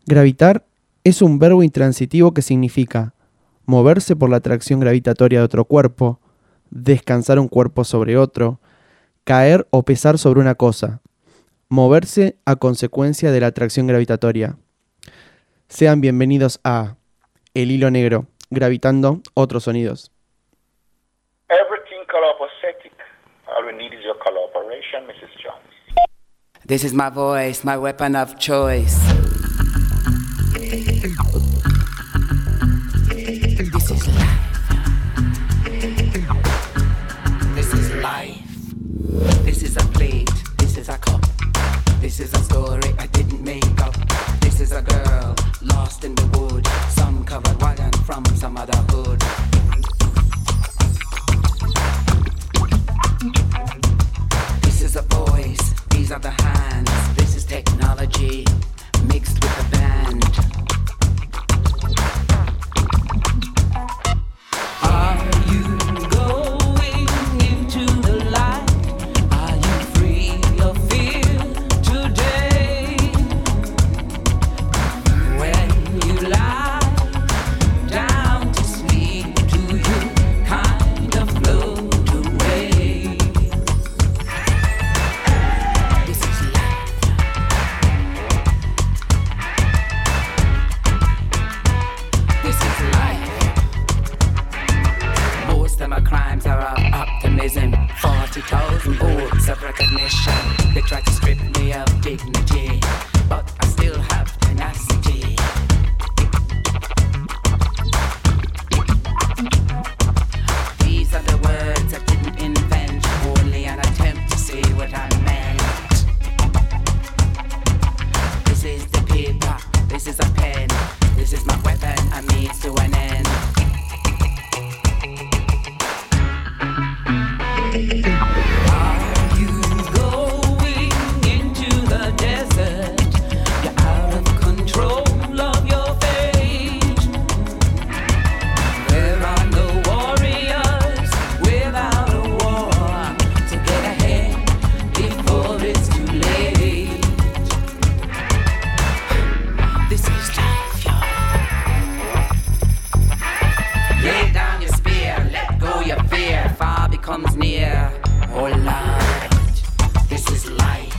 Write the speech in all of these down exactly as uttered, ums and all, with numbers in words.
Gravitar es un verbo intransitivo que significa moverse por la atracción gravitatoria de otro cuerpo, descansar un cuerpo sobre otro, caer o pesar sobre una cosa, moverse a consecuencia de la atracción gravitatoria. Sean bienvenidos a El Hilo Negro, gravitando otros sonidos. Everything collaborative. All we need is your collaboration, missus Jones. This is my voice, my weapon of choice. This is life. This is life. This is a plate. This is a cup. This is a story I didn't make up. This is a girl lost in the wood. Some covered wagon from some other hood. This is a voice. These are the hands. This is technology mixed with the band. Are you going into the light? Are you free of fear today? When you lie down to sleep, do you kind of float away? This is life. This is life. Most of my crimes are of optimism. Forty thousand votes of recognition. They try to strip me of dignity, but I still have tenacity. These are the words I didn't invent, only an attempt to say what I meant. This is the paper, this is a pen, this is my weapon, a means to an end. Are you going into the desert? You're out of control of your fate. There are no warriors without a war to get ahead before it's too late. This is life, y'all. Lay down your spear, let go your fear. Far becomes near. Oh Lord, this is life.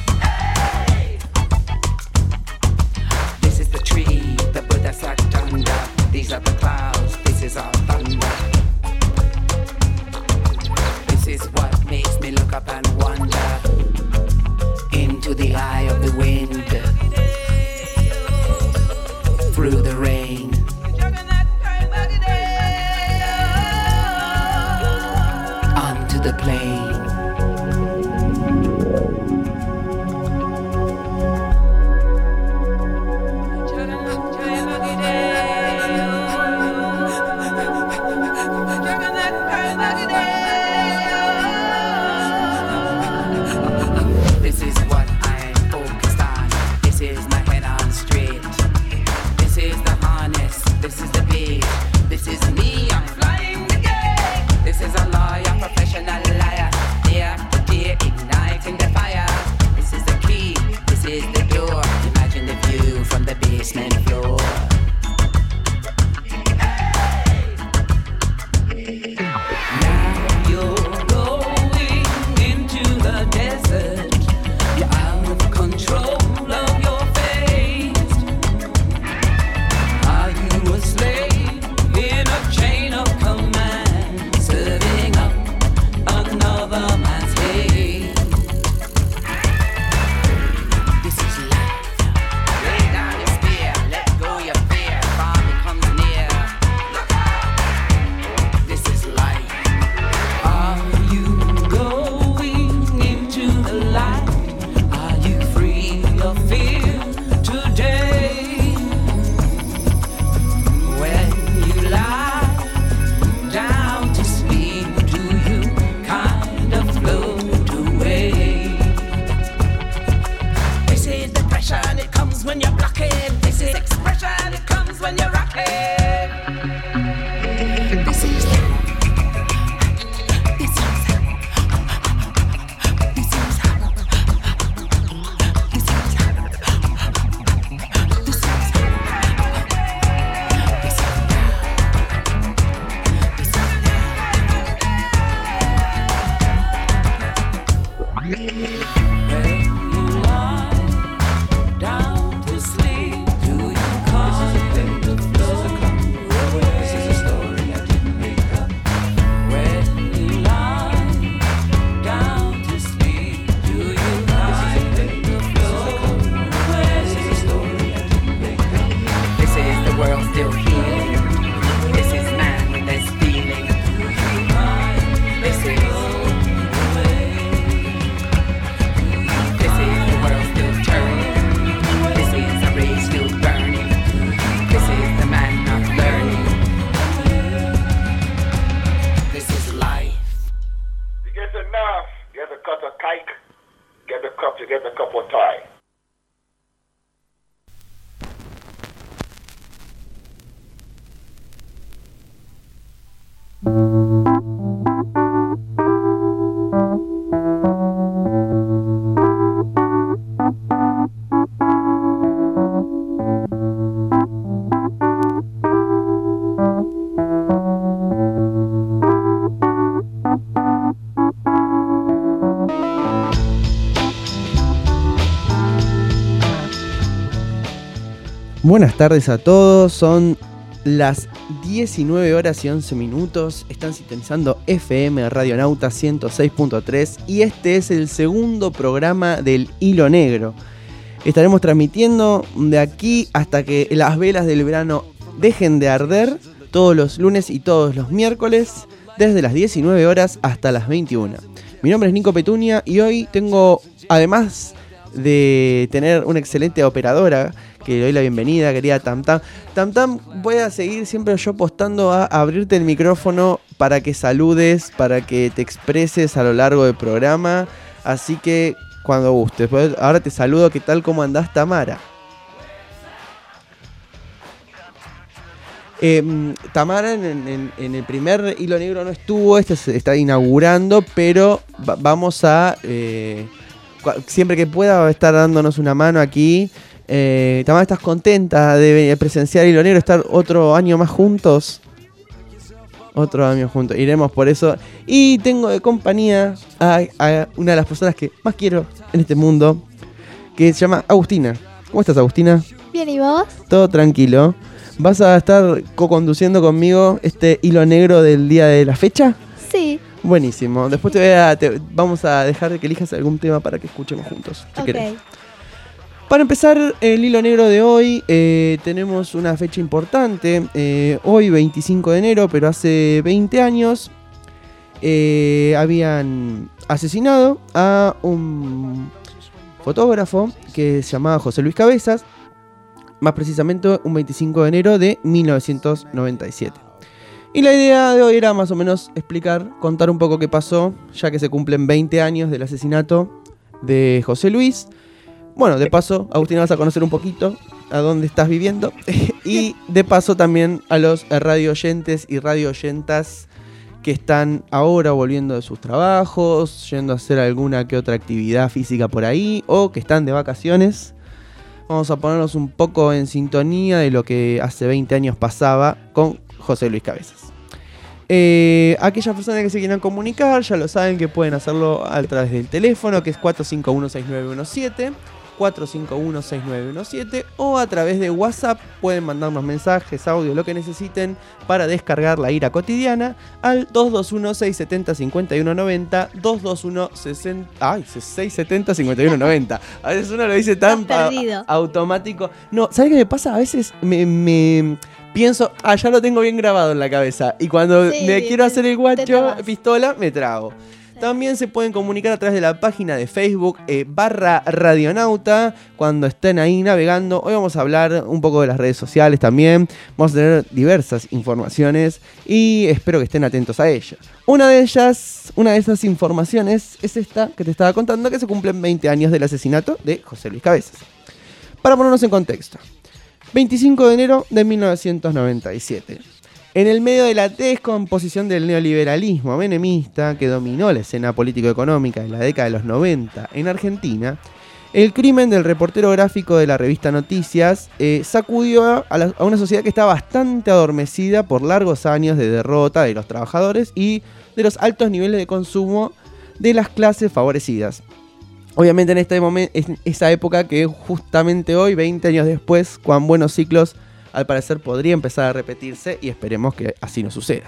This is the tree, the Buddha sat under. These are the clouds, this is our thunder. This is what makes me look up and wonder into the eye of the wind, through the rain. Onto the plain. This is what I'm focused on. This is my head on straight. This is the harness. This is the beat. This is me. I'm flying the gate. This is a lawyer, professional liar. Day after day, igniting the fire. This is the key. This is the door. Imagine the view from the basement floor. Now you're going into the desert. You're out of control of your fate. Are you a slave in a chain of command, serving up another man's hate? This is life. Lay down your spear, let go your fear. Far becomes near. Look out. This is life. Are you going into the light? Are you free of fear today? When you lie down to sleep, do you kind of float away? This is depression, it comes when you're blocking. This is expression, it comes when you're rocking. This is This is This is This is This is Buenas tardes a todos, son las diecinueve horas y once minutos, están sintonizando F M Radionauta ciento seis punto tres y este es el segundo programa del Hilo Negro. Estaremos transmitiendo de aquí hasta que las velas del verano dejen de arder todos los lunes y todos los miércoles desde las diecinueve horas hasta las veintiuna. Mi nombre es Nico Petunia y hoy tengo, además de tener una excelente operadora, que le doy la bienvenida, querida Tam Tam. Tam Tam, voy a seguir siempre yo apostando a abrirte el micrófono para que saludes, para que te expreses a lo largo del programa. Así que cuando gustes. Ahora te saludo, ¿qué tal? ¿Cómo andás, Tamara? Eh, Tamara en, en, en el primer Hilo Negro no estuvo, este se está inaugurando, pero va, vamos a, eh, siempre que pueda, va a estar dándonos una mano aquí. Eh, Tamara, ¿estás contenta de presenciar Hilo Negro, estar otro año más juntos? Otro año juntos, iremos por eso. Y tengo de compañía a, a una de las personas que más quiero en este mundo, que se llama Agustina. ¿Cómo estás, Agustina? Bien, ¿y vos? Todo tranquilo. ¿Vas a estar co-conduciendo conmigo este Hilo Negro del día de la fecha? Sí. Buenísimo. Después te voy a, te, vamos a dejar que elijas algún tema para que escuchemos juntos, si Ok. querés. Para empezar el Hilo Negro de hoy, eh, tenemos una fecha importante. Eh, hoy, veinticinco de enero, pero hace veinte años, eh, habían asesinado a un fotógrafo que se llamaba José Luis Cabezas, más precisamente un veinticinco de enero de mil novecientos noventa y siete. Y la idea de hoy era más o menos explicar, contar un poco qué pasó, ya que se cumplen veinte años del asesinato de José Luis. Bueno, de paso, Agustina, vas a conocer un poquito a dónde estás viviendo. Y de paso también a los radio oyentes y radio oyentas que están ahora volviendo de sus trabajos, yendo a hacer alguna que otra actividad física por ahí, o que están de vacaciones. Vamos a ponernos un poco en sintonía de lo que hace veinte años pasaba con José Luis Cabezas. Eh, aquellas personas que se quieran comunicar ya lo saben que pueden hacerlo a través del teléfono, que es cuatro cinco uno seis nueve uno siete, cuatro cinco uno seis nueve uno siete, o a través de WhatsApp pueden mandarnos mensajes, audio, lo que necesiten para descargar La Ira Cotidiana al dos dos uno seis siete cero cinco uno nueve cero, dos dos uno sesenta, ay, seis siete cero cinco uno nueve cero. A veces uno lo dice tan Estás perdido. a- automático. No, ¿sabes qué me pasa? A veces me, me pienso, ah, ya lo tengo bien grabado en la cabeza. Y cuando Sí, me quiero te- hacer el te guacho, trabas. pistola, me trago. También se pueden comunicar a través de la página de Facebook eh, barra Radionauta cuando estén ahí navegando. Hoy vamos a hablar un poco de las redes sociales también. Vamos a tener diversas informaciones y espero que estén atentos a ellas. Una de ellas, una de esas informaciones es esta que te estaba contando, que se cumplen veinte años del asesinato de José Luis Cabezas. Para ponernos en contexto, veinticinco de enero de mil novecientos noventa y siete. En el medio de la descomposición del neoliberalismo menemista que dominó la escena político-económica en la década de los noventa en Argentina, el crimen del reportero gráfico de la revista Noticias eh, sacudió a, la- a una sociedad que está bastante adormecida por largos años de derrota de los trabajadores y de los altos niveles de consumo de las clases favorecidas. Obviamente en este momento, en esa época que justamente hoy, veinte años después, cuán buenos ciclos al parecer podría empezar a repetirse y esperemos que así no suceda.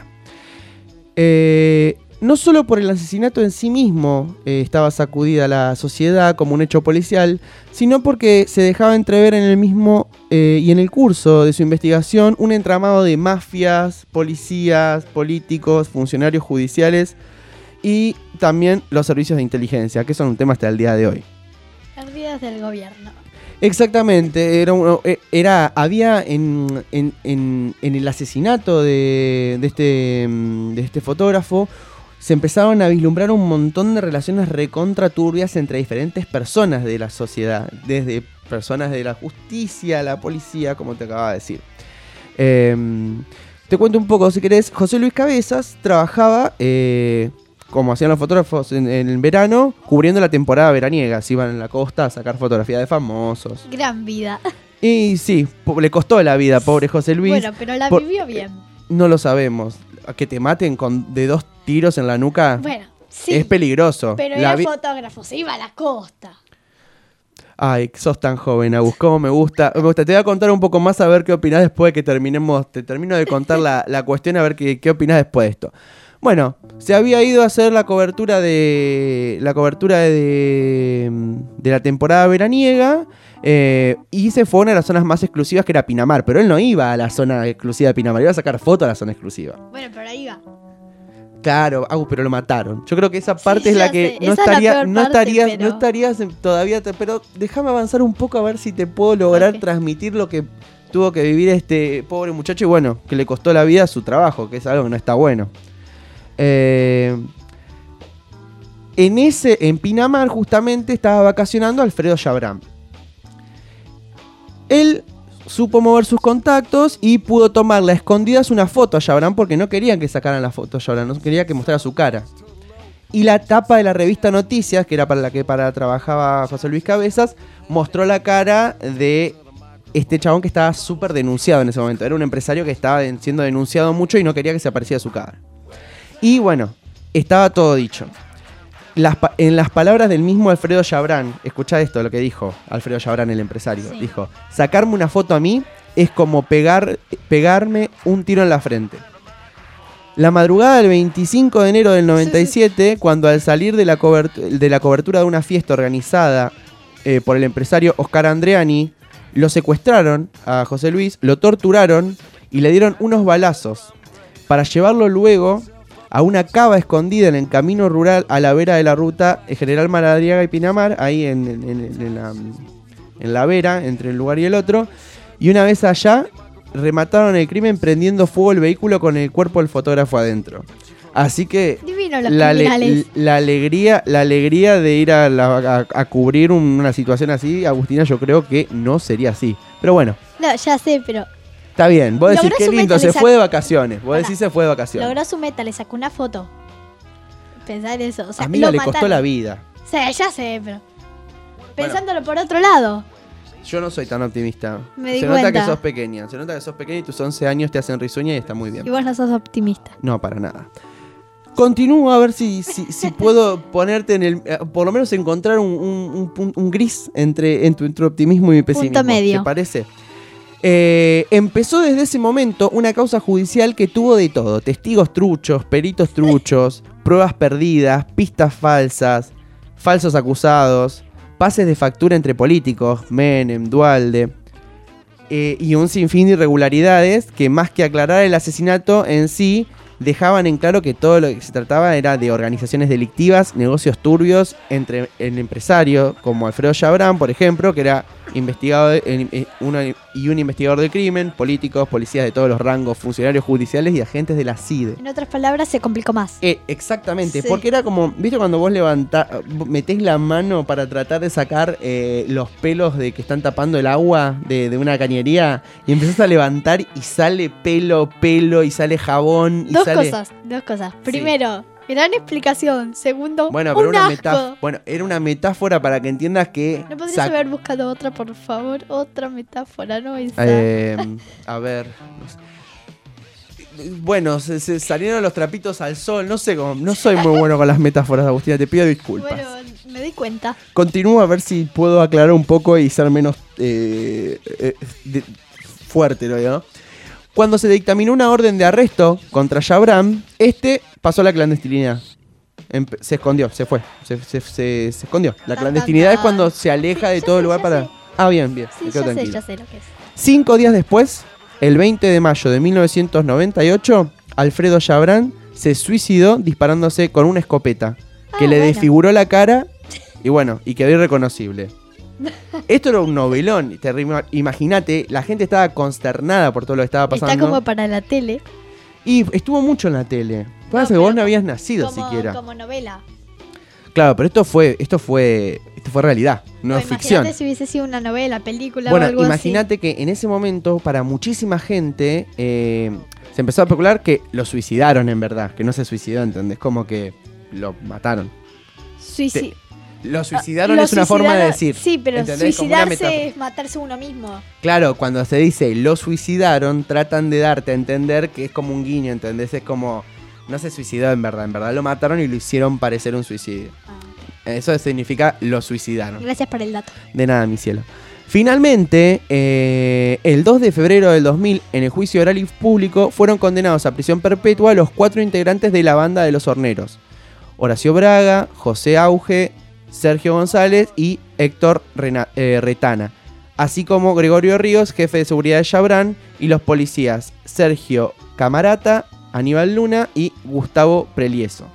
Eh, no solo por el asesinato en sí mismo eh, estaba sacudida la sociedad como un hecho policial, sino porque se dejaba entrever en el mismo eh, y en el curso de su investigación un entramado de mafias, policías, políticos, funcionarios judiciales y también los servicios de inteligencia, que son un tema hasta el día de hoy. Perdidas del gobierno. Exactamente, era, uno- eh, era había en, en, en, en el asesinato de, de, este, mm, de este fotógrafo, se empezaron a vislumbrar un montón de relaciones recontra turbias entre diferentes personas de la sociedad, desde personas de la justicia, la policía, como te acababa de decir. Eh, te cuento un poco, si querés. José Luis Cabezas trabajaba, eh, como hacían los fotógrafos en, en el verano, cubriendo la temporada veraniega. Se iban en la costa a sacar fotografías de famosos. Gran vida. Y sí, po- le costó la vida, pobre José Luis. Bueno, pero la por- vivió bien. No lo sabemos. A que te maten con de dos tiros en la nuca Bueno, sí. es peligroso. Pero La era vi- fotógrafo, se iba a la costa. Ay, sos tan joven, Agus, cómo me gusta. Me gusta. Te voy a contar un poco más a ver qué opinás después de que terminemos. Te termino de contar la, la cuestión a ver qué, qué opinás después de esto. Bueno, se había ido a hacer la cobertura de la cobertura de, de la temporada veraniega eh, y se fue a una de las zonas más exclusivas que era Pinamar. Pero él no iba a la zona exclusiva de Pinamar, iba a sacar fotos a la zona exclusiva. Bueno, pero ahí va. Claro, Agus, pero lo mataron. Yo creo que esa parte Sí, es la ya que sé. no Esa es la estaría, peor no parte, estarías, pero- no estarías en- todavía, te- pero déjame avanzar un poco a ver si te puedo lograr Ok. transmitir lo que tuvo que vivir este pobre muchacho y bueno, que le costó la vida a su trabajo, que es algo que no está bueno. Eh, en ese, en Pinamar justamente estaba vacacionando Alfredo Chabrán. Él supo mover sus contactos y pudo tomarle a escondidas una foto a Chabrán porque no querían que sacaran la foto a Chabrán, no quería que mostrara su cara. Y la tapa de la revista Noticias, que era para la que para trabajaba José Luis Cabezas, mostró la cara de este chabón que estaba súper denunciado en ese momento. Era un empresario que estaba den- siendo denunciado mucho y no quería que se apareciera su cara. Y bueno, estaba todo dicho. Las pa- en las palabras del mismo Alfredo Chabrán, escuchá esto, lo que dijo Alfredo Chabrán, el empresario. Sí. Dijo, sacarme una foto a mí es como pegar, pegarme un tiro en la frente. La madrugada del veinticinco de enero del noventa y siete, cuando al salir de la, cobert- de la cobertura de una fiesta organizada eh, por el empresario Oscar Andreani, lo secuestraron a José Luis, lo torturaron y le dieron unos balazos para llevarlo luego a una cava escondida en el camino rural a la vera de la ruta General Madariaga y Pinamar, ahí en, en- en- en la, en la vera, entre el lugar y el otro. Y una vez allá, remataron el crimen prendiendo fuego el vehículo con el cuerpo del fotógrafo adentro. Así que Divino los la, ale- criminales. la alegría la alegría de ir a, la- a- a cubrir un- una situación así, Agustina, yo creo que no sería así. Pero bueno, No, ya sé, pero está bien. Vos decís Logró qué su lindo, meta, se le sac- fue de vacaciones. Vos Pará. decís se fue de vacaciones. logró su meta, le sacó una foto. Pensá en eso. O sea, Amiga, lo le costó mataron. la vida. O sea, ya sé, pero. Pensándolo por otro lado. Yo no soy tan optimista. Me di se nota cuenta. que sos pequeña. Se nota que sos pequeña y tus once años te hacen risueña y está muy bien. Y vos no sos optimista. No, para nada. Continúo a ver si, si, si puedo ponerte en el... eh, por lo menos encontrar un, un- un pun- un gris entre, entre tu optimismo y mi pesimismo. medio. ¿Te parece? Eh, empezó desde ese momento una causa judicial que tuvo de todo. Testigos truchos, peritos truchos, pruebas perdidas, pistas falsas, falsos acusados, pases de factura entre políticos, Menem, Duhalde, eh, y un sinfín de irregularidades que más que aclarar el asesinato en sí, dejaban en claro que todo lo que se trataba era de organizaciones delictivas, negocios turbios entre el empresario, como Alfredo Chabrán, por ejemplo, que era investigado de- en- en- uno- y un investigador del crimen, políticos, policías de todos los rangos, funcionarios judiciales y agentes de la C I D E. En otras palabras, se complicó más. Eh, exactamente, Sí. porque era como, ¿viste cuando vos levantás, metés la mano para tratar de sacar eh, los pelos de que están tapando el agua de, de una cañería y empezás a levantar y sale pelo, pelo y sale jabón y Dos sale... cosas, dos cosas. Primero, gran explicación. Segundo, Bueno, pero un una asco. metáfora, bueno, era una metáfora para que entiendas que... ¿No podrías sac- haber buscado otra, por favor? Otra metáfora, ¿no? Esa. Eh, a ver. no sé. Bueno, se, se salieron los trapitos al sol. No sé cómo. No soy muy bueno con las metáforas, Agustina. Te pido disculpas. Bueno, me di cuenta. Continúo a ver si puedo aclarar un poco y ser menos eh, eh, de- fuerte, ¿no? ¿no? Cuando se dictaminó una orden de arresto contra Chabrán, este pasó a la clandestinidad. Empe- se escondió, se fue. Se, se- se- se escondió. La Tan, clandestinidad tan, es cuando tan. se aleja Sí, de ya todo sé, el lugar ya para. sé. Ah, bien, bien. Sí, me quedo ya sé, tranquilo. ya sé lo que es. Cinco días después, el veinte de mayo de mil novecientos noventa y ocho, Alfredo Chabrán se suicidó disparándose con una escopeta que Ah, le bueno. desfiguró la cara y bueno, y quedó irreconocible. Esto era un novelón. te rima- Imagínate, la gente estaba consternada por todo lo que estaba pasando. Está como para la tele. Y estuvo mucho en la tele. Pasa que pero vos no habías nacido como, siquiera. como novela. Claro, pero esto fue, esto fue, esto fue realidad, no O es ficción. Imagínate si hubiese sido una novela, película o Bueno, algo imagínate que en ese momento, para muchísima gente, eh, se empezó a especular que lo suicidaron en verdad, que no se suicidó, ¿entendés? Como que lo mataron. así. Suici- Lo suicidaron Lo es una forma de suicidaron- decir. Sí, pero ¿entendés? Como una suicidarse metáfora. es matarse uno mismo. Claro, cuando se dice lo suicidaron, tratan de darte a entender que es como un guiño, ¿entendés? Es como, no se suicidó en verdad, en verdad lo mataron y lo hicieron parecer un suicidio. Ah. Eso significa lo suicidaron. Gracias por el dato. De nada, mi cielo. Finalmente, eh, el dos de febrero del dos mil, en el juicio oral y público, fueron condenados a prisión perpetua los cuatro integrantes de la banda de Los Horneros. Horacio Braga, José Auge, Sergio González y Héctor Rena- eh, Retana. Así como Gregorio Ríos, jefe de seguridad de Chabrán, y los policías Sergio Camarata, Aníbal Luna y Gustavo Prelieso.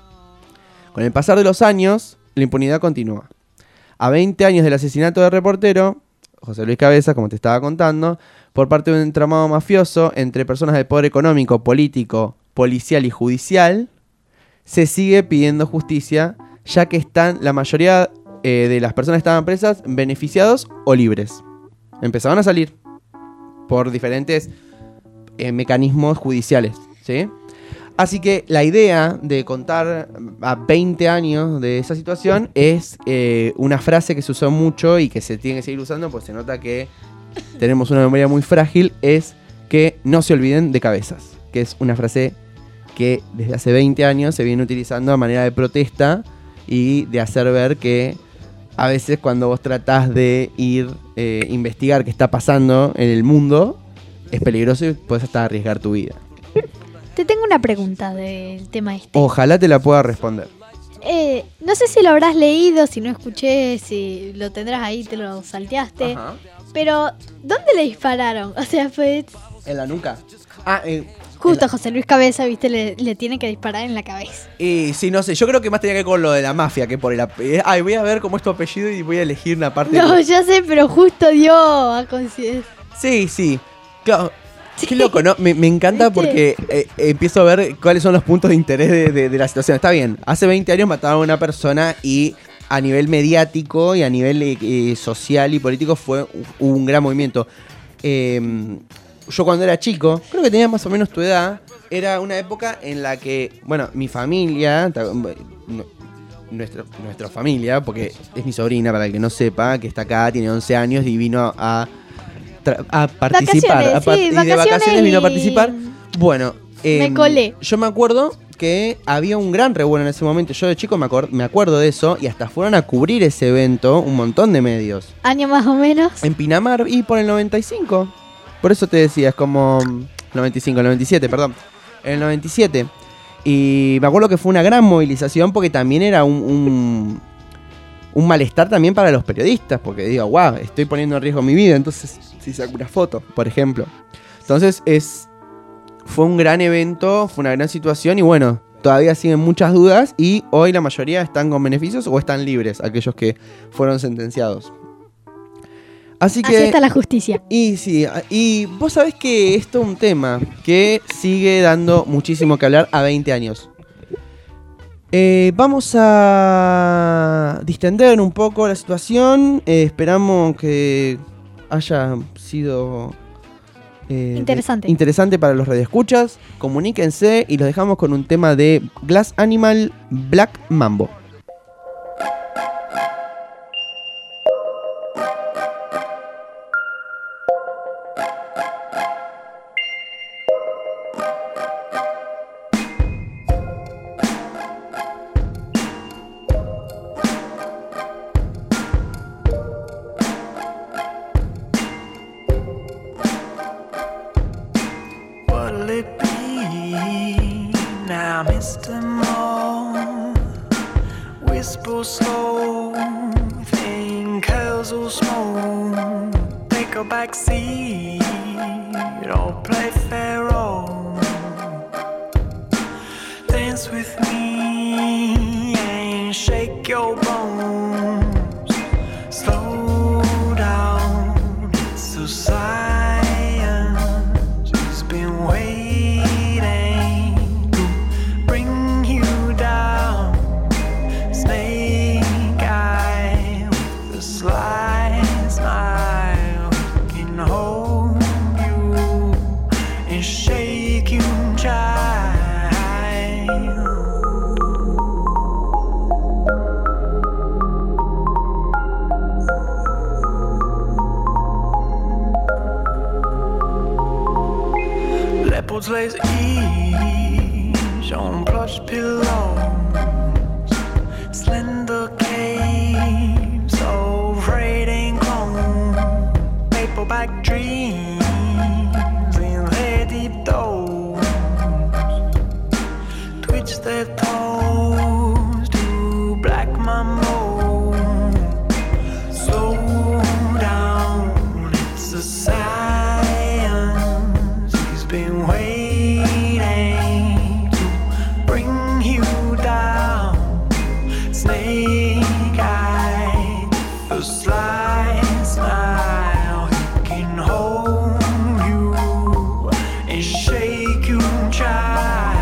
Con el pasar de los años, la impunidad continúa. A veinte años del asesinato del reportero, José Luis Cabezas, como te estaba contando, por parte de un entramado mafioso entre personas de poder económico, político, policial y judicial, se sigue pidiendo justicia, ya que están la mayoría eh, de las personas que estaban presas beneficiados o libres. Empezaban a salir por diferentes eh, mecanismos judiciales, ¿sí? Así que la idea de contar a veinte años de esa situación es eh, una frase que se usó mucho y que se tiene que seguir usando, pues se nota que tenemos una memoria muy frágil, es que no se olviden de Cabezas, que es una frase que desde hace veinte años se viene utilizando a manera de protesta y de hacer ver que a veces cuando vos tratás de ir a eh, investigar qué está pasando en el mundo, es peligroso y puedes hasta arriesgar tu vida. Te tengo una pregunta del tema este. Ojalá te la pueda responder. Eh, no sé si lo habrás leído, si no escuché, si lo tendrás ahí, te lo salteaste. Ajá. Pero, ¿dónde le dispararon? O sea, fue... En la nuca. Ah, eh, Justo la... José Luis Cabeza, viste, le, le tiene que disparar en la cabeza. Y sí, no sé, yo creo que más tenía que ver con lo de la mafia que por el apellido. Ay, voy a ver cómo es tu apellido y voy a elegir una parte. No, de... ya sé, pero justo dio a conciencia. Sí, sí. Claro. Qué loco, ¿no? Me, me encanta porque eh, empiezo a ver cuáles son los puntos de interés de, de, de la situación. Está bien, hace veinte años mataron a una persona y a nivel mediático y a nivel eh, social y político fue un, un gran movimiento. Eh, yo cuando era chico, creo que tenía más o menos tu edad, era una época en la que, bueno, mi familia, nuestra, nuestra familia, porque es mi sobrina, para el que no sepa, que está acá, tiene once años y vino a... a participar vacaciones, a par- sí, y de vacaciones vacaciones vino a y- participar. Bueno, eh, Me colé. yo me acuerdo que había un gran revuelo en ese momento. Yo de chico me, acor- me acuerdo de eso y hasta fueron a cubrir ese evento un montón de medios. Año más o menos. En Pinamar y por el noventa y cinco. Por eso te decía, es como noventa y cinco, noventa y siete, perdón. En el noventa y siete. Y me acuerdo que fue una gran movilización porque también era un, un, un malestar también para los periodistas. Porque digo, wow, estoy poniendo en riesgo mi vida. Entonces, si saco una foto, por ejemplo. Entonces, es fue un gran evento, fue una gran situación. Y bueno, todavía siguen muchas dudas. Y hoy la mayoría están con beneficios o están libres, aquellos que fueron sentenciados. Así que... Así está la justicia. Y sí, y vos sabés que esto es un tema que sigue dando muchísimo que hablar a veinte años. Eh, vamos a distender un poco la situación. Eh, esperamos que haya sido eh, Interesante. de- interesante para los radioescuchas. Comuníquense y los dejamos con un tema de Glass Animal, Black Mambo. What'll it be now, Mister Moore? Whisper slow, think curls will smoke. Take a back seat or play Pharaoh. Dance with me and shake your bones. Slow down, it's a science. She's been waiting to bring you down. Snake eye with a sly smile can hold you and shake you, child. Leopards lays ease on plush pillows. Slender cat peel back dreams in their deep domes, twitch their toes to black mambo. Slow down, it's a science. He's been waiting to bring you down. Snake eye, the sly smile. He can hold you and shake you child.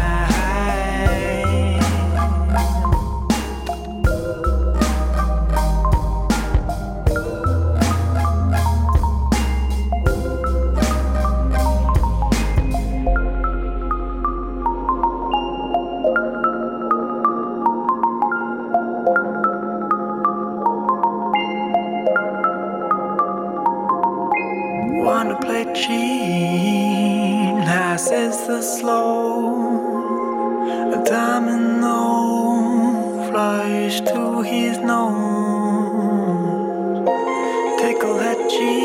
Wanna play cheat, I says the slow, a domino flies to his nose. Tickle that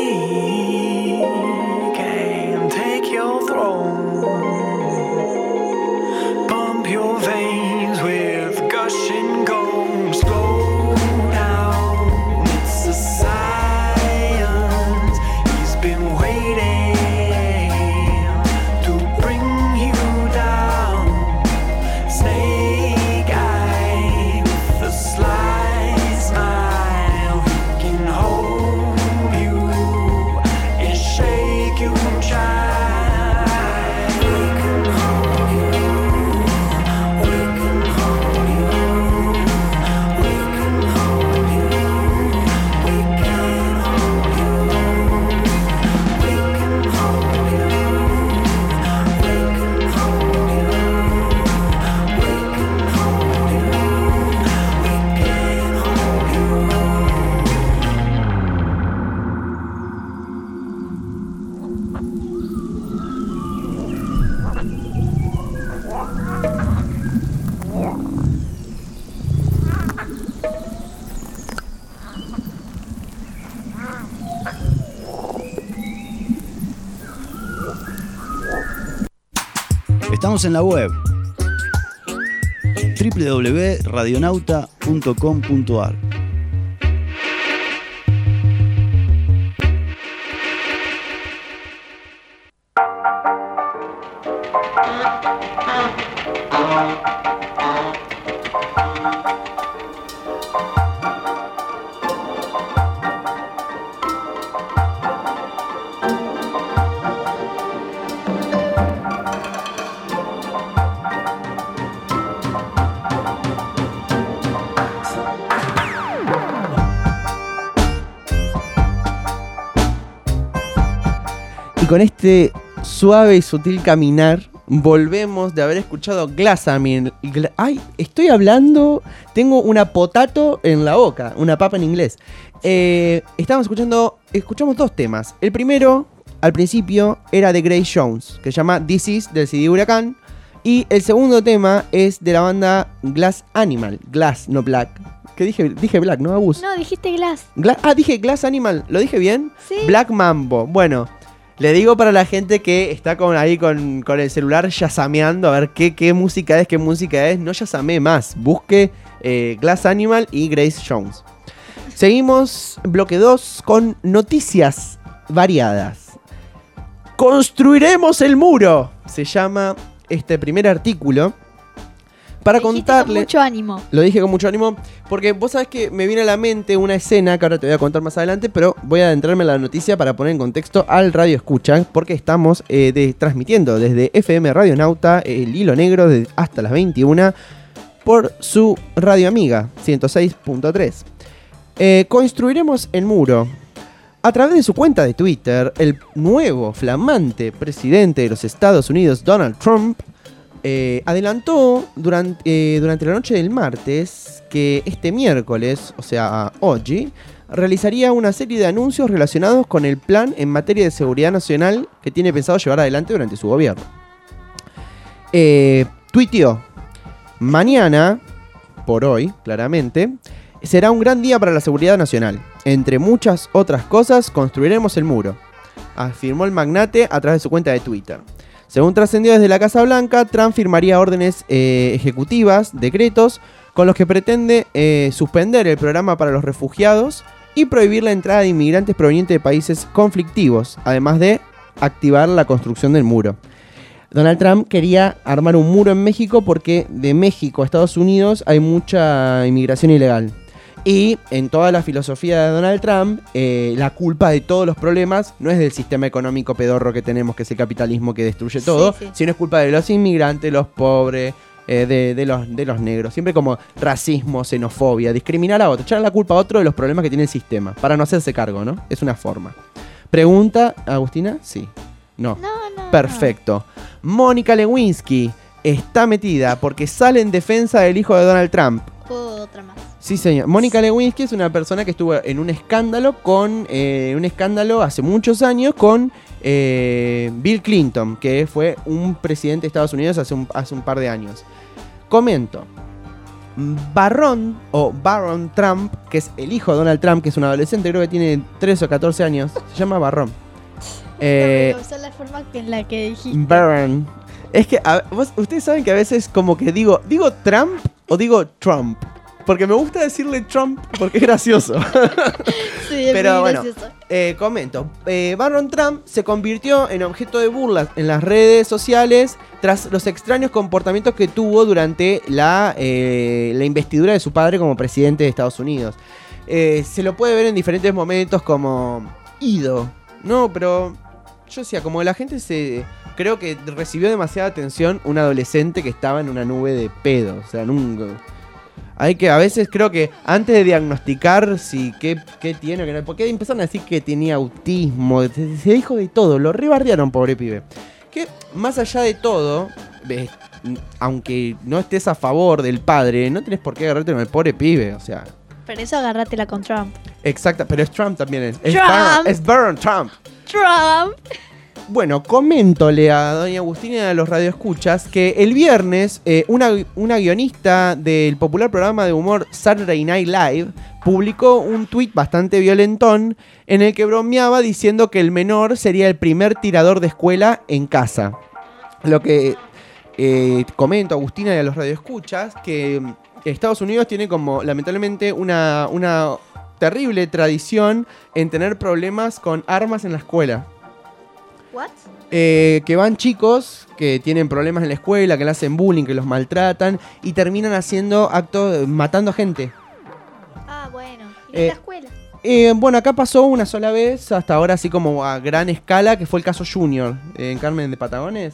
cheek and take your throne. Pump your veins with gushing gold. Slow down, it's a science. He's been waiting to bring you down. Snake eye with a sly smile. He can hold you and shake you child. We can hold you. We can hold you. We can hold you. We can hold you. We can hold you. We can hold you. We can hold you. We can hold you. Estamos en la web doble u doble u doble u punto radionauta punto com punto a r. Con este suave y sutil caminar, volvemos de haber escuchado Glass Animal. Gla- Ay, estoy hablando, tengo una potato en la boca, una papa en inglés. Eh, estábamos escuchando, escuchamos dos temas. El primero, al principio, era de Grace Jones, que se llama This Is, del C D Huracán. Y el segundo tema es de la banda Glass Animal, Glass, no Black. ¿Qué dije? Dije Black, ¿no, Agus? No, dijiste Glass. Gla- ah, dije Glass Animal, ¿lo dije bien? Sí. Black Mambo, bueno. Le digo para la gente que está con, ahí con, con el celular yasameando a ver qué, qué música es, qué música es. No yasame más. Busque eh, Glass Animal y Grace Jones. Seguimos bloque dos con noticias variadas. Construiremos el muro. Se llama este primer artículo. Para Dijiste contarle... con mucho ánimo. Lo dije con mucho ánimo porque vos sabés que me viene a la mente una escena que ahora te voy a contar más adelante, pero voy a adentrarme en la noticia para poner en contexto al Radio Escucha, porque estamos eh, de, transmitiendo desde F M Radionauta, el hilo negro, de, hasta las veintiuna, por su radio amiga, ciento seis punto tres. Eh, construiremos el muro. A través de su cuenta de Twitter, el nuevo flamante presidente de los Estados Unidos, Donald Trump, Eh, adelantó durante, eh, durante la noche del martes que este miércoles, o sea, hoy, realizaría una serie de anuncios relacionados con el plan en materia de seguridad nacional que tiene pensado llevar adelante durante su gobierno. Eh, tuiteó: mañana, por hoy, claramente, será un gran día para la seguridad nacional. Entre muchas otras cosas, construiremos el muro. afirmó el magnate a través de su cuenta de Twitter. Según trascendió desde la Casa Blanca, Trump firmaría órdenes eh, ejecutivas, decretos, con los que pretende eh, suspender el programa para los refugiados y prohibir la entrada de inmigrantes provenientes de países conflictivos, además de activar la construcción del muro. Donald Trump quería armar un muro en México porque de México a Estados Unidos hay mucha inmigración ilegal. Y en toda la filosofía de Donald Trump, eh, la culpa de todos los problemas no es del sistema económico pedorro que tenemos, que es el capitalismo que destruye todo, Sí, sí. sino es culpa de los inmigrantes, los pobres, eh, de, de, los, de los negros. Siempre como racismo, xenofobia, discriminar a otro, echar la culpa a otro de los problemas que tiene el sistema, para no hacerse cargo, ¿no? Es una forma. Pregunta, Agustina, sí. No. No, no. Perfecto. Mónica Lewinsky está metida porque sale en defensa del hijo de Donald Trump. No. Otra más. Sí, señor. Mónica Lewinsky es una persona que estuvo en un escándalo con eh, un escándalo hace muchos años con eh, Bill Clinton, que fue un presidente de Estados Unidos hace un, hace un par de años. Comento. Barron o Barron Trump, que es el hijo de Donald Trump, que es un adolescente, creo que tiene trece o catorce años, se llama Barron. Eh, Me gustó la forma que en la que dijiste. Barron. Es que a- vos- ustedes saben que a veces como que digo, digo Trump o digo Trump. Porque me gusta decirle Trump porque es gracioso. Sí, es Pero muy bueno, gracioso. eh, comento. Eh, Barron Trump se convirtió en objeto de burlas en las redes sociales tras los extraños comportamientos que tuvo durante la, eh, la investidura de su padre como presidente de Estados Unidos. Eh, se lo puede ver en diferentes momentos como ido, ¿no? Pero yo decía, como la gente se... Creo que recibió demasiada atención un adolescente que estaba en una nube de pedo. O sea, nunca... Hay que, a veces creo que antes de diagnosticar si qué, qué tiene o qué no, porque empezaron a decir que tenía autismo, se, se dijo de todo, lo rebardearon, pobre pibe. Que más allá de todo, ves, aunque no estés a favor del padre, no tenés por qué agarrarte con el pobre pibe, o sea. Pero eso agárratela con Trump. Exacto, pero es Trump también, es, es Trump. Barron, es Barron Trump. Trump. Bueno, coméntole a doña Agustina y a los radioescuchas que el viernes eh, una, una guionista del popular programa de humor Saturday Night Live publicó un tuit bastante violentón en el que bromeaba diciendo que el menor sería el primer tirador de escuela en casa. Lo que eh, comento a Agustina y a los radioescuchas que Estados Unidos tiene como lamentablemente una, una terrible tradición en tener problemas con armas en la escuela. What? Eh, que van chicos que tienen problemas en la escuela, que le hacen bullying, que los maltratan y terminan haciendo actos, matando a gente. Ah, bueno. ¿Y Eh, en la escuela? Eh, bueno, acá pasó una sola vez, hasta ahora así como a gran escala, que fue el caso Junior, eh, en Carmen de Patagones.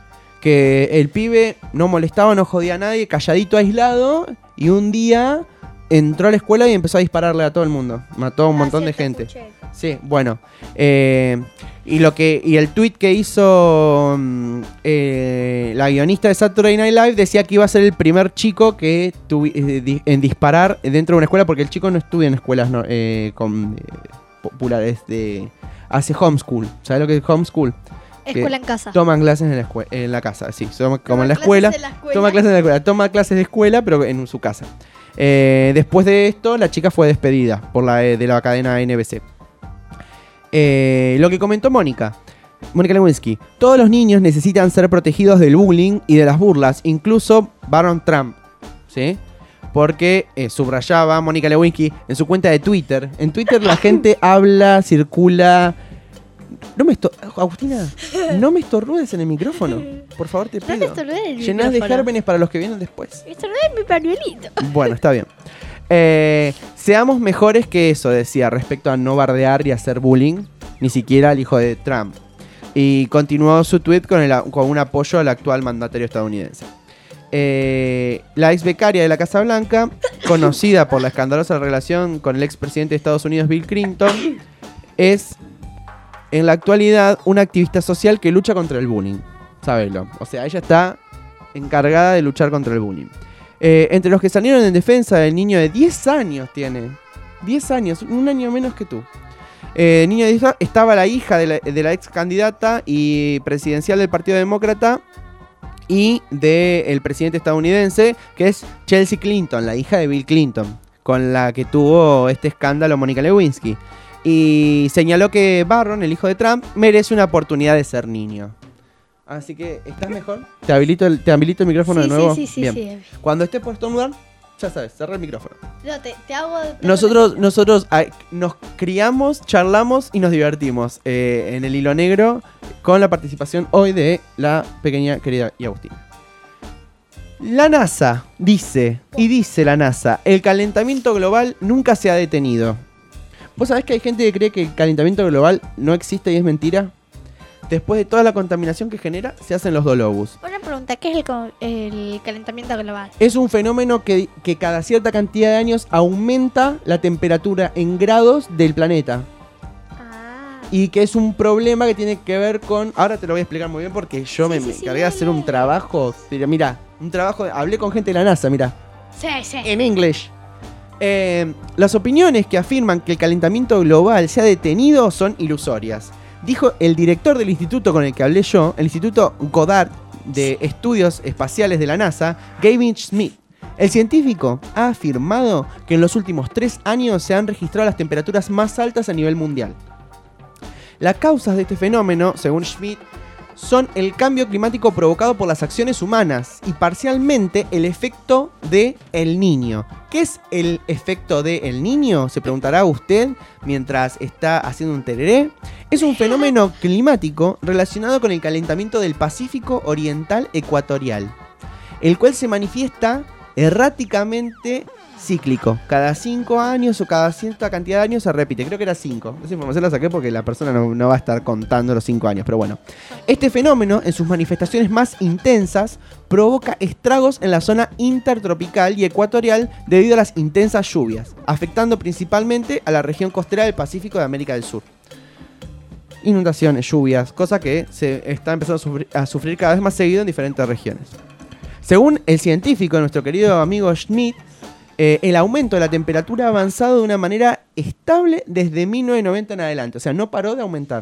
Que el pibe no molestaba, no jodía a nadie, calladito, aislado, y un día entró a la escuela y empezó a dispararle a todo el mundo. Mató a un Ah, montón sí, de te gente. escuché. Sí, bueno. Eh, y lo que y el tweet que hizo mm, eh, la guionista de Saturday Night Live decía que iba a ser el primer chico que tuvi- eh, di- en disparar dentro de una escuela, porque el chico no estudia en escuelas no, eh, con, eh, populares de hace homeschool. ¿Sabes lo que es homeschool? Escuela en casa. Toman clases en la, escue- en la casa, sí, toma- como Toma en la clases escuela. en la escuela. Toma clases en la escuela, toma clases de escuela, pero en su casa. Eh, después de esto, la chica fue despedida por la eh, de la cadena N B C. Eh, lo que comentó Mónica. Mónica Lewinsky. Todos los niños necesitan ser protegidos del bullying y de las burlas, incluso Barron Trump. ¿Sí? Porque eh, subrayaba Mónica Lewinsky en su cuenta de Twitter. En Twitter la gente habla, circula. No me esto Agustina, no me estornudes en el micrófono. Por favor, te No te pido. estornudes en el Llenás de micrófono. gérmenes para los que vienen después. Esto no es mi pañuelito. Bueno, está bien. Eh, seamos mejores que eso, decía, respecto a no bardear y hacer bullying, ni siquiera al hijo de Trump. Y continuó su tweet con, el, con un apoyo al actual mandatario estadounidense. Eh, la ex becaria de la Casa Blanca, conocida por la escandalosa relación con el expresidente de Estados Unidos, Bill Clinton, es en la actualidad una activista social que lucha contra el bullying. Sábelo. O sea, ella está encargada de luchar contra el bullying. Eh, entre los que salieron en defensa del niño de diez años tiene. diez años, un año menos que tú. Eh, niño de diez años, estaba la hija de la, de la ex candidata y presidencial del Partido Demócrata y del presidente estadounidense, que es Chelsea Clinton, la hija de Bill Clinton, con la que tuvo este escándalo Mónica Lewinsky. y señaló que Barron, el hijo de Trump, merece una oportunidad de ser niño. Así que, ¿estás mejor? ¿Te habilito el, te habilito el micrófono Sí, de nuevo? sí, sí, sí, Bien. sí. Cuando estés por estornudar, ya sabes, cerra el micrófono. No, te, te hago... te- Nosotros, nosotros ay, nos criamos, charlamos y nos divertimos eh, en el Hilo Negro con la participación hoy de la pequeña querida y Agustina. La NASA dice, y dice la NASA, el calentamiento global nunca se ha detenido. ¿Vos sabés que hay gente que cree que el calentamiento global no existe y es mentira? Después de toda la contaminación que genera, se hacen los dolobus. Una pregunta, ¿qué es el, co- el calentamiento global? Es un fenómeno que, que cada cierta cantidad de años aumenta la temperatura en grados del planeta. Ah. Y que es un problema que tiene que ver con... Ahora te lo voy a explicar muy bien porque yo Sí, me, sí, me sí, encargué de hacer dale. un trabajo. Mira, mira, un trabajo... de- hablé con gente de la NASA, mira. Sí, sí. En inglés. Eh, las opiniones que afirman que el calentamiento global se ha detenido son ilusorias. Dijo el director del instituto con el que hablé yo, el Instituto Goddard de Estudios Espaciales de la NASA, Gavin Schmidt. El científico ha afirmado que en los últimos tres años se han registrado las temperaturas más altas a nivel mundial. Las causas de este fenómeno, según Schmidt, son el cambio climático provocado por las acciones humanas y parcialmente el efecto de El Niño. ¿Qué es el efecto de El Niño? Se preguntará usted mientras está haciendo un tereré. Es un fenómeno climático relacionado con el calentamiento del Pacífico Oriental Ecuatorial, el cual se manifiesta erráticamente cíclico. Cada cinco años o cada cierta cantidad de años se repite. Creo que era cinco. Esa información la saqué porque la persona no, no va a estar contando los cinco años. Pero bueno. Este fenómeno, en sus manifestaciones más intensas, provoca estragos en la zona intertropical y ecuatorial debido a las intensas lluvias, afectando principalmente a la región costera del Pacífico de América del Sur. Inundaciones, lluvias, cosa que se está empezando a sufrir, a sufrir cada vez más seguido en diferentes regiones. Según el científico, nuestro querido amigo Schmidt, eh, el aumento de la temperatura ha avanzado de una manera estable desde mil novecientos noventa en adelante. O sea, no paró de aumentar.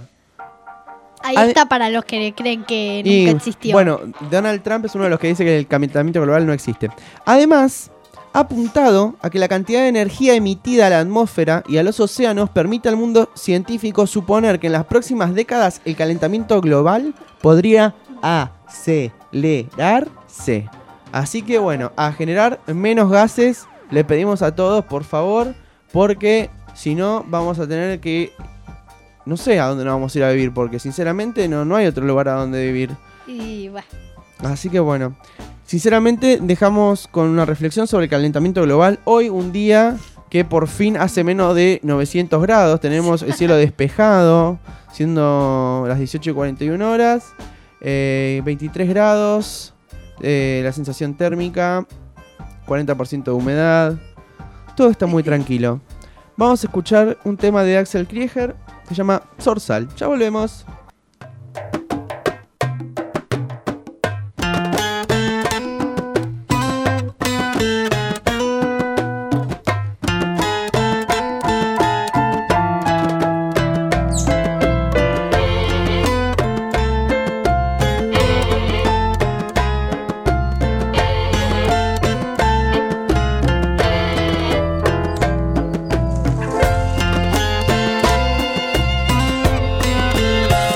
Ahí Ade- está para los que creen que nunca Y, existió. Bueno, Donald Trump es uno de los que dice que el calentamiento global no existe. Además, ha apuntado a que la cantidad de energía emitida a la atmósfera y a los océanos permite al mundo científico suponer que en las próximas décadas el calentamiento global podría acelerarse. Así que bueno, a generar menos gases le pedimos a todos, por favor, porque si no vamos a tener que... No sé a dónde nos vamos a ir a vivir, porque sinceramente no, no hay otro lugar a donde vivir. Y bueno, Así que bueno, sinceramente dejamos con una reflexión sobre el calentamiento global. Hoy un día que por fin hace menos de novecientos grados, tenemos el cielo despejado, siendo las dieciocho y cuarenta y una horas, eh, veintitrés grados, eh, la sensación térmica, cuarenta por ciento de humedad, todo está muy tranquilo. Vamos a escuchar un tema de Axel Krieger que se llama Zorzal. Ya volvemos. Thank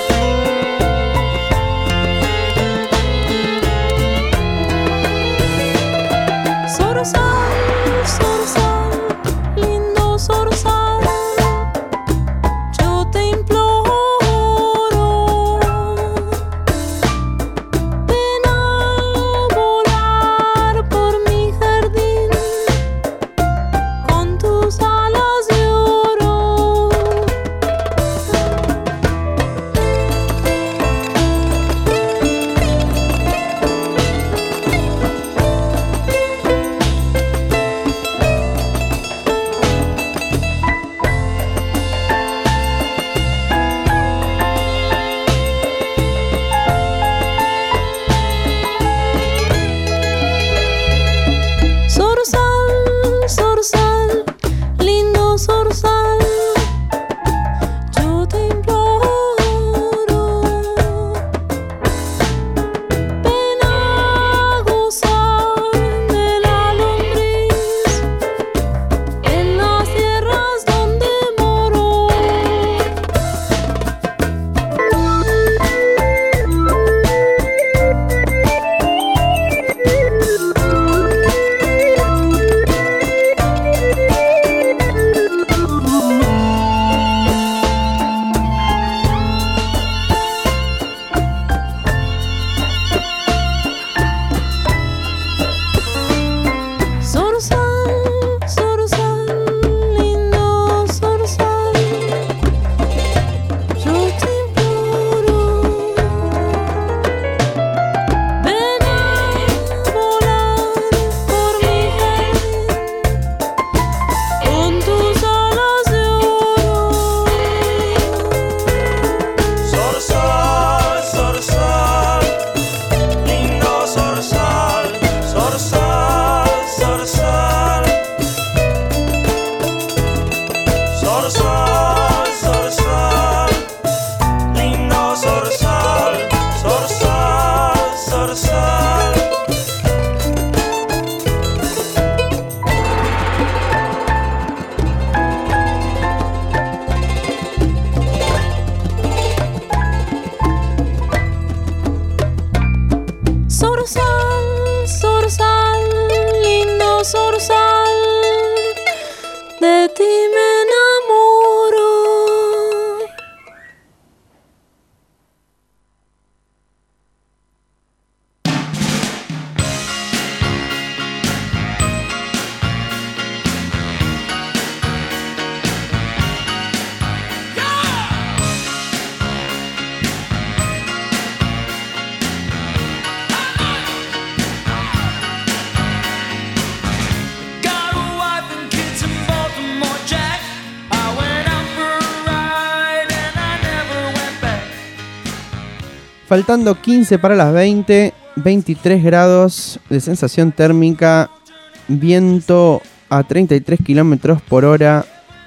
Faltando quince para las veinte, veintitrés grados de sensación térmica, viento a treinta y tres kilómetros por hora,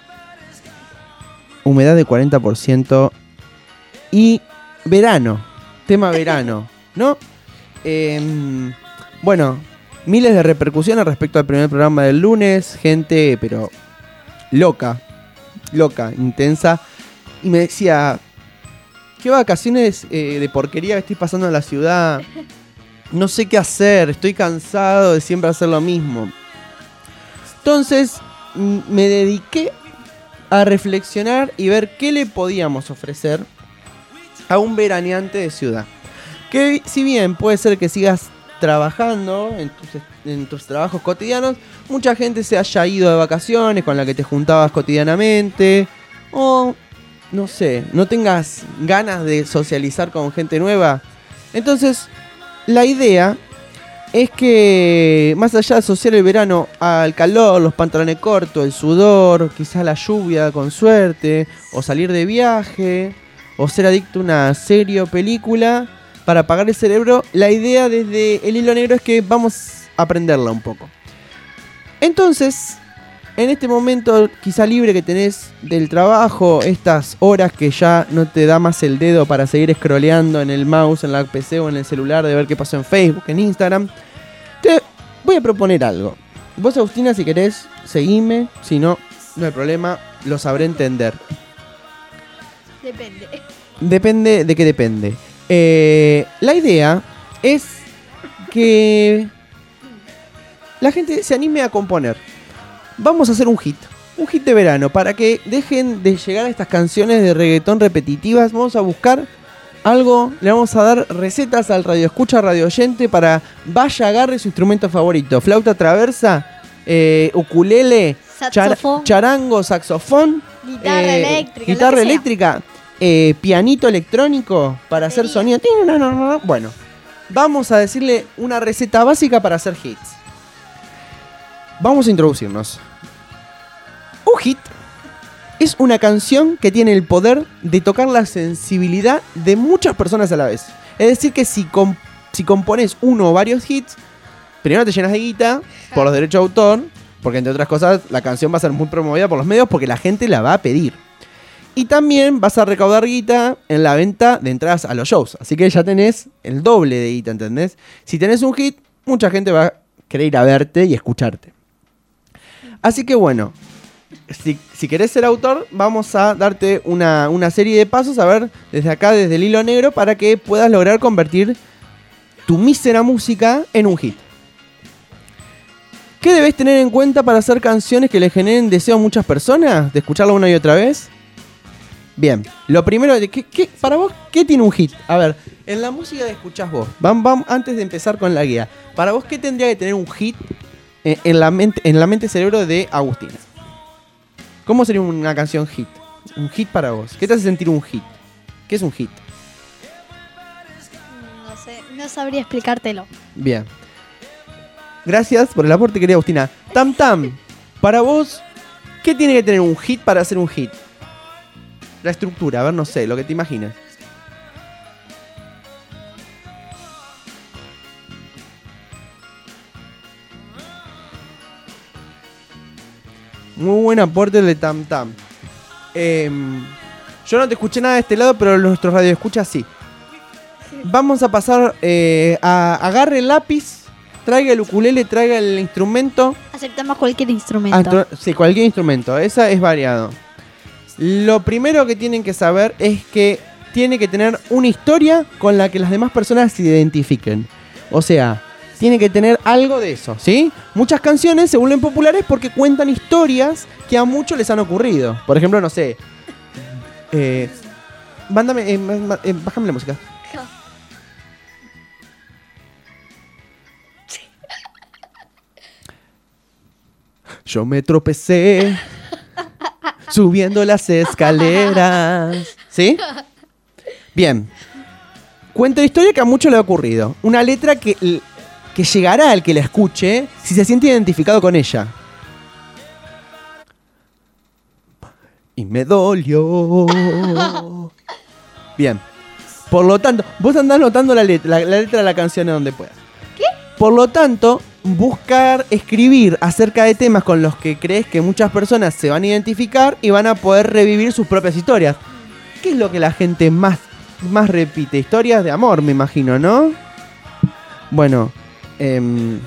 humedad de cuarenta por ciento y verano, tema verano, ¿no? Eh, bueno, miles de repercusiones respecto al primer programa del lunes, gente, pero loca, loca, intensa, y me decía, ¿qué vacaciones eh, de porquería que estoy pasando en la ciudad? No sé qué hacer, estoy cansado de siempre hacer lo mismo. Entonces m- me dediqué a reflexionar y ver qué le podíamos ofrecer a un veraneante de ciudad. Que si bien puede ser que sigas trabajando en tus, en tus trabajos cotidianos, mucha gente se haya ido de vacaciones con la que te juntabas cotidianamente, o no sé, no tengas ganas de socializar con gente nueva. Entonces, la idea es que más allá de asociar el verano al calor, los pantalones cortos, el sudor, quizás la lluvia con suerte, o salir de viaje, o ser adicto a una serie o película para apagar el cerebro, la idea desde el hilo negro es que vamos a aprenderla un poco. Entonces, en este momento quizá libre que tenés del trabajo, estas horas que ya no te da más el dedo para seguir scrolleando en el mouse, en la P C o en el celular, de ver qué pasó en Facebook, en Instagram, te voy a proponer algo. Vos, Agustina, si querés, seguime, si no, no hay problema, lo sabré entender. Depende. Depende de qué depende. Eh, la idea es que la gente se anime a componer. Vamos a hacer un hit, un hit de verano, para que dejen de llegar a estas canciones de reggaetón repetitivas. Vamos a buscar algo, le vamos a dar recetas al radio escucha, radio oyente, para vaya, agarre su instrumento favorito, flauta traversa, eh, ukulele, char- Saxofón. charango, saxofón, Guitarra eh, eléctrica. guitarra lo que sea. eléctrica, eh, pianito electrónico para hacer Batería. sonido. Bueno, vamos a decirle una receta básica para hacer hits. Vamos a introducirnos. Un hit es una canción que tiene el poder de tocar la sensibilidad de muchas personas a la vez. Es decir, que si, com- si compones uno o varios hits, primero te llenas de guita por los derechos de autor, porque entre otras cosas la canción va a ser muy promovida por los medios porque la gente la va a pedir. Y también vas a recaudar guita en la venta de entradas a los shows. Así que ya tenés el doble de guita, ¿entendés? Si tenés un hit, mucha gente va a querer ir a verte y escucharte. Así que bueno, si, si querés ser autor, vamos a darte una, una serie de pasos, a ver, desde acá, desde el hilo negro, para que puedas lograr convertir tu mísera música en un hit. ¿Qué debes tener en cuenta para hacer canciones que le generen deseo a muchas personas? ¿De escucharlo una y otra vez? Bien, lo primero, ¿qué, qué, para vos, ¿qué tiene un hit? A ver, en la música que escuchás vos, vam, vam, antes de empezar con la guía, para vos, ¿qué tendría que tener un hit en, en la mente, en la mente cerebro de Agustina? ¿Cómo sería una canción hit? Un hit para vos. ¿Qué te hace sentir un hit? ¿Qué es un hit? No sé, no sabría explicártelo. Bien. Gracias por el aporte, querida Agustina. Tam Tam, para vos, ¿qué tiene que tener un hit para hacer un hit? La estructura, a ver, no sé, lo que te imaginas. Muy buen aporte el de Tam Tam. Eh, yo no te escuché nada de este lado, pero nuestros radioescuchas sí. Vamos a pasar eh, a agarre el lápiz, traiga el ukulele, traiga el instrumento. Aceptamos cualquier instrumento. Ah, tro- sí, cualquier instrumento, esa es variado. Lo primero que tienen que saber es que tiene que tener una historia con la que las demás personas se identifiquen. O sea, tiene que tener algo de eso, ¿sí? Muchas canciones se vuelven populares porque cuentan historias que a muchos les han ocurrido. Por ejemplo, no sé. Eh, mándame, eh, ma- ma- eh, bájame la música. Yo me tropecé subiendo las escaleras. ¿Sí? Bien. Cuenta la historia que a muchos le ha ocurrido. Una letra que, que llegará al que la escuche si se siente identificado con ella. Y me dolió. Bien. Por lo tanto, vos andás notando la letra, la, la letra de la canción en donde puedas. ¿Qué? Por lo tanto, buscar escribir acerca de temas con los que crees que muchas personas se van a identificar y van a poder revivir sus propias historias. ¿Qué es lo que la gente más, más repite? Historias de amor, me imagino, ¿no? Bueno, eh,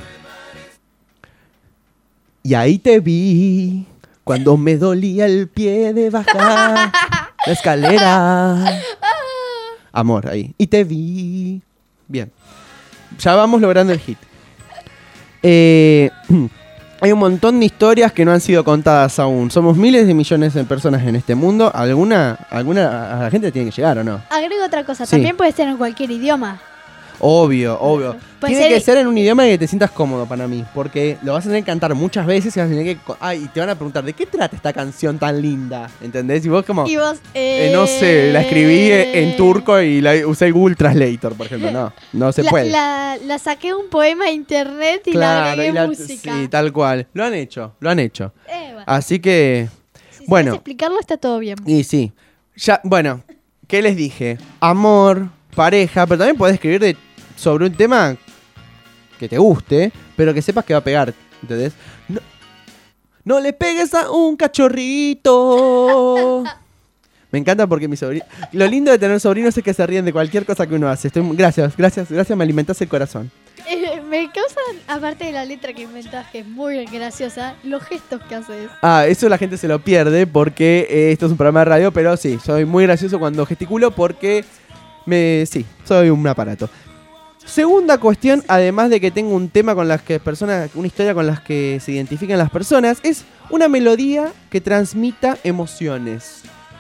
y ahí te vi cuando me dolía el pie de bajar la escalera. Amor, ahí. Y te vi. Bien. Ya vamos logrando el hit. Eh, hay un montón de historias que no han sido contadas aún. Somos miles de millones de personas en este mundo. ¿Alguna, alguna a la gente tiene que llegar o no? Agrego otra cosa. Sí. También puede ser en cualquier idioma. Obvio, obvio. Puede Tiene ser- que ser en un idioma en el que te sientas cómodo para mí. Porque lo vas a tener que cantar muchas veces y vas a tener que... co- Ay, y te van a preguntar, ¿de qué trata esta canción tan linda? ¿Entendés? Y vos como... Y vos, eh, eh, no sé, la escribí en turco y la usé Google Translator, por ejemplo. No, no se la, puede. La, la saqué un poema de internet y la agregué y la- música. Sí, tal cual. Lo han hecho, lo han hecho. Eh, bueno. Así que... Si bueno. sabes explicarlo está todo bien. Y sí. Ya, bueno, ¿qué les dije? Amor, pareja, pero también podés escribir de, sobre un tema que te guste, pero que sepas que va a pegar, ¿entendés? No, no le pegues a un cachorrito. Me encanta porque mi sobrino... Lo lindo de tener sobrinos es que se ríen de cualquier cosa que uno hace. Estoy... Gracias, gracias, gracias, me alimentás el corazón. Eh, me causan, aparte de la letra que inventás, que es muy graciosa, los gestos que haces. Ah, eso la gente se lo pierde porque eh, esto es un programa de radio, pero sí, soy muy gracioso cuando gesticulo porque me sí, soy un aparato. Segunda cuestión, además de que tengo un tema con las que personas, una historia con las que se identifican las personas, es una melodía que transmita emociones.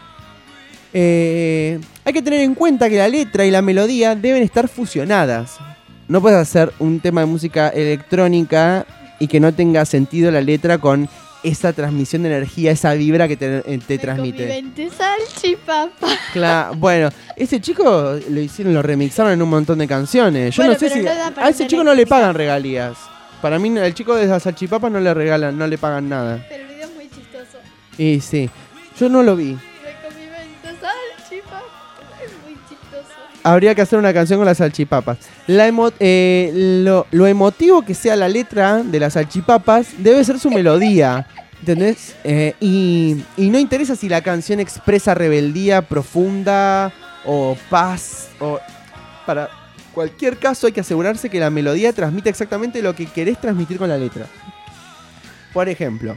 Eh, hay que tener en cuenta que la letra y la melodía deben estar fusionadas. No puedes hacer un tema de música electrónica y que no tenga sentido la letra con esa transmisión de energía, esa vibra que te, eh, te Me transmite. comí veinte salchipapa. Claro, bueno, ese chico lo hicieron, lo remixaron en un montón de canciones. Yo Bueno, no sé pero si no da para a ese hacer chico no le remixar. pagan regalías. Para mí el chico de las salchipapas no le regalan, no le pagan nada. Pero el video es muy chistoso. Y sí, yo no lo vi. Me comí veinte salchipapas. Es muy chistoso. Habría que hacer una canción con las salchipapas. La emo- eh, lo, lo emotivo que sea la letra de las salchipapas debe ser su melodía. ¿Entendés? Eh, y, y no interesa si la canción expresa rebeldía profunda o paz. O para cualquier caso hay que asegurarse que la melodía transmite exactamente lo que querés transmitir con la letra. Por ejemplo,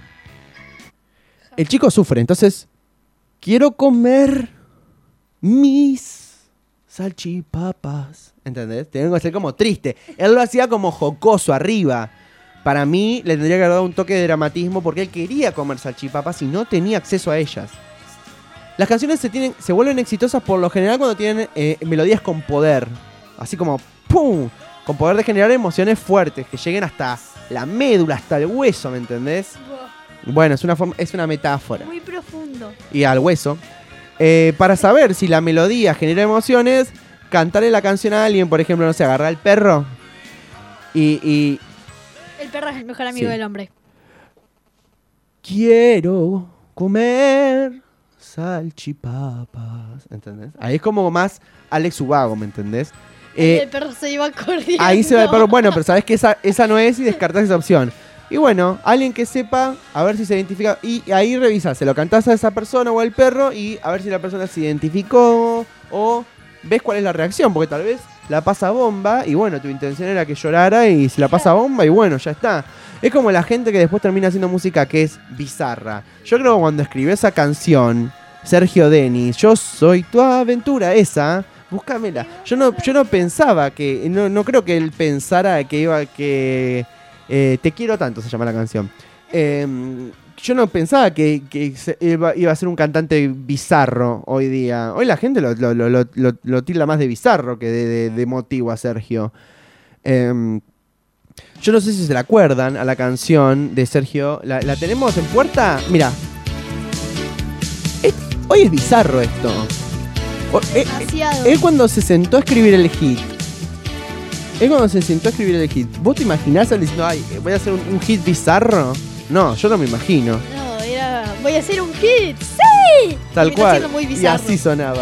el chico sufre, entonces quiero comer mis salchipapas. ¿Entendés? Tengo que ser como triste. Él lo hacía como jocoso arriba. Para mí le tendría que haber dado un toque de dramatismo porque él quería comer salchipapas y no tenía acceso a ellas. Las canciones se, tienen, se vuelven exitosas por lo general cuando tienen eh, melodías con poder. Así como ¡pum! Con poder de generar emociones fuertes que lleguen hasta la médula, hasta el hueso, ¿me entendés? Buah, Bueno, es una, forma, es una metáfora. muy profundo. Y al hueso. Eh, para saber si la melodía genera emociones, cantarle la canción a alguien, por ejemplo, no sé, agarrar al perro y, y El perro es el mejor amigo Sí. del hombre. quiero comer salchipapas, ¿entendés? Ahí es como más Alex Ubago, ¿me entendés? Eh, el perro se iba corriendo. ahí se va el perro. Bueno, pero sabés que esa, esa no es y descartás esa opción. Y bueno, alguien que sepa, a ver si se identifica. Y ahí revisás, se lo cantás a esa persona o al perro y a ver si la persona se identificó o ves cuál es la reacción, porque tal vez la pasa bomba y bueno, tu intención era que llorara y si la pasa bomba y bueno, ya está. Es como la gente que después termina haciendo música que es bizarra. Yo creo que cuando escribió esa canción, Sergio Denis, Yo soy tu aventura, esa, búscamela. Yo no, yo no pensaba que, no, no creo que él pensara que iba, que eh, Te quiero tanto se llama la canción. Eh, yo no pensaba que, que se- iba, iba a ser un cantante bizarro hoy día. Hoy la gente lo, lo, lo, lo, lo- lo tilda más de bizarro que de, de, de emotivo a Sergio. Eh, yo no sé si se la acuerdan a la canción de Sergio. ¿La, la tenemos en puerta? Mira. Es- hoy es bizarro esto. O- eh, eh, Demasiado. él cuando se sentó a escribir el hit. Él cuando se sentó a escribir el hit. ¿Vos te imaginás él diciendo, ay, voy a hacer un, un hit bizarro? No, yo no me imagino. No, era. Voy a hacer un hit. ¡Sí! Tal Terminó cual. siendo muy Y bizarro. así sonaba.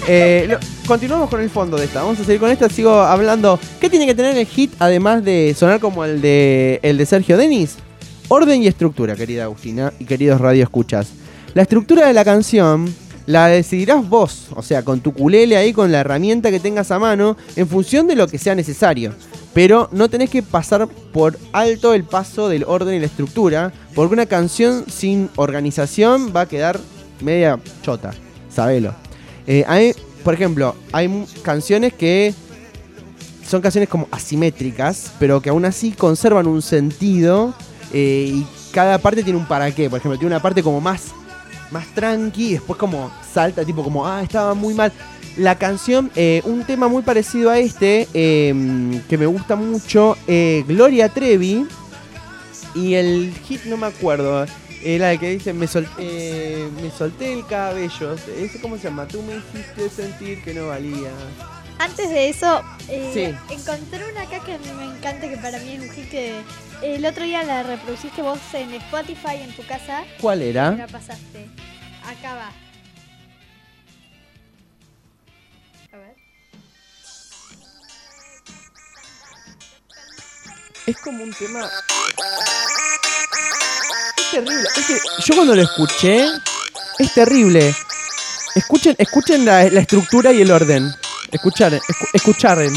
Eh, lo- continuamos con el fondo de esta. Vamos a seguir con esta. Sigo hablando. ¿Qué tiene que tener el hit además de sonar como el de el de Sergio Denis? Orden y estructura, querida Agustina y queridos radioescuchas. La estructura de la canción la decidirás vos, o sea, con tu ukulele ahí, con la herramienta que tengas a mano, en función de lo que sea necesario. Pero no tenés que pasar por alto el paso del orden y la estructura, porque una canción sin organización va a quedar media chota, sabelo. Eh, hay, por ejemplo, hay m- canciones que son canciones como asimétricas, pero que aún así conservan un sentido eh, y cada parte tiene un para qué. Por ejemplo, tiene una parte como más, más tranqui y después como salta, tipo como, ah, estaba muy mal. La canción, eh, un tema muy parecido a este, eh, que me gusta mucho, eh, Gloria Trevi, y el hit no me acuerdo, era el que dice, me, sol- eh, me solté el cabello, ¿ese cómo se llama? Tú me hiciste sentir que no valía. Antes de eso, eh, Sí. encontré una acá que a mí me encanta, que para mí es un hit que eh, el otro día la reproduciste vos en Spotify en tu casa. ¿Cuál Me era? la pasaste. Acá va. A ver. Es como un tema... Es terrible. Es que yo cuando lo escuché, es terrible. Escuchen, escuchen la, la estructura y el orden. Escuchar, escu- escucharen.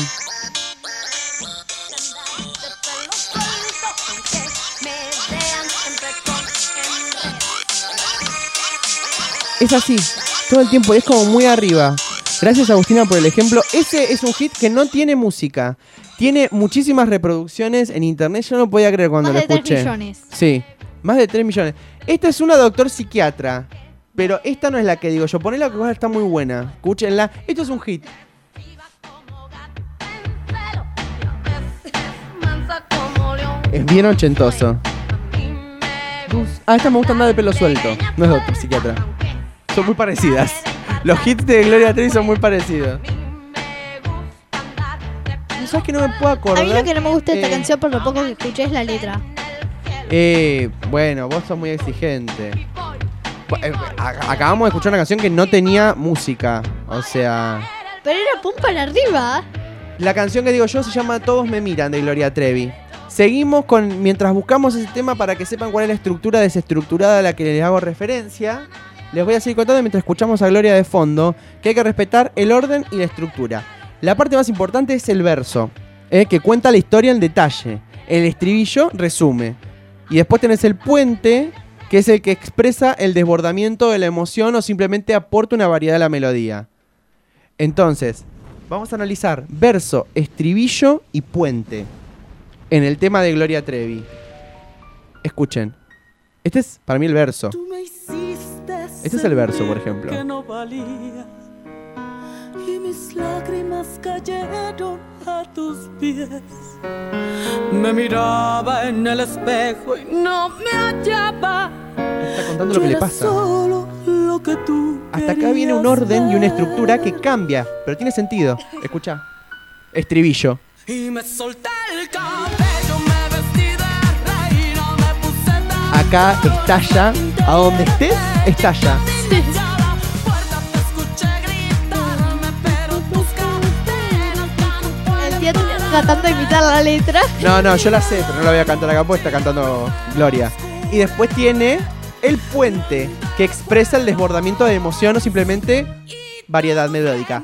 Es así, todo el tiempo, y es como muy arriba. Gracias, Agustina, por el ejemplo. Ese es un hit que no tiene música. Tiene muchísimas reproducciones en internet. Yo no podía creer cuando Más lo de escuché. tres millones. Sí, más de tres millones. Esta es una doctor psiquiatra, pero esta no es la que digo yo. Ponela que está muy buena. Escúchenla. Esto es un hit. Es bien ochentoso. Ah, esta me gusta andar de pelo suelto. No es doctor psiquiatra. Son muy parecidas. Los hits de Gloria Trevi son muy parecidos. ¿No sabes que no me puedo acordar? A mí lo que no me gusta de esta Eh, canción, por lo poco que escuché, es la letra. Eh, bueno, vos sos muy exigente. Bu- eh, a- Acabamos de escuchar una canción que no tenía música. O sea, Pero era pum para arriba. la canción que digo yo se llama Todos me miran, de Gloria Trevi. Seguimos con, mientras buscamos ese tema para que sepan cuál es la estructura desestructurada a la que les hago referencia, les voy a seguir contando mientras escuchamos a Gloria de fondo, que hay que respetar el orden y la estructura. La parte más importante es el verso, eh, que cuenta la historia en detalle. El estribillo resume. Y después tenés el puente, que es el que expresa el desbordamiento de la emoción o simplemente aporta una variedad a la melodía. Entonces, vamos a analizar verso, estribillo y puente en el tema de Gloria Trevi. Escuchen. Este es para mí el verso. Este es el verso, por ejemplo. Que no valía, y mis lágrimas cayeron a tus pies. Me miraba en el espejo y no me hallaba. Está contando lo que le pasa. Solo lo que tú Hasta acá viene un orden y una estructura que cambia, pero tiene sentido. Escucha. Estribillo. Y me solté el cabello, me vestí de reina, me puse tan Acá estalla. A donde estés, estalla. El tío tratando de imitar la letra. No, no, yo la sé, pero no la voy a cantar acá porque está cantando Gloria. Y después tiene el puente, que expresa el desbordamiento de emoción o simplemente variedad melódica.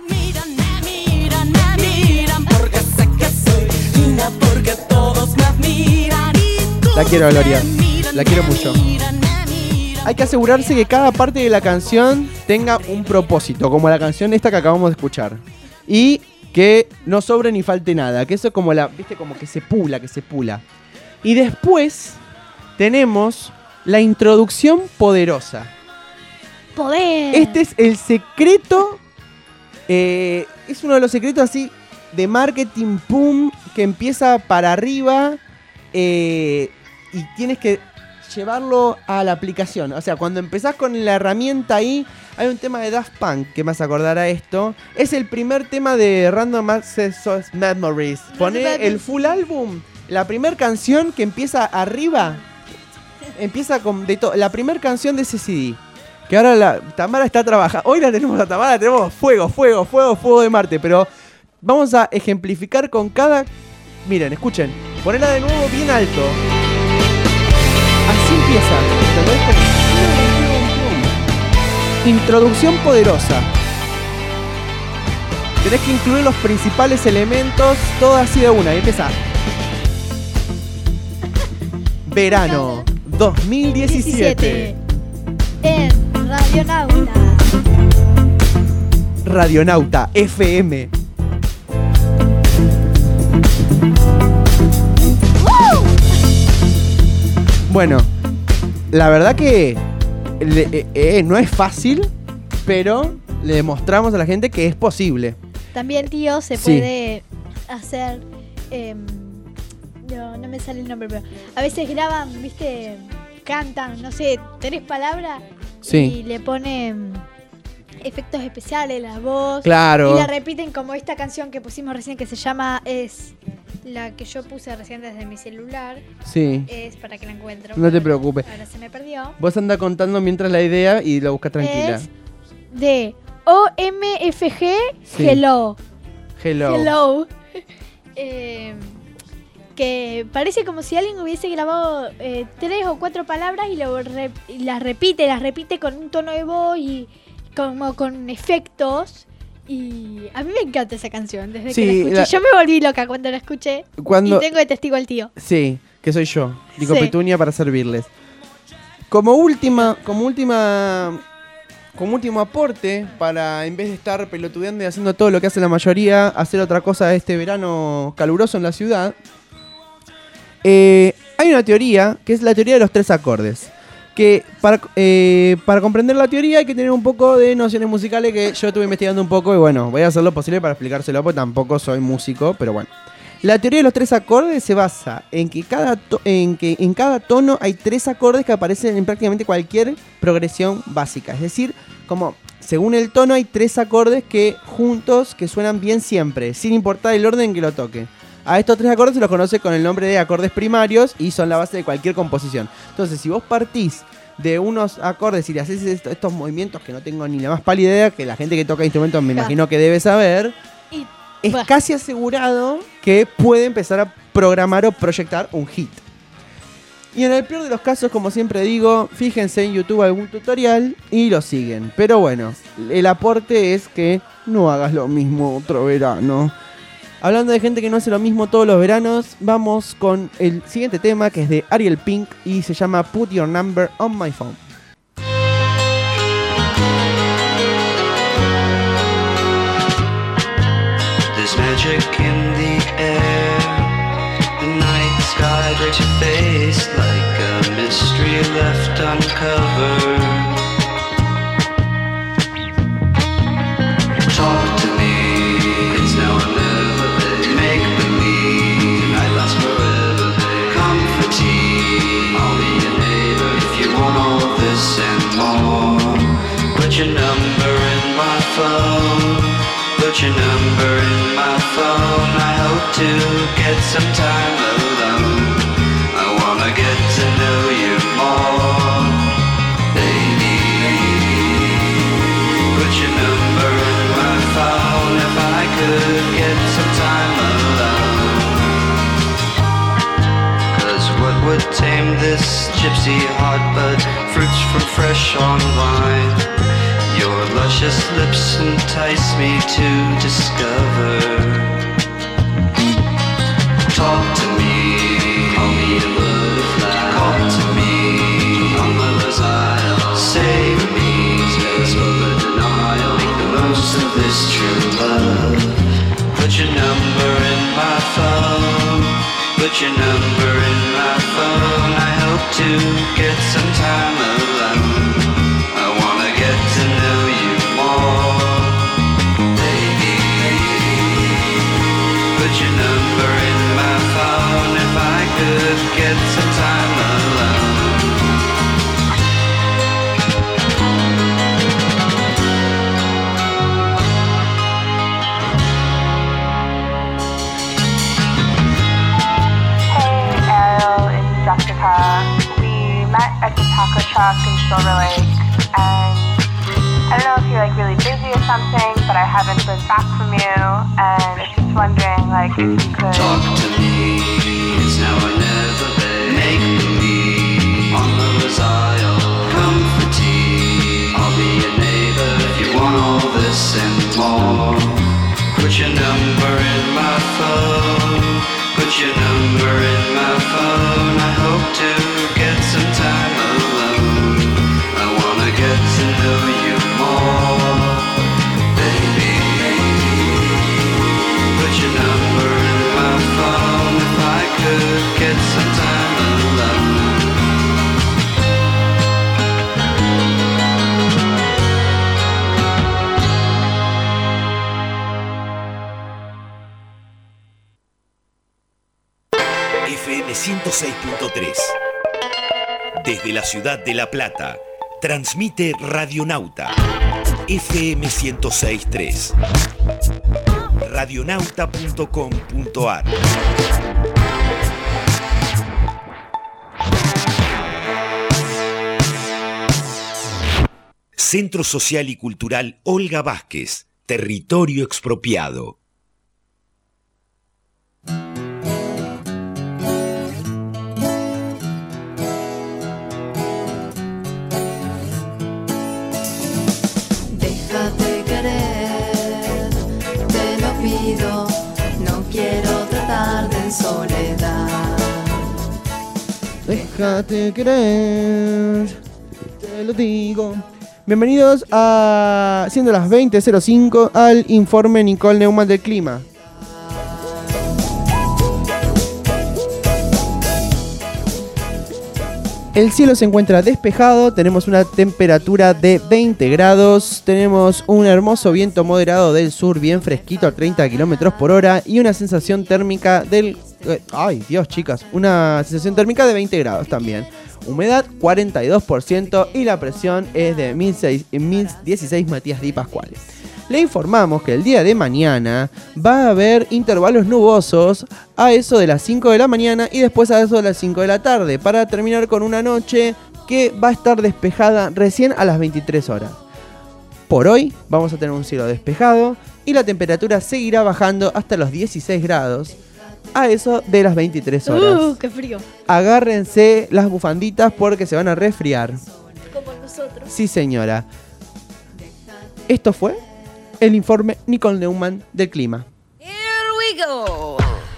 La quiero, Gloria. La quiero mucho. Hay que asegurarse que cada parte de la canción tenga un propósito, como la canción esta que acabamos de escuchar. Y que no sobre ni falte nada, que eso es como la, viste, como que se pula, que se pula. Y después tenemos la introducción poderosa. Poder. Este es el secreto, eh, es uno de los secretos así de marketing, pum, que empieza para arriba eh, y tienes que llevarlo a la aplicación. O sea, cuando empezás con la herramienta ahí, hay un tema de Daft Punk que me hace acordar a esto. Es el primer tema de Random Access Memories. Poné el full álbum, la primera canción que empieza arriba, empieza con de to- la primera canción de ese C D. Que ahora la Tamara está trabajando. Hoy la tenemos a Tamara, tenemos fuego, fuego, fuego, fuego de Marte. Pero vamos a ejemplificar con cada... Miren, escuchen. Ponela de nuevo bien alto. Así empieza. Introducción poderosa. Tenés que incluir los principales elementos, todo así de una. Y empieza. Verano dos mil diecisiete. En Radionauta. Radionauta F M. ¡Woo! Bueno, la verdad que le, eh, eh, no es fácil, pero le demostramos a la gente que es posible. También, tío, se Sí. puede hacer... Eh, no, no me sale el nombre, pero a veces graban, viste, cantan, no sé, tres palabras Sí. y le ponen efectos especiales, la voz. Claro. Y la repiten como esta canción que pusimos recién que se llama, es la que yo puse recién desde mi celular. Sí. Es para que la encuentro. No te preocupes. Ahora se me perdió. Vos anda contando mientras la idea y lo buscas tranquila. Es de O M F G Sí. Hello. Hello. Hello. Eh, que parece como si alguien hubiese grabado eh, tres o cuatro palabras y, lo re- y las repite, las repite con un tono de voz y como con efectos. Y a mí me encanta esa canción. Desde Sí, que la escuché, la- yo me volví loca cuando la escuché. Cuando... Y tengo de testigo al tío. Sí, que soy yo, Nico Sí. Petunia, para servirles. Como última, como última, como último aporte, para en vez de estar pelotudeando y haciendo todo lo que hace la mayoría, hacer otra cosa este verano caluroso en la ciudad, eh, hay una teoría, que es la teoría de los tres acordes. Que para, eh, para comprender la teoría hay que tener un poco de nociones musicales, que yo estuve investigando un poco y bueno, voy a hacer lo posible para explicárselo, porque tampoco soy músico, pero bueno. La teoría de los tres acordes se basa en que, cada to- en que en cada tono hay tres acordes que aparecen en prácticamente cualquier progresión básica. Es decir, como según el tono hay tres acordes que juntos que suenan bien siempre, sin importar el orden en que lo toquen. A estos tres acordes se los conoce con el nombre de acordes primarios y son la base de cualquier composición. Entonces, si vos partís de unos acordes y le haces est- estos movimientos que no tengo ni la más pálida idea, que la gente que toca instrumentos me Ja. imagino que debe saber, Y es Buah. casi asegurado que puede empezar a programar o proyectar un hit. Y en el peor de los casos, como siempre digo, fíjense en YouTube algún tutorial y lo siguen. Pero bueno, el aporte es que no hagas lo mismo otro verano. Hablando de gente que no hace lo mismo todos los veranos, vamos con el siguiente tema, que es de Ariel Pink y se llama Put Your Number on My Phone. There's magic in the air. The night sky breaks your face like a mystery left uncovered. Talk to me, it's now or never, babe. Make believe, tonight lasts forever, babe. Come for tea, I'll be your neighbor if you want all this and more. Put your number in my phone. Put your number in my phone. I hope to get some time alone. I wanna get to know you more, baby. Put your number in my phone. If I could get some time alone. Cause what would tame this gypsy heart but fruits from fresh on vine? Your luscious lips entice me to discover. Talk to me, call me a butterfly. Call to me, on my desire. Save me, space over denial. Make the most of this true love. Put your number in my phone. Put your number in my phone. I hope to get some time alone. I wanna get to know you more, baby. Put your number in my phone. If I could get some time alone. Hey Ariel, it's Jessica. We met at the taco truck in Silver Lake, and something, but I haven't heard back from you, and I was just wondering, like, if you could Talk to me, it's now or never, babe. Make believe on Lover's Isle. Come for tea, I'll be your neighbor if you want all this and more. Put your number in my phone. Put your number in my phone. I hope to get some time alone. I wanna get to know you more, baby. Put your number in my phone. If I could get some time alone. F M ciento seis punto tres. Desde la ciudad de La Plata, transmite Radionauta. F M ciento seis punto tres. radionauta punto com punto ar. Centro Social y Cultural Olga Vázquez, Territorio Expropiado. Déjate querer, te lo pido, no quiero tratarte en soledad. Déjate querer, te lo digo. Bienvenidos a, siendo las veinte cero cinco, al informe Nicole Neumann del clima. El cielo se encuentra despejado, tenemos una temperatura de veinte grados, tenemos un hermoso viento moderado del sur, bien fresquito a treinta kilómetros por hora y una sensación térmica del... Eh, ay, Dios, chicas, una sensación térmica de veinte grados también. Humedad cuarenta y dos por ciento y la presión es de mil dieciséis Matías Di Pascual. Le informamos que el día de mañana va a haber intervalos nubosos a eso de las cinco de la mañana y después a eso de las cinco de la tarde, para terminar con una noche que va a estar despejada recién a las veintitrés horas. Por hoy vamos a tener un cielo despejado y la temperatura seguirá bajando hasta los dieciséis grados a eso de las veintitrés horas. ¡Uh, qué frío! Agárrense las bufanditas porque se van a resfriar. Como nosotros. Sí, señora. Esto fue el informe Nicole Neumann del clima. Here we go.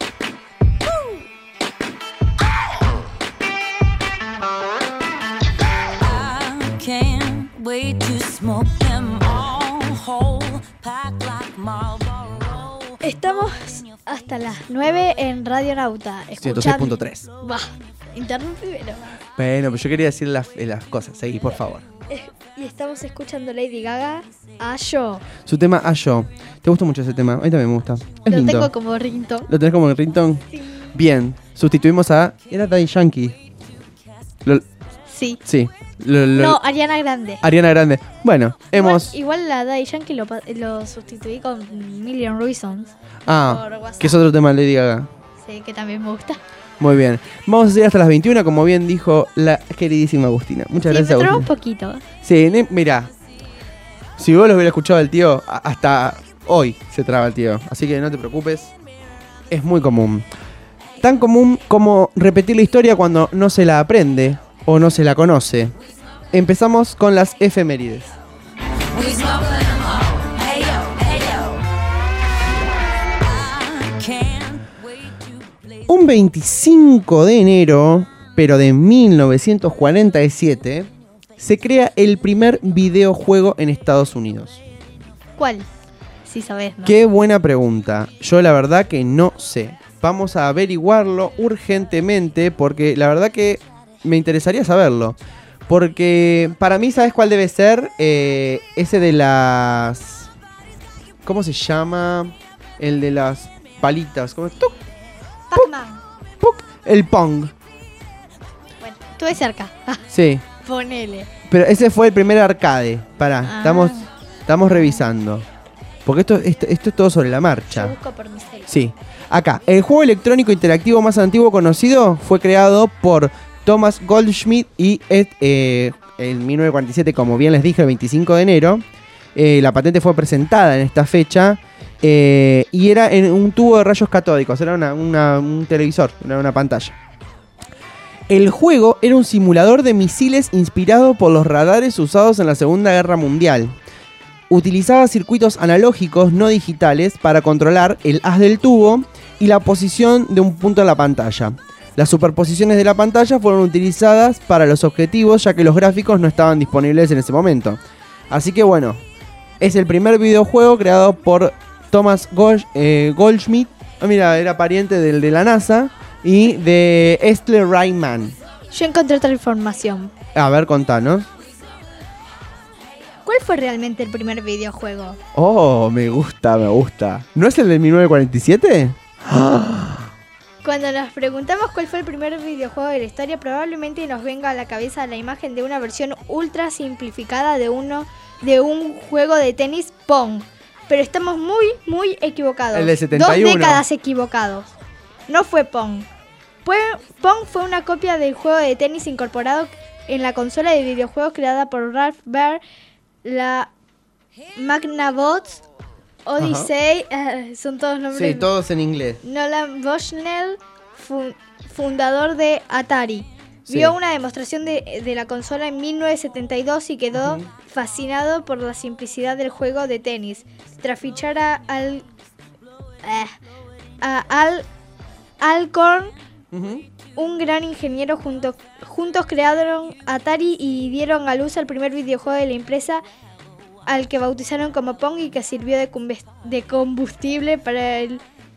I can't wait to smoke them all whole, pack like Marlboro. Estamos hasta las nueve en Radionauta. ciento seis punto tres. Bah, interrumpime nomás. Bueno, pero yo quería decir las, las cosas. Seguí, por favor. Eh, Y estamos escuchando Lady Gaga, a Yo. Su tema A Yo. ¿Te gusta mucho ese tema? A mí también me gusta. Es Lo lindo. tengo como ringtone. ¿Lo tenés como ringtone? Sí. Bien. Sustituimos a... Era Daddy Yankee. Lo- Sí. Sí. Lo- lo- No, Ariana Grande. Ariana Grande. Bueno, hemos... Igual, igual la Daddy Yankee lo, pa- lo sustituí con Million Reasons. Ah, por WhatsApp. que es otro tema de Lady Gaga. Sí, que también me gusta. Muy bien. Vamos a seguir hasta las veintiuna, como bien dijo la queridísima Agustina. Muchas Sí, gracias, me traba un Agustina. poquito. Sí, ne- mira. Si vos lo hubiera escuchado al tío, a- hasta hoy se traba el tío. Así que no te preocupes. Es muy común. Tan común como repetir la historia cuando no se la aprende o no se la conoce. Empezamos con las efemérides. We smoke them all. Hey yo, hey yo. I can't wait to play. Un veinticinco de enero, pero de mil novecientos cuarenta y siete, se crea el primer videojuego en Estados Unidos. ¿Cuál? Sí sabés, ¿no? Qué buena pregunta. Yo la verdad que no sé. Vamos a averiguarlo urgentemente porque la verdad que me interesaría saberlo. Porque para mí, ¿sabes cuál debe ser? Eh, ese de las... ¿Cómo se llama? El de las palitas. ¿Cómo? ¡Tuc! Pac-Man. ¡Puc! El Pong. Bueno, estuve cerca. Sí. Ponele. Pero ese fue el primer arcade. Pará, Ah. estamos, estamos revisando. Porque esto, esto, esto es todo sobre la Yo marcha. busco por mi cel. Sí. Acá, el juego electrónico interactivo más antiguo conocido fue creado por Thomas Goldschmidt y Ed, eh, en mil novecientos cuarenta y siete, como bien les dije, el veinticinco de enero. Eh, la patente fue presentada en esta fecha eh, y era en un tubo de rayos catódicos, era una, una, un televisor, era una pantalla. El juego era un simulador de misiles inspirado por los radares usados en la Segunda Guerra Mundial. Utilizaba circuitos analógicos no digitales para controlar el haz del tubo y la posición de un punto en la pantalla. Las superposiciones de la pantalla fueron utilizadas para los objetivos, ya que los gráficos no estaban disponibles en ese momento. Así que bueno, es el primer videojuego creado por Thomas Gold, eh, Goldschmidt. Ah, mira, era pariente del de la NASA y de Estle Rayman. Yo encontré otra información. A ver, contanos. ¿Cuál fue realmente el primer videojuego? Oh, me gusta, me gusta. ¿No es el de mil novecientos cuarenta y siete? Cuando nos preguntamos cuál fue el primer videojuego de la historia, probablemente nos venga a la cabeza la imagen de una versión ultra simplificada de uno de un juego de tenis Pong. Pero estamos muy, muy equivocados. El de setenta y uno. Dos décadas equivocados. No fue Pong. Fue, Pong fue una copia del juego de tenis incorporado en la consola de videojuegos creada por Ralph Baer, la Magnavox Odyssey, uh, son todos nombres. Sí, todos en inglés. Nolan Bushnell, fu- fundador de Atari, sí. Vio una demostración de, de la consola en mil novecientos setenta y dos y quedó uh-huh. fascinado por la simplicidad del juego de tenis. Tras fichar a Al, eh, a Al Alcorn, uh-huh. un gran ingeniero, junto, juntos crearon Atari y dieron a luz al primer videojuego de la empresa, al que bautizaron como Pong y que sirvió de, cumbes- de combustible para el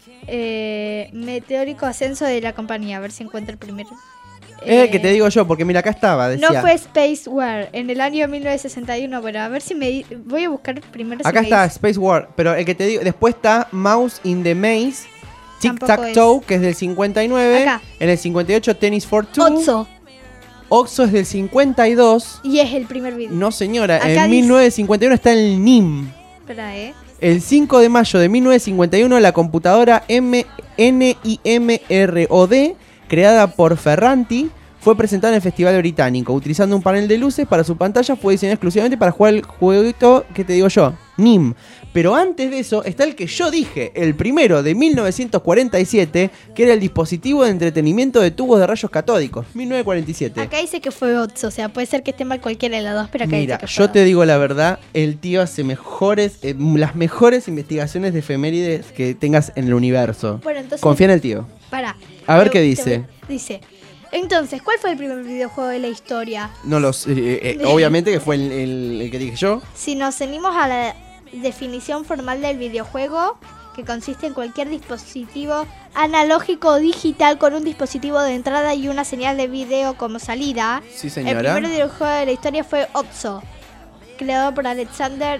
eh, meteórico ascenso de la compañía. A ver si encuentro el primero. Es eh, el que te digo yo, porque mira, acá estaba, decía. No fue Spacewar, en el año mil novecientos sesenta y uno, pero a ver si me... Di- voy a buscar primero si Acá me está dice. Space War, pero el que te digo, después está Mouse in the Maze, Tic Tampoco Tac Toe, es. que es del cincuenta y nueve. Acá. En el cincuenta y ocho, Tennis for Two. Otso. Oxo es del cincuenta y dos. Y es el primer video. No, señora, Acá en dice- mil novecientos cincuenta y uno está el N I M. Espera, eh. El cinco de mayo de mil novecientos cincuenta y uno, la computadora M N I M R O D, creada por Ferranti, fue presentada en el Festival Británico. Utilizando un panel de luces para su pantalla, fue diseñada exclusivamente para jugar el jueguito que te digo yo, N I M. Pero antes de eso está el que yo dije, el primero de mil novecientos cuarenta y siete, que era el dispositivo de entretenimiento de tubos de rayos catódicos, mil novecientos cuarenta y siete. Acá dice que fue Otso, o sea, puede ser que esté mal cualquiera de las dos, pero acá Mira, dice que fue yo te digo la verdad, el tío hace mejores, eh, las mejores investigaciones de efemérides que tengas en el universo. Bueno, entonces- Confía en el tío. Pará. A ver Te- qué te dice. voy- Dice, entonces, ¿cuál fue el primer videojuego de la historia? No los, eh, eh, obviamente que fue el, el- el que dije yo. Si nos ceñimos a la definición formal del videojuego, que consiste en cualquier dispositivo analógico o digital con un dispositivo de entrada y una señal de video como salida. Sí, señora. El primer videojuego de la historia fue Otso, creado por Alexander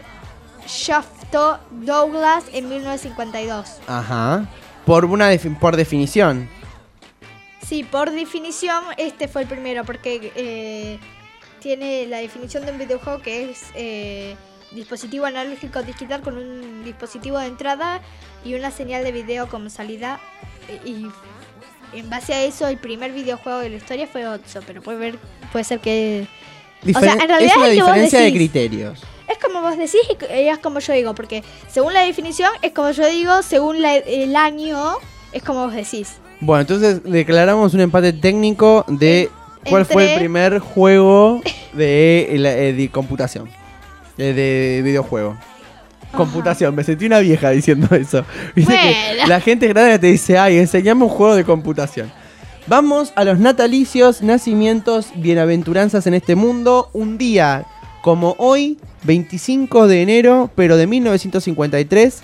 Shafto Douglas en mil novecientos cincuenta y dos. Ajá. Por una defi- por definición. Sí, por definición, este fue el primero, porque eh, tiene la definición de un videojuego que es eh, dispositivo analógico digital con un dispositivo de entrada y una señal de video como salida. Y, y en base a eso, el primer videojuego de la historia fue Otso, pero puede, ver, puede ser que... Diferen- o sea, en realidad es una es que vos diferencia de decís. criterios. Es como vos decís y es como yo digo, porque según la definición es como yo digo, según la- el año es como vos decís. Bueno, entonces declaramos un empate técnico de cuál Entre- fue el primer juego de, la- eh, de computación. De, de videojuego. Computación, me sentí una vieja diciendo eso. Viste que Bueno. la gente grande te dice, ay, enseñame un juego de computación. Vamos a los natalicios, nacimientos, bienaventuranzas en este mundo. Un día como hoy, veinticinco de enero, pero de mil novecientos cincuenta y tres.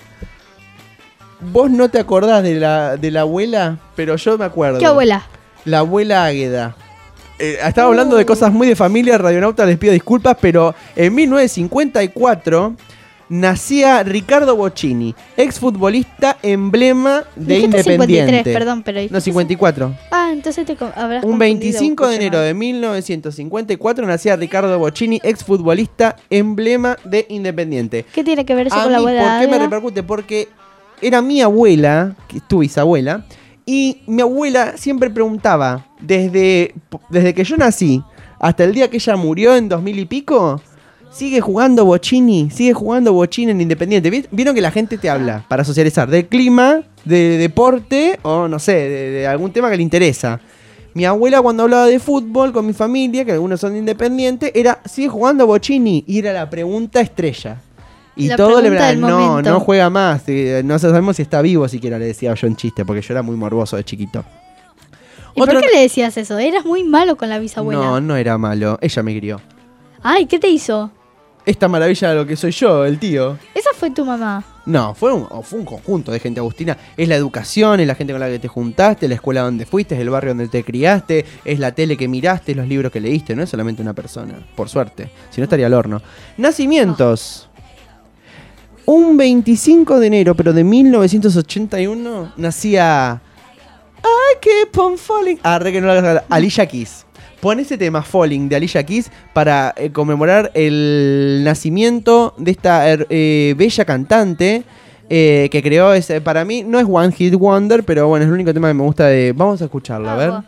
Vos no te acordás de la, de la abuela, pero yo me acuerdo. ¿Qué abuela? La abuela Águeda. Eh, estaba hablando de cosas muy de familia, Radionauta les pido disculpas, pero en mil novecientos cincuenta y cuatro nacía Ricardo Bocchini, exfutbolista emblema de Dijiste Independiente. cincuenta y tres, perdón, pero dijiste No, cincuenta y cuatro. Ah, entonces te co- habrás Un confundido, veinticinco de escucha enero mal. de mil novecientos cincuenta y cuatro nacía Ricardo Bocchini, exfutbolista emblema de Independiente. ¿Qué tiene que ver eso A con la mí, abuela? ¿por qué me Águeda? repercute? Porque era mi abuela, que es tu bisabuela, y mi abuela siempre preguntaba, desde, desde que yo nací hasta el día que ella murió en dos mil y pico, Sigue jugando Bocini, sigue jugando Bocini en Independiente. ¿Vi- Vieron que la gente te habla para socializar de clima, de deporte o no sé, de, de algún tema que le interesa. Mi abuela cuando hablaba de fútbol con mi familia, que algunos son de Independiente, era, ¿sigue jugando Bocini? Y era la pregunta estrella. Y La todo le pregunta preguntaban, del no, momento. no juega más, eh, no sabemos si está vivo siquiera, le decía yo en chiste, porque yo era muy morboso de chiquito. ¿Y Otro- por qué le decías eso? Eras muy malo con la bisabuela. No, no era malo, ella me crió. Ay, ¿qué te hizo? Esta maravilla de lo que soy yo, el tío. Esa fue tu mamá. No, fue un, fue un conjunto de gente, Agustina. Es la educación, es la gente con la que te juntaste, la escuela donde fuiste, es el barrio donde te criaste, es la tele que miraste, es los libros que leíste. No es solamente una persona, por suerte. Si no estaría al horno. Nacimientos. Un veinticinco de enero, pero de mil novecientos ochenta y uno, nacía... I keep on falling. Ah, re que no lo hagas. Alicia Keys. Pon ese tema Falling de Alicia Keys para eh, conmemorar el nacimiento de esta her- eh, bella cantante eh, que creó ese. Para mí no es One Hit Wonder, pero bueno, es el único tema que me gusta de. Vamos a escucharlo, a ver.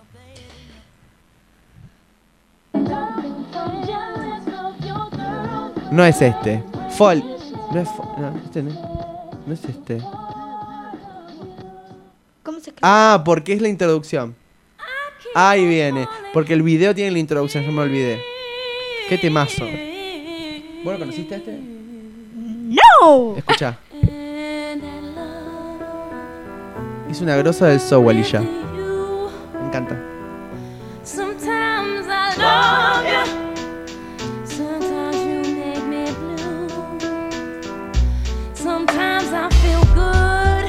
No es este. Fall. No es, fo- no, este no. No es este. ¿Cómo se escribe? Ah, porque es la introducción. Ahí viene. Porque el video tiene la introducción, yo me olvidé. Qué temazo. ¿Vos lo conociste a este? ¡No! Escucha. Es una grosa del soul, Alicia. Me encanta. Sometimes I love you. Sometimes you make me blue. Sometimes I feel good.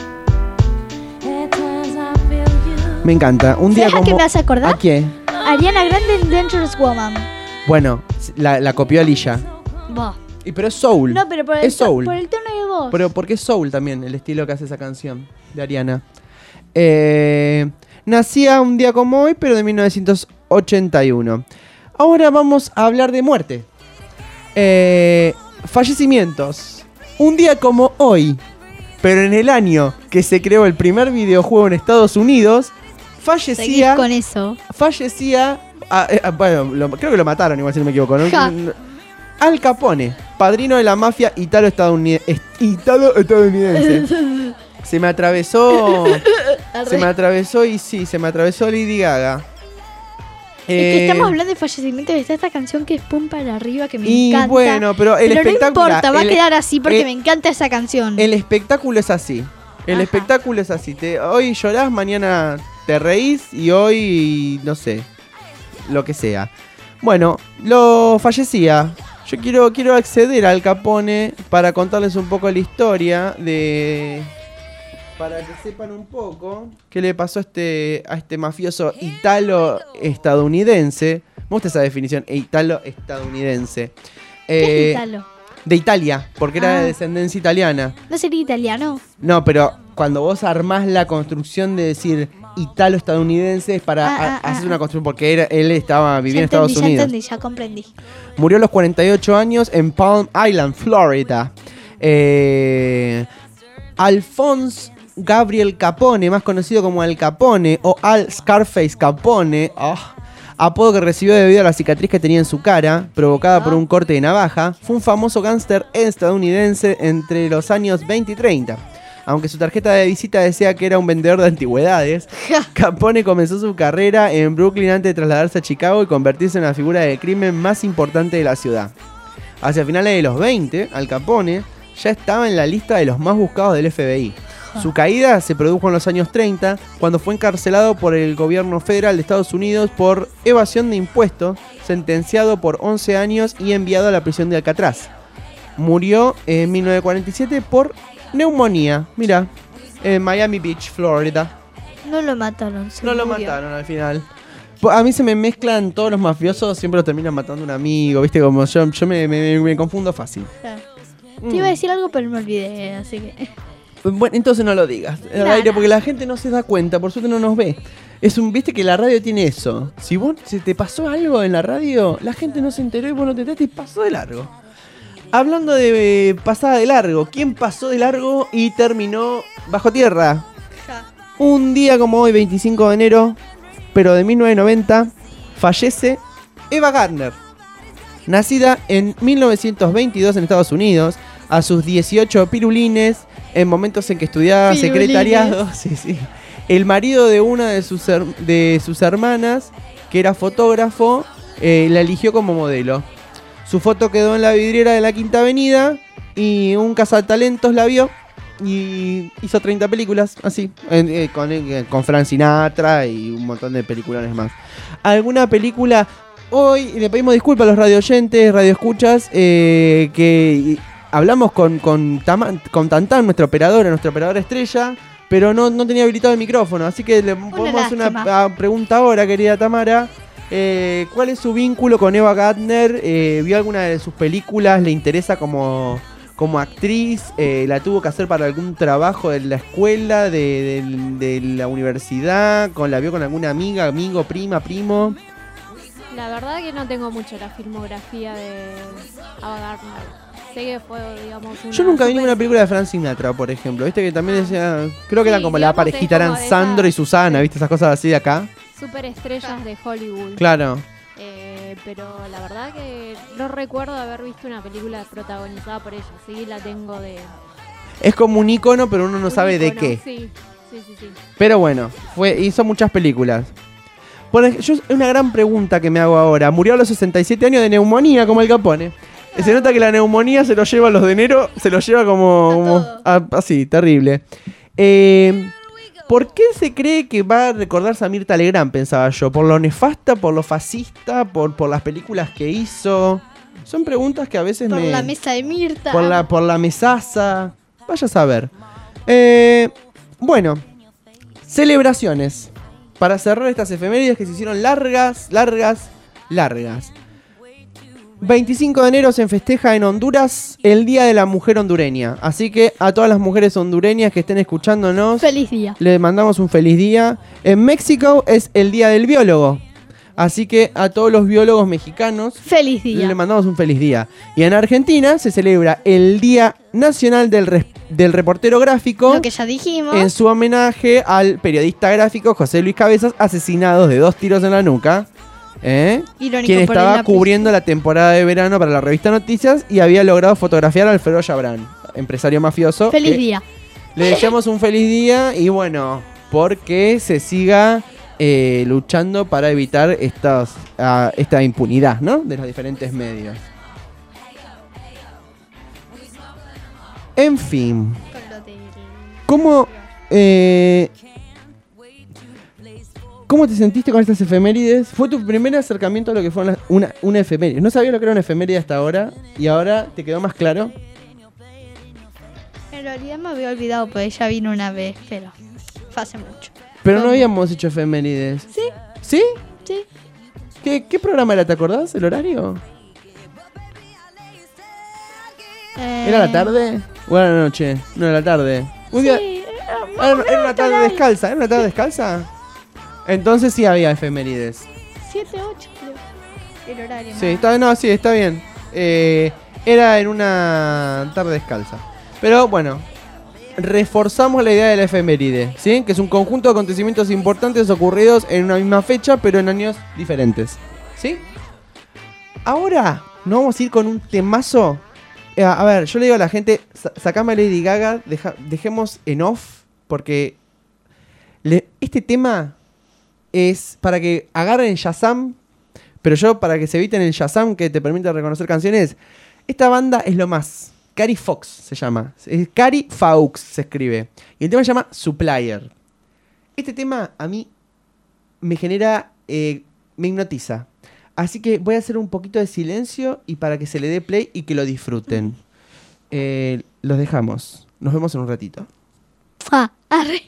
At times I feel you. Me encanta. Un día ¿Sabes a como... qué me hace acordar? ¿A qué? Ariana Grande en Dangerous Woman. Bueno, la, la copió Alicia. Va. Y pero es soul. No, pero por el, es soul. por el tono de voz. Pero porque es soul también, el estilo que hace esa canción de Ariana. Eh, nacía un día como hoy, pero de mil novecientos ochenta y uno. Ahora vamos a hablar de muerte. Eh, fallecimientos. Un día como hoy, pero en el año que se creó el primer videojuego en Estados Unidos, Seguís fallecía... con eso. Fallecía... ah, eh, ah, bueno, lo- creo que lo mataron igual si no me equivoco, ¿no? Ja. Al Capone, padrino de la mafia italo-estadounidense. Italo-estadounidense. Se me atravesó. se me atravesó y sí, se me atravesó Lady Gaga. Es que Eh, estamos hablando de fallecimientos. Está esta canción que es Pum para arriba, que me Y encanta. bueno, pero el pero espectáculo- no importa, va el- a quedar así porque el- me encanta esa canción. El espectáculo es así. El Ajá. espectáculo es así. Te, hoy llorás, mañana te reís y hoy, no sé, lo que sea. Bueno, lo fallecía. Yo quiero, quiero acceder al Capone para contarles un poco la historia de... Para que sepan un poco qué le pasó a este, a este mafioso italo-estadounidense. Me gusta esa definición, italo-estadounidense. ¿Qué Eh, es Italo? De Italia, porque era Ah. de descendencia italiana. ¿No sería italiano? No, pero cuando vos armás la construcción de decir italo-estadounidense es para Ah, a- ah, hacer ah, una construcción, porque era, él estaba viviendo en ya Estados entendí, Unidos. ya entendí, ya comprendí. Murió a los cuarenta y ocho años en Palm Island, Florida. Eh, Alphonse Gabriel Capone, más conocido como Al Capone o Al Scarface Capone, ah, apodo que recibió debido a la cicatriz que tenía en su cara, provocada por un corte de navaja, fue un famoso gángster estadounidense entre los años veinte y treinta. Aunque su tarjeta de visita decía que era un vendedor de antigüedades, Capone comenzó su carrera en Brooklyn antes de trasladarse a Chicago y convertirse en la figura de crimen más importante de la ciudad. Hacia finales de los veinte, Al Capone ya estaba en la lista de los más buscados del F B I. Su caída se produjo en los años treinta, cuando fue encarcelado por el gobierno federal de Estados Unidos por evasión de impuestos, sentenciado por once años y enviado a la prisión de Alcatraz. Murió en mil novecientos cuarenta y siete por neumonía, mira, en Miami Beach, Florida. No lo mataron. se No lo murió. mataron al final. Po- A mí se me mezclan todos los mafiosos, siempre los terminan matando un amigo, viste, como yo, yo me, me- me confundo fácil. Claro. Mm. Te iba a decir algo, pero me olvidé, así que... Bueno, entonces no lo digas al No, aire, no. porque la gente no se da cuenta, por suerte no nos ve. Es un, viste que la radio tiene eso. Si vos se te pasó algo en la radio, la gente no se enteró y vos no te enteraste y pasó de largo. Hablando de eh, pasada de largo, ¿quién pasó de largo y terminó bajo tierra? Un día como hoy, veinticinco de enero, pero de mil novecientos noventa, fallece Eva Gardner. Nacida en mil novecientos veintidós en Estados Unidos, a sus dieciocho pirulines, en momentos en que estudiaba Pirulines. secretariado, sí, sí, el marido de una de sus, her- de sus hermanas, que era fotógrafo, eh, la eligió como modelo. Su foto quedó en la vidriera de la Quinta Avenida y un cazatalentos la vio y hizo treinta películas, así, en- eh, con, eh, con Frank Sinatra y un montón de peliculones más. ¿Alguna película? Hoy le pedimos disculpas a los radioyentes, radioescuchas, eh, que hablamos con, con, Tama- con Tantán, nuestra operadora, nuestra operadora estrella, pero no, no tenía habilitado el micrófono, así que le podemos hacer una lástima. a- pregunta ahora, querida Tamara. Eh, ¿Cuál es su vínculo con Eva Gardner? Eh, ¿Vio alguna de sus películas? ¿Le interesa como, como actriz? Eh, ¿La tuvo que hacer para algún trabajo de la escuela, de, de- de la universidad? ¿Con, ¿La vio con alguna amiga, amigo, prima, primo? La verdad que no tengo mucho la filmografía de Ava Gardner. Sé que fue, digamos, una Yo nunca vi super- ninguna película de Frank Sinatra, por ejemplo. Viste que también decía. Creo que eran Sí, como la digamos, es parejita, eran como de Sandro esa- y Susana, ¿viste? Esas cosas así de acá. superestrellas de Hollywood. Claro. Eh, pero la verdad que no recuerdo haber visto una película protagonizada por ella. Sí, la tengo de. Es como un icono, pero uno no un sabe de icono. qué. Sí, sí, sí, sí. Pero bueno, fue, hizo muchas películas. Por ej- yo, una gran pregunta que me hago ahora. Murió a los sesenta y siete años de neumonía, como el Capone. Se nota que la neumonía se lo lleva a los de enero, se lo lleva como, como a- así, terrible. Eh, ¿Por qué se cree que va a recordarse a Mirta Legrand, pensaba yo? ¿Por lo nefasta, por lo fascista, por, por las películas que hizo? Son preguntas que a veces Por me... la mesa de Mirta. Por la, por la mesaza. Vaya a saber. Eh, bueno, celebraciones. Para cerrar estas efemérides que se hicieron largas, largas, largas. veinticinco de enero se festeja en Honduras el Día de la Mujer Hondureña. Así que a todas las mujeres hondureñas que estén escuchándonos, Feliz día. les mandamos un feliz día. En México es el Día del Biólogo. Así que a todos los biólogos mexicanos, Feliz día. le mandamos un feliz día. Y en Argentina se celebra el Día Nacional del, Res- del Reportero Gráfico, Lo que ya dijimos. en su homenaje al periodista gráfico José Luis Cabezas, asesinado de dos tiros en la nuca. ¿eh? Irónico Quien por el estaba lápiz. cubriendo la temporada de verano para la revista Noticias y había logrado fotografiar a Alfredo Chabrán, empresario mafioso. Feliz que día. Le deseamos un feliz día y bueno, porque se siga eh, luchando para evitar estas, ah, esta impunidad, ¿no? De los diferentes medios. En fin. ¿Cómo, eh, ¿Cómo te sentiste con estas efemérides? Fue tu primer acercamiento a lo que fue una, una, una efeméride. No sabía lo que era una efeméride hasta ahora y ahora te quedó más claro. En realidad me había olvidado, pues ya vino una vez, pero fue hace mucho. Pero no ¿Cómo? habíamos hecho efemérides. Sí. ¿Sí? Sí. ¿Qué, qué programa era? ¿Te acordás? ¿El horario? Eh, ¿Era la tarde? ¿O era la noche? No, era la tarde. Un día- Sí, ¿Era, era una tarde descalza? ¿Era una tarde descalza? Entonces sí había efemérides. siete, ocho, creo. El horario. Sí, está, no, sí, está bien. Eh, era en una tarde descalza. Pero bueno, reforzamos la idea de la efeméride, ¿sí? Que es un conjunto de acontecimientos importantes ocurridos en una misma fecha, pero en años diferentes. ¿Sí? Ahora nos vamos a ir con un temazo. Eh, a ver, yo le digo a la gente, sa- sacame a Lady Gaga, deja- dejemos en off, porque le- este tema es para que agarren Shazam, pero yo para que se eviten el Shazam que te permite reconocer canciones, esta banda es lo más. Cari Fox se llama. Es Cari Faux se escribe. Y el tema se llama Supplier. Este tema a mí me genera, eh, me hipnotiza. Así que voy a hacer un poquito de silencio y para que se le dé play y que lo disfruten. Eh, los dejamos. Nos vemos en un ratito. Ah, arre.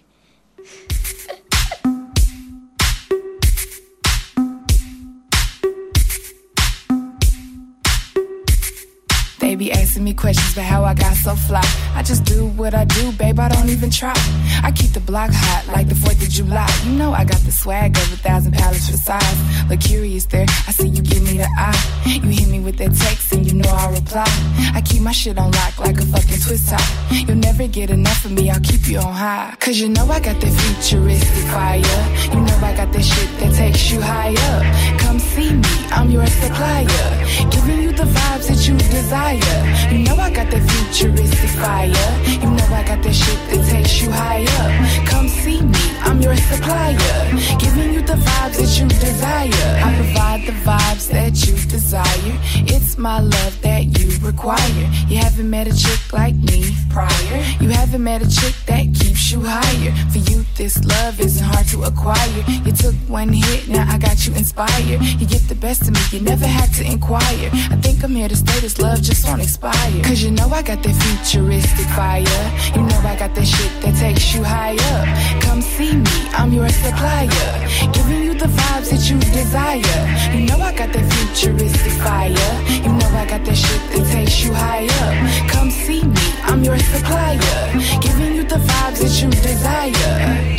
They be asking me questions about how I got so fly. I just do what I do, babe, I don't even try. I keep the block hot like the fourth of July. You know I got the swag of a thousand pallets for size. Look curious there, I see you give me the eye. You hit me with that text and you know I'll reply. I keep my shit on lock like a fucking twist top. You'll never get enough of me, I'll keep you on high. Cause you know I got that futuristic fire. You know I got that shit that takes you higher. Come see me, I'm your supplier. Giving you the vibes that you desire. You know I got that futuristic fire. You know I got that shit that takes you higher. Come see me, I'm your supplier. Giving you the vibes that you desire. I provide the vibes that you desire. It's my love that you require. You haven't met a chick like me prior. You haven't met a chick that keeps you higher. For you, this love isn't hard to acquire. You took one hit, now I got you inspired. You get the best of me, you never had to inquire. I think I'm here to stay, this love just won't expire. Cause you know I got that futuristic fire. You know I got that shit that takes you higher. Come see me, I'm your supplier. Giving you the vibes that you desire. You know I got that futuristic fire. You know I got that shit that takes you higher. Come see me, I'm your supplier. Giving you the vibes that you desire.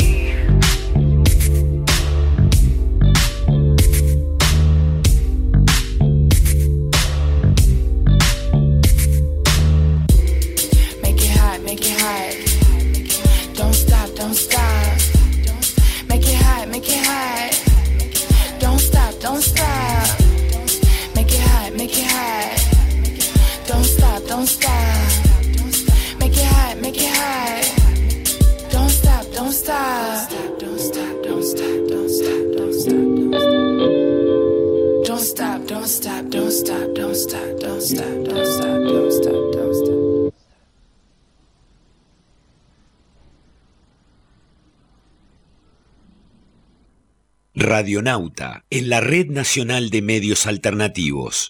Don't stop, don't stop. Make it hot, make it hot. Don't stop, don't stop. Make it hot, make it hot. Don't stop, don't stop. Make it hot, make it hot. Don't stop, don't stop. Don't stop, don't stop, don't stop, don't stop. Don't stop, don't stop, don't stop, don't stop, don't stop, don't stop, don't stop, don't stop. Radionauta, en la Red Nacional de Medios Alternativos.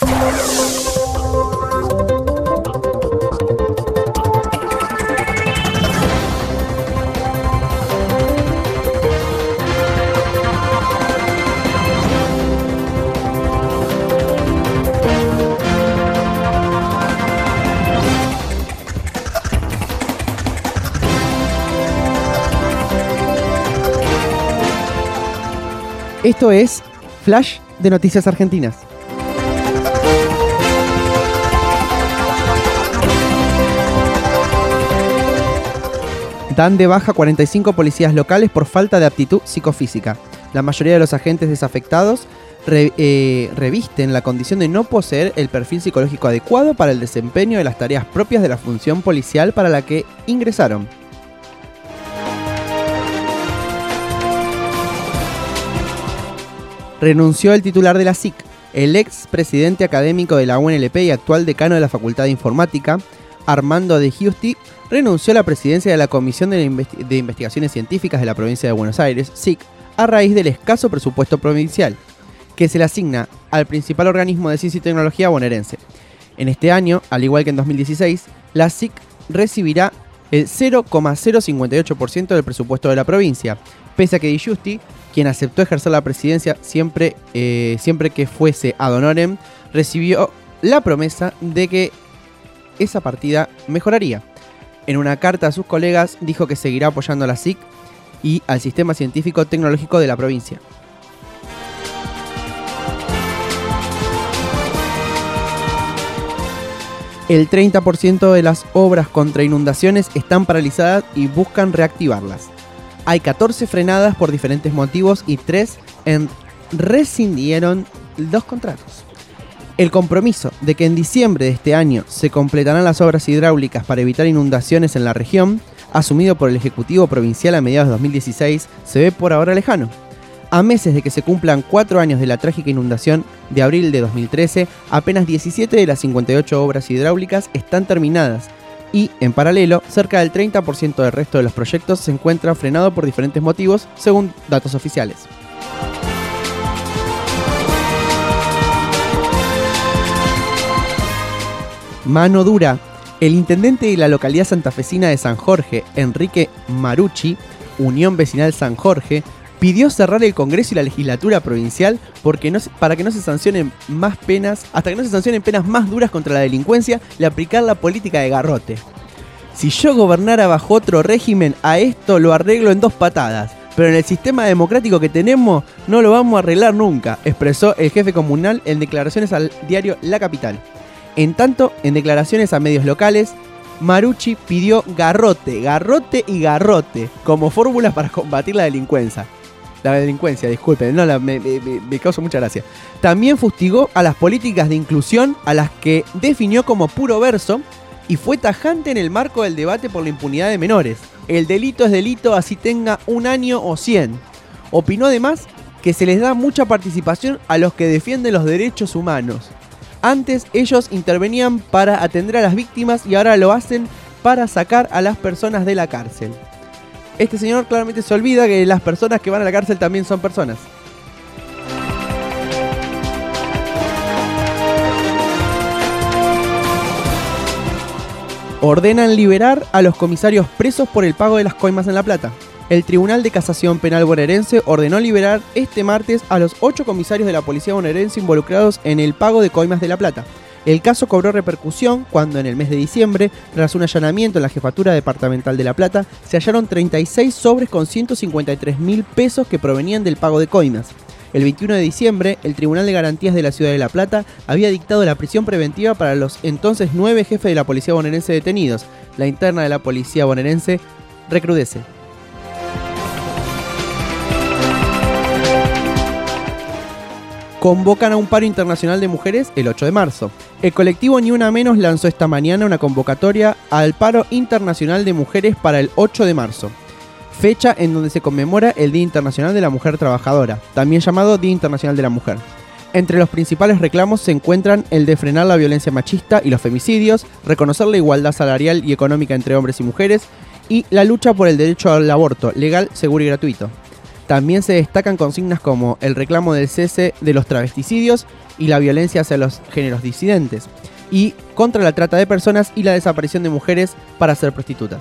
Esto es Flash de Noticias Argentinas. Dan de baja cuarenta y cinco policías locales por falta de aptitud psicofísica. La mayoría de los agentes desafectados re, eh, revisten la condición de no poseer el perfil psicológico adecuado para el desempeño de las tareas propias de la función policial para la que ingresaron. Renunció el titular de la S I C, el ex presidente académico de la U N L P y actual decano de la Facultad de Informática, Armando de Giusti, renunció a la presidencia de la Comisión de, Investi- de Investigaciones Científicas de la Provincia de Buenos Aires, S I C, a raíz del escaso presupuesto provincial, que se le asigna al principal organismo de ciencia y tecnología bonaerense. En este año, al igual que en dos mil dieciséis, la S I C recibirá el cero coma cero cincuenta y ocho por ciento del presupuesto de la provincia, pese a que Di Giusti, quien aceptó ejercer la presidencia siempre, eh, siempre que fuese ad honorem, recibió la promesa de que esa partida mejoraría. En una carta a sus colegas dijo que seguirá apoyando a la S I C y al sistema científico tecnológico de la provincia. El treinta por ciento de las obras contra inundaciones están paralizadas y buscan reactivarlas. Hay catorce frenadas por diferentes motivos y tres en rescindieron dos contratos. El compromiso de que en diciembre de este año se completarán las obras hidráulicas para evitar inundaciones en la región, asumido por el Ejecutivo Provincial a mediados de dos mil dieciséis, se ve por ahora lejano. A meses de que se cumplan cuatro años de la trágica inundación de abril de dos mil trece, apenas diecisiete de las cincuenta y ocho obras hidráulicas están terminadas, y, en paralelo, cerca del treinta por ciento del resto de los proyectos se encuentra frenado por diferentes motivos, según datos oficiales. Mano dura. El intendente de la localidad santafesina de San Jorge, Enrique Marucci, Unión Vecinal San Jorge, pidió cerrar el Congreso y la legislatura provincial porque no se, para que no se sancionen más penas, hasta que no se sancionen penas más duras contra la delincuencia y aplicar la política de garrote. Si yo gobernara bajo otro régimen, a esto lo arreglo en dos patadas, pero en el sistema democrático que tenemos no lo vamos a arreglar nunca, expresó el jefe comunal en declaraciones al diario La Capital. En tanto, en declaraciones a medios locales, Marucci pidió garrote, garrote y garrote como fórmulas para combatir la delincuencia. La delincuencia, disculpen, no, la, me, me, me causa mucha gracia. También fustigó a las políticas de inclusión, a las que definió como puro verso, y fue tajante en el marco del debate por la impunidad de menores. El delito es delito así tenga un año o cien. Opinó además que se les da mucha participación a los que defienden los derechos humanos. Antes ellos intervenían para atender a las víctimas y ahora lo hacen para sacar a las personas de la cárcel. Este señor claramente se olvida que las personas que van a la cárcel también son personas. Ordenan liberar a los comisarios presos por el pago de las coimas en La Plata. El Tribunal de Casación Penal bonaerense ordenó liberar este martes a los ocho comisarios de la policía bonaerense involucrados en el pago de coimas de La Plata. El caso cobró repercusión cuando en el mes de diciembre, tras un allanamiento en la Jefatura Departamental de La Plata, se hallaron treinta y seis sobres con ciento cincuenta y tres mil pesos que provenían del pago de coimas. El veintiuno de diciembre, el Tribunal de Garantías de la Ciudad de La Plata había dictado la prisión preventiva para los entonces nueve jefes de la policía bonaerense detenidos. La interna de la policía bonaerense recrudece. Convocan a un paro internacional de mujeres el ocho de marzo. El colectivo Ni Una Menos lanzó esta mañana una convocatoria al paro internacional de mujeres para el ocho de marzo, fecha en donde se conmemora el Día Internacional de la Mujer Trabajadora, también llamado Día Internacional de la Mujer. Entre los principales reclamos se encuentran el de frenar la violencia machista y los femicidios, reconocer la igualdad salarial y económica entre hombres y mujeres y la lucha por el derecho al aborto legal, seguro y gratuito. También se destacan consignas como el reclamo del cese de los travesticidios y la violencia hacia los géneros disidentes, y contra la trata de personas y la desaparición de mujeres para ser prostitutas.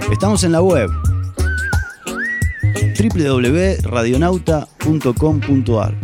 Estamos en la web doble u doble u doble u punto radionauta punto com punto a r.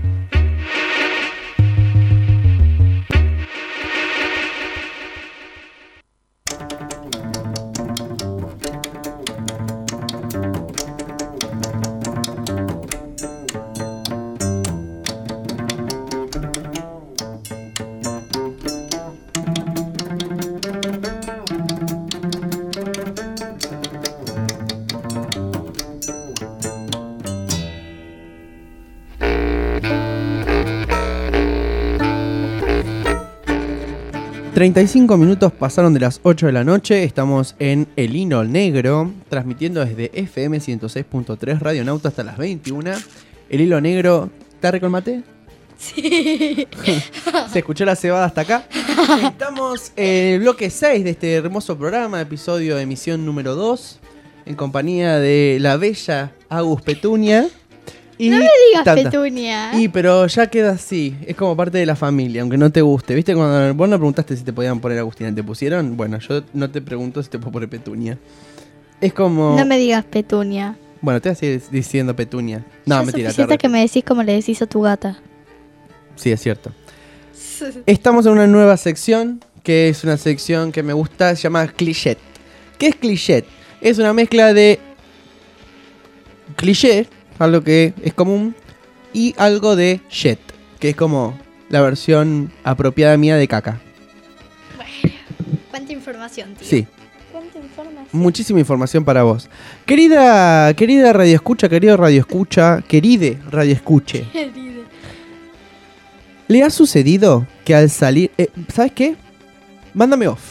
treinta y cinco minutos pasaron de las ocho de la noche, estamos en El Hilo Negro, transmitiendo desde F M ciento seis punto tres Radionauta hasta las veintiuna. El Hilo Negro, ¿está rico el mate? Sí. ¿Se escuchó la cebada hasta acá? Estamos en el bloque seis de este hermoso programa, episodio de emisión número dos, en compañía de la bella Agus Petunia. Y no me digas tanta. Petunia. Y pero ya queda así, es como parte de la familia, aunque no te guste. ¿Viste cuando vos no preguntaste si te podían poner Agustina, te pusieron? Bueno, yo no te pregunto si te puedo poner Petunia. Es como... No me digas Petunia. Bueno, te voy a seguir diciendo Petunia. No, ya mentira. Suficiente que me decís como le decís a tu gata. Sí, es cierto. Estamos en una nueva sección, que es una sección que me gusta, se llama Cliché. ¿Qué es Cliché? Es una mezcla de cliché, algo que es común, y algo de shit, que es como la versión apropiada mía de caca. Bueno, cuánta información, tío. Sí. Cuánta información. Muchísima información para vos. Querida, querida Radio Escucha, querido Radio Escucha, queride Radio Escuche. Querida. ¿Le ha sucedido que al salir... Eh, ¿Sabes qué? Mándame off.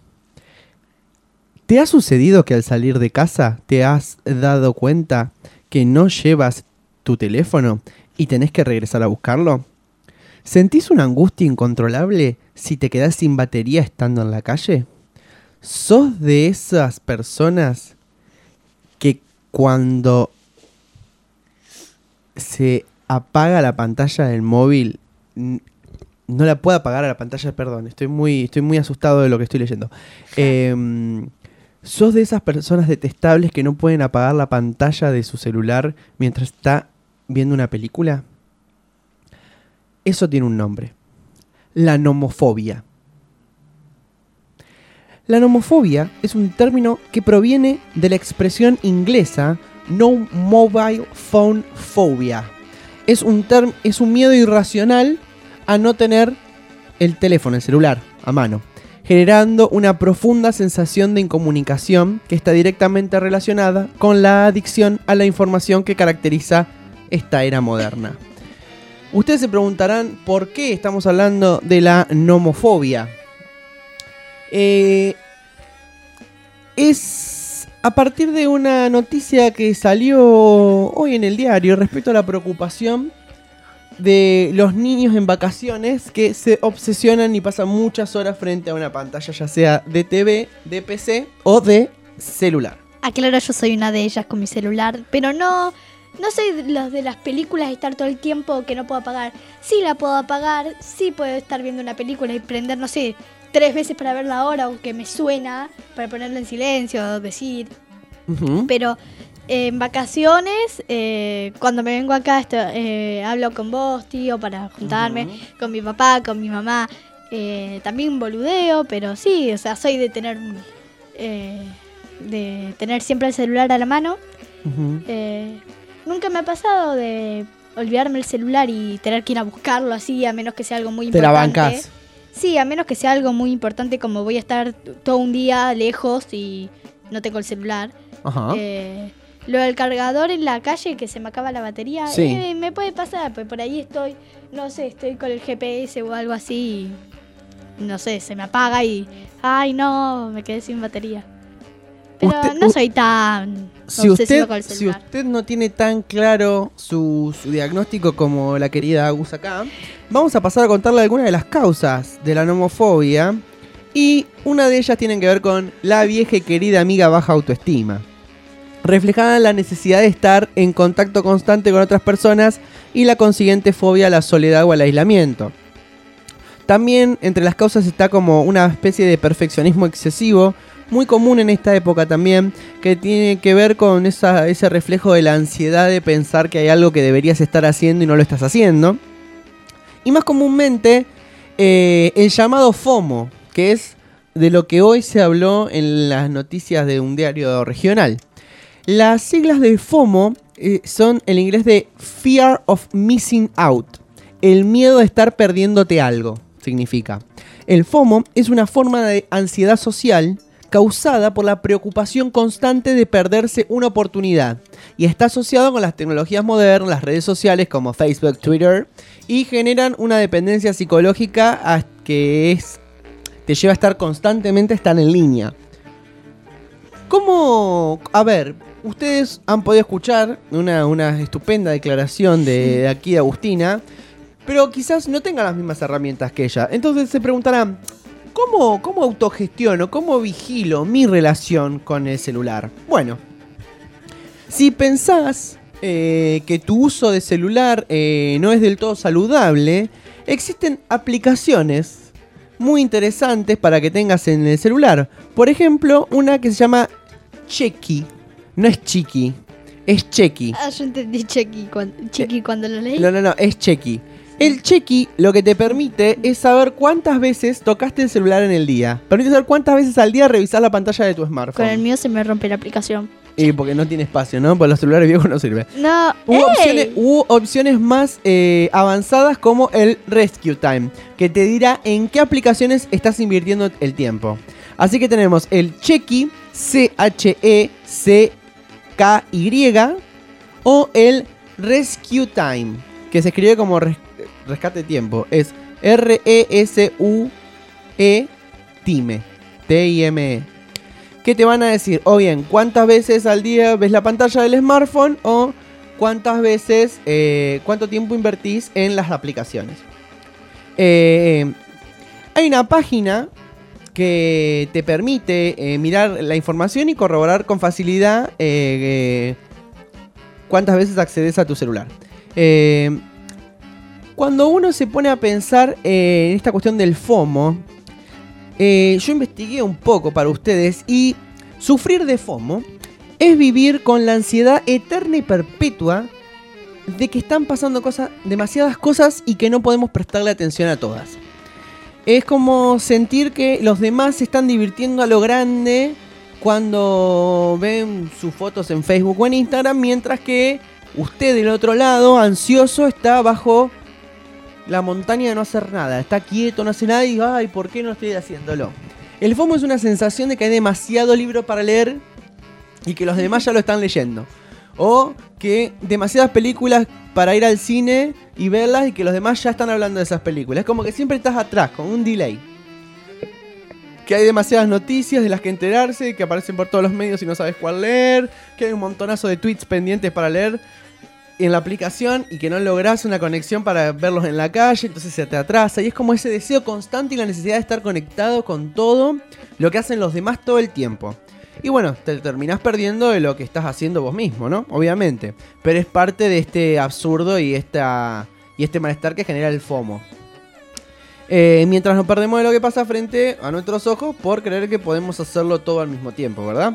¿Te ha sucedido que al salir de casa te has dado cuenta que no llevas tu teléfono y tenés que regresar a buscarlo? ¿Sentís una angustia incontrolable si te quedás sin batería estando en la calle? ¿Sos de esas personas que cuando se apaga la pantalla del móvil, no la puedo apagar a la pantalla, perdón, estoy muy, estoy muy asustado de lo que estoy leyendo? Eh, ¿Sos de esas personas detestables que no pueden apagar la pantalla de su celular mientras está viendo una película? Eso tiene un nombre. La nomofobia. La nomofobia es un término que proviene de la expresión inglesa no mobile phone phobia. Es un, term- es un miedo irracional a no tener el teléfono, el celular, a mano, generando una profunda sensación de incomunicación que está directamente relacionada con la adicción a la información que caracteriza esta era moderna. Ustedes se preguntarán por qué estamos hablando de la nomofobia. Eh, es a partir de una noticia que salió hoy en el diario respecto a la preocupación de los niños en vacaciones que se obsesionan y pasan muchas horas frente a una pantalla, ya sea de T V, de P C o de celular. Aclaro, yo soy una de ellas con mi celular, pero no, no soy de los de las películas de estar todo el tiempo que no puedo apagar. Sí la puedo apagar, sí puedo estar viendo una película y prender, no sé, tres veces para ver la hora o que me suena para ponerla en silencio o decir. Uh-huh. Pero eh, en vacaciones, eh, cuando me vengo acá, esto, eh, hablo con vos, tío, para juntarme, uh-huh. con mi papá, con mi mamá. Eh, también boludeo, pero sí, o sea, soy de tener eh, de tener siempre el celular a la mano. Uh-huh. Eh, nunca me ha pasado de olvidarme el celular y tener que ir a buscarlo así, a menos que sea algo muy importante. ¿Te la bancás? Sí, a menos que sea algo muy importante, como voy a estar todo un día lejos y no tengo el celular. Ajá. Eh, lo del cargador en la calle, que se me acaba la batería, sí. eh, me puede pasar, pues por ahí estoy, no sé, estoy con el G P S o algo así, y, no sé, se me apaga y, ay no, me quedé sin batería. Pero usted, no soy tan si obsesivo usted, con el si celular. usted no tiene tan claro su, su diagnóstico como la querida Agus acá, vamos a pasar a contarle algunas de las causas de la nomofobia. Y una de ellas tiene que ver con la vieja y querida amiga baja autoestima, reflejada en la necesidad de estar en contacto constante con otras personas y la consiguiente fobia a la soledad o al aislamiento. También entre las causas está como una especie de perfeccionismo excesivo muy común en esta época también, que tiene que ver con esa, ese reflejo de la ansiedad de pensar que hay algo que deberías estar haciendo y no lo estás haciendo. Y más comúnmente, eh, el llamado FOMO, que es de lo que hoy se habló en las noticias de un diario regional. Las siglas de FOMO eh, son el inglés de Fear of Missing Out, el miedo de estar perdiéndote algo, significa. El FOMO es una forma de ansiedad social causada por la preocupación constante de perderse una oportunidad y está asociado con las tecnologías modernas, las redes sociales como Facebook, Twitter, y generan una dependencia psicológica a que es, te lleva a estar constantemente estar en línea. ¿Cómo? A ver, ustedes han podido escuchar una, una estupenda declaración de, de aquí de Agustina, pero quizás no tengan las mismas herramientas que ella. Entonces se preguntarán, ¿cómo, cómo autogestiono, cómo vigilo mi relación con el celular? Bueno, si pensás eh, que tu uso de celular eh, no es del todo saludable, existen aplicaciones muy interesantes para que tengas en el celular. Por ejemplo, una que se llama Checky. No es Chiqui, es Checky. Ah, yo entendí Checky cuando, Checky eh, cuando lo leí. No, no, no, es Checky. El Checky lo que te permite es saber cuántas veces tocaste el celular en el día. Permite saber cuántas veces al día revisás la pantalla de tu smartphone. Con el mío se me rompe la aplicación. Y porque no tiene espacio, ¿no? Porque los celulares viejos no sirven. No, hubo opciones, hubo opciones más eh, avanzadas como el Rescue Time, que te dirá en qué aplicaciones estás invirtiendo el tiempo. Así que tenemos el Checky, C H E C K Y, o el Rescue Time, que se escribe como res- rescate tiempo. Es R E S U E Time, T I M E. ¿Qué te van a decir? O bien, ¿cuántas veces al día ves la pantalla del smartphone? O cuántas veces, eh, cuánto tiempo invertís en las aplicaciones. Eh, hay una página que te permite eh, mirar la información y corroborar con facilidad eh, eh, cuántas veces accedes a tu celular. Eh, cuando uno se pone a pensar eh, en esta cuestión del FOMO, eh, yo investigué un poco para ustedes y sufrir de FOMO es vivir con la ansiedad eterna y perpetua de que están pasando cosas, demasiadas cosas y que no podemos prestarle atención a todas. Es como sentir que los demás se están divirtiendo a lo grande cuando ven sus fotos en Facebook o en Instagram, mientras que usted del otro lado, ansioso, está bajo la montaña de no hacer nada. Está quieto, no hace nada y ay, ¿por qué no estoy haciéndolo? El FOMO es una sensación de que hay demasiado libro para leer y que los demás ya lo están leyendo. O que demasiadas películas para ir al cine y verlas y que los demás ya están hablando de esas películas. Es como que siempre estás atrás, con un delay. Que hay demasiadas noticias de las que enterarse, que aparecen por todos los medios y no sabes cuál leer, que hay un montonazo de tweets pendientes para leer en la aplicación y que no lográs una conexión para verlos en la calle, entonces se te atrasa. Y es como ese deseo constante y la necesidad de estar conectado con todo lo que hacen los demás todo el tiempo. Y bueno, te terminás perdiendo de lo que estás haciendo vos mismo, ¿no? Obviamente. Pero es parte de este absurdo y, esta, y este malestar que genera el FOMO. Eh, mientras nos perdemos de lo que pasa frente a nuestros ojos por creer que podemos hacerlo todo al mismo tiempo, ¿verdad?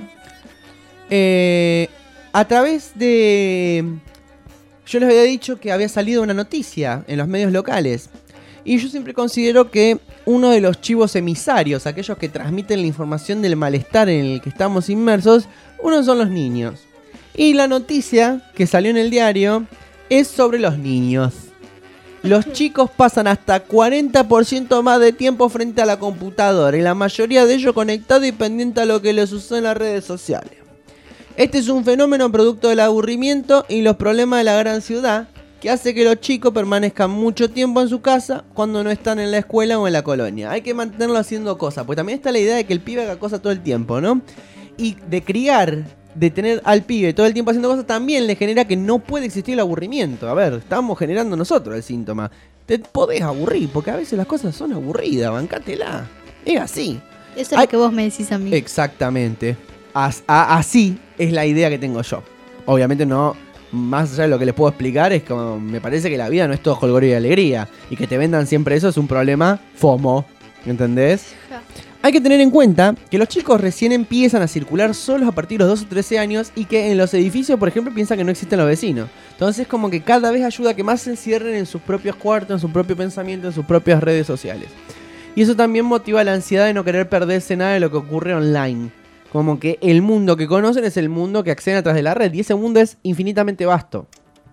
Eh, a través de... Yo les había dicho que había salido una noticia en los medios locales. Y yo siempre considero que uno de los chivos emisarios, aquellos que transmiten la información del malestar en el que estamos inmersos, uno son los niños. Y la noticia que salió en el diario es sobre los niños. Los chicos pasan hasta cuarenta por ciento más de tiempo frente a la computadora y la mayoría de ellos conectados y pendientes a lo que les sucede en las redes sociales. Este es un fenómeno producto del aburrimiento y los problemas de la gran ciudad que hace que los chicos permanezcan mucho tiempo en su casa cuando no están en la escuela o en la colonia. Hay que mantenerlo haciendo cosas, porque también está la idea de que el pibe haga cosas todo el tiempo, ¿no? Y de criar, de tener al pibe todo el tiempo haciendo cosas también le genera que no puede existir el aburrimiento. A ver, estamos generando nosotros el síntoma. Te podés aburrir, porque a veces las cosas son aburridas, bancátela. Es así. Eso es Hay... lo que vos me decís a mí. Exactamente. As, a, así es la idea que tengo yo. Obviamente no, más allá de lo que les puedo explicar, es como me parece que la vida no es todo jolgorio y alegría. Y que te vendan siempre eso es un problema FOMO, ¿entendés? Ja. Hay que tener en cuenta que los chicos recién empiezan a circular solos a partir de los doce o trece años y que en los edificios, por ejemplo, piensan que no existen los vecinos. Entonces, como que cada vez ayuda a que más se encierren en sus propios cuartos, en su propio pensamiento, en sus propias redes sociales. Y eso también motiva la ansiedad de no querer perderse nada de lo que ocurre online. Como que el mundo que conocen es el mundo que acceden a través de la red y ese mundo es infinitamente vasto.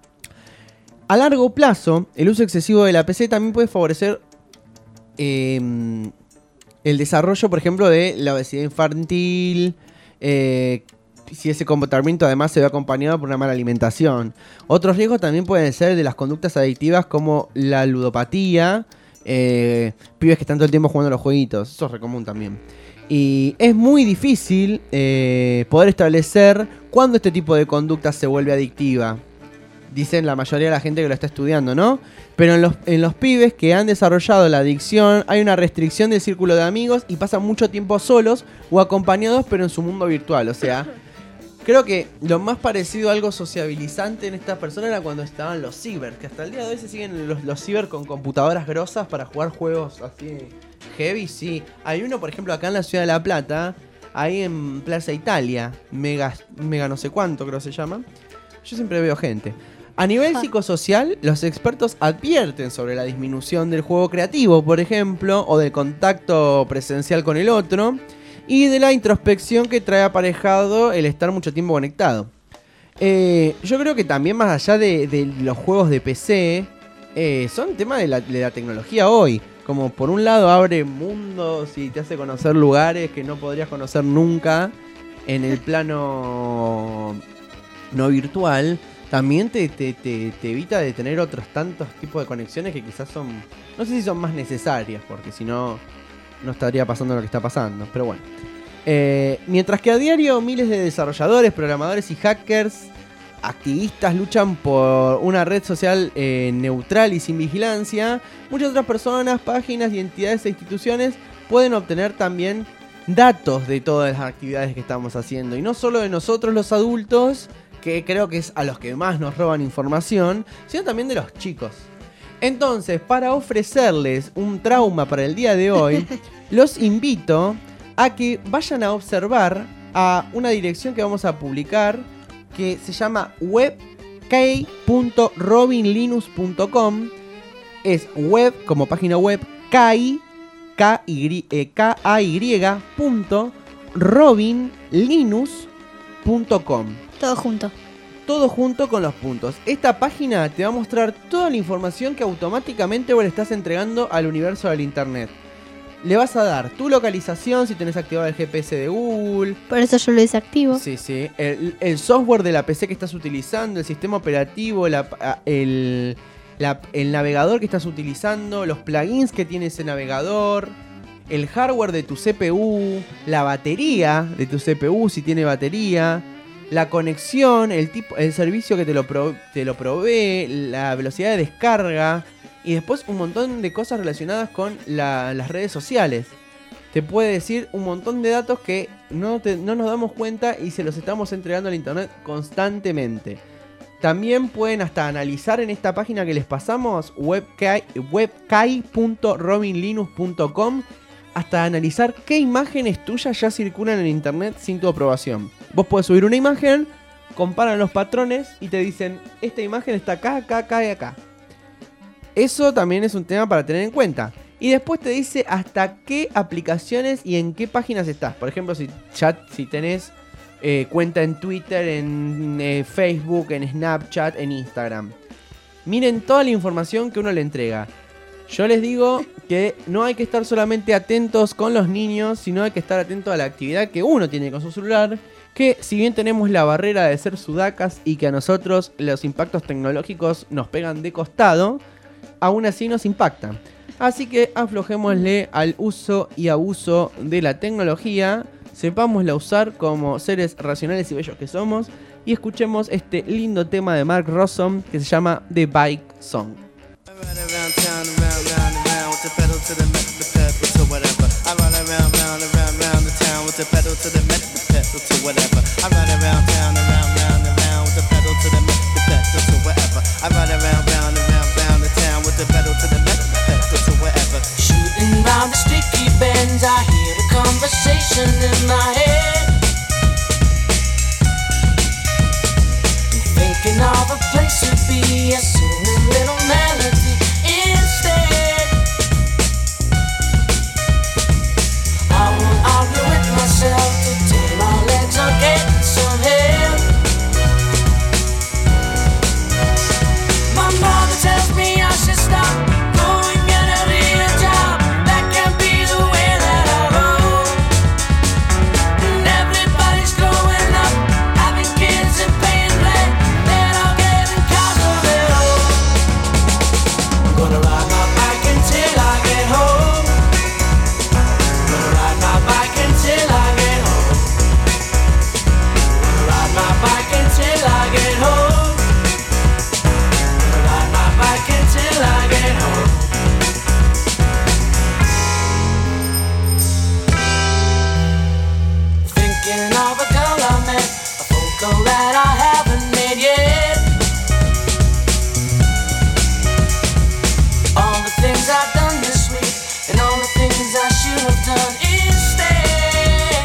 A largo plazo, el uso excesivo de la P C también puede favorecer eh, el desarrollo, por ejemplo, de la obesidad infantil, eh, si ese comportamiento además se ve acompañado por una mala alimentación. Otros riesgos también pueden ser de las conductas adictivas como la ludopatía, eh, pibes que están todo el tiempo jugando a los jueguitos, eso es re común también. Y es muy difícil eh, poder establecer cuándo este tipo de conducta se vuelve adictiva. Dicen la mayoría de la gente que lo está estudiando, ¿no? Pero en los, en los pibes que han desarrollado la adicción hay una restricción del círculo de amigos y pasan mucho tiempo solos o acompañados pero en su mundo virtual. O sea, creo que lo más parecido a algo sociabilizante en estas personas era cuando estaban los ciber, que hasta el día de hoy se siguen los, los ciber con computadoras grosas para jugar juegos así heavy, sí. Hay uno, por ejemplo, acá en la ciudad de La Plata, ahí en Plaza Italia, Mega, Mega no sé cuánto creo que se llama. Yo siempre veo gente. A nivel psicosocial, los expertos advierten sobre la disminución del juego creativo, por ejemplo, o del contacto presencial con el otro, y de la introspección que trae aparejado el estar mucho tiempo conectado. Eh, yo creo que también más allá de, de los juegos de P C, eh, son temas de la, de la tecnología hoy. Como por un lado abre mundos y te hace conocer lugares que no podrías conocer nunca en el plano no virtual. También te, te, te, te evita de tener otros tantos tipos de conexiones que quizás son, no sé si son más necesarias, porque si no, no estaría pasando lo que está pasando. Pero bueno. Eh, mientras que a diario miles de desarrolladores, programadores y hackers, activistas luchan por una red social eh, neutral y sin vigilancia, muchas otras personas, páginas y entidades e instituciones pueden obtener también datos de todas las actividades que estamos haciendo. Y no solo de nosotros los adultos, que creo que es a los que más nos roban información, sino también de los chicos. Entonces, para ofrecerles un trauma para el día de hoy, los invito a que vayan a observar a una dirección que vamos a publicar que se llama webkay punto robin linux punto com. Es web como página web kay, K A Y punto robin linux punto com. Todo junto. Todo junto con los puntos. Esta página te va a mostrar toda la información que automáticamente vos le estás entregando al universo del internet. Le vas a dar tu localización si tenés activado el G P S de Google. Por eso yo lo desactivo. Sí, sí. El, el software de la P C que estás utilizando, el sistema operativo, la, el, la, el navegador que estás utilizando, los plugins que tiene ese navegador, el hardware de tu C P U, la batería de tu C P U si tiene batería, la conexión, el tipo, el servicio que te lo, pro, te lo provee, la velocidad de descarga y después un montón de cosas relacionadas con la, las redes sociales. Te puede decir un montón de datos que no, te, no nos damos cuenta y se los estamos entregando al internet constantemente. También pueden hasta analizar en esta página que les pasamos, webkay punto robin linux punto com, hasta analizar qué imágenes tuyas ya circulan en internet sin tu aprobación. Vos podés subir una imagen, comparan los patrones y te dicen, esta imagen está acá, acá, acá y acá. Eso también es un tema para tener en cuenta. Y después te dice hasta qué aplicaciones y en qué páginas estás. Por ejemplo, si, chat, si tenés eh, cuenta en Twitter, en eh, Facebook, en Snapchat, en Instagram. Miren toda la información que uno le entrega. Yo les digo que no hay que estar solamente atentos con los niños, sino hay que estar atento a la actividad que uno tiene con su celular. Que si bien tenemos la barrera de ser sudacas y que a nosotros los impactos tecnológicos nos pegan de costado, aún así nos impactan. Así que aflojémosle al uso y abuso de la tecnología, sepámosla usar como seres racionales y bellos que somos, y escuchemos este lindo tema de Mark Ronson que se llama The Bike Song. Shooting round the sticky bends, I hear the conversation in my head, thinking of a place to be, I sing a little melody instead. I won't argue with myself today, my legs are getting some help. My mother tells me I should stop, go and get a real job. That can't be the way that I roll. And everybody's growing up, having kids and paying rent. They're all getting cars of their own. I'm gonna ride my bike until I get home. Gonna ride my bike until I get home. Gonna ride my bike until I get home. Gonna ride my bike until I get home. Thinking of a girl I met, a phone call that I haven't made yet. All the things I've done this week, and all the things I should have done instead.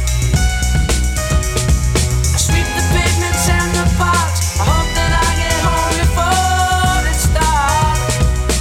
I sweep the pavements and the parks, I hope that I get home before it starts.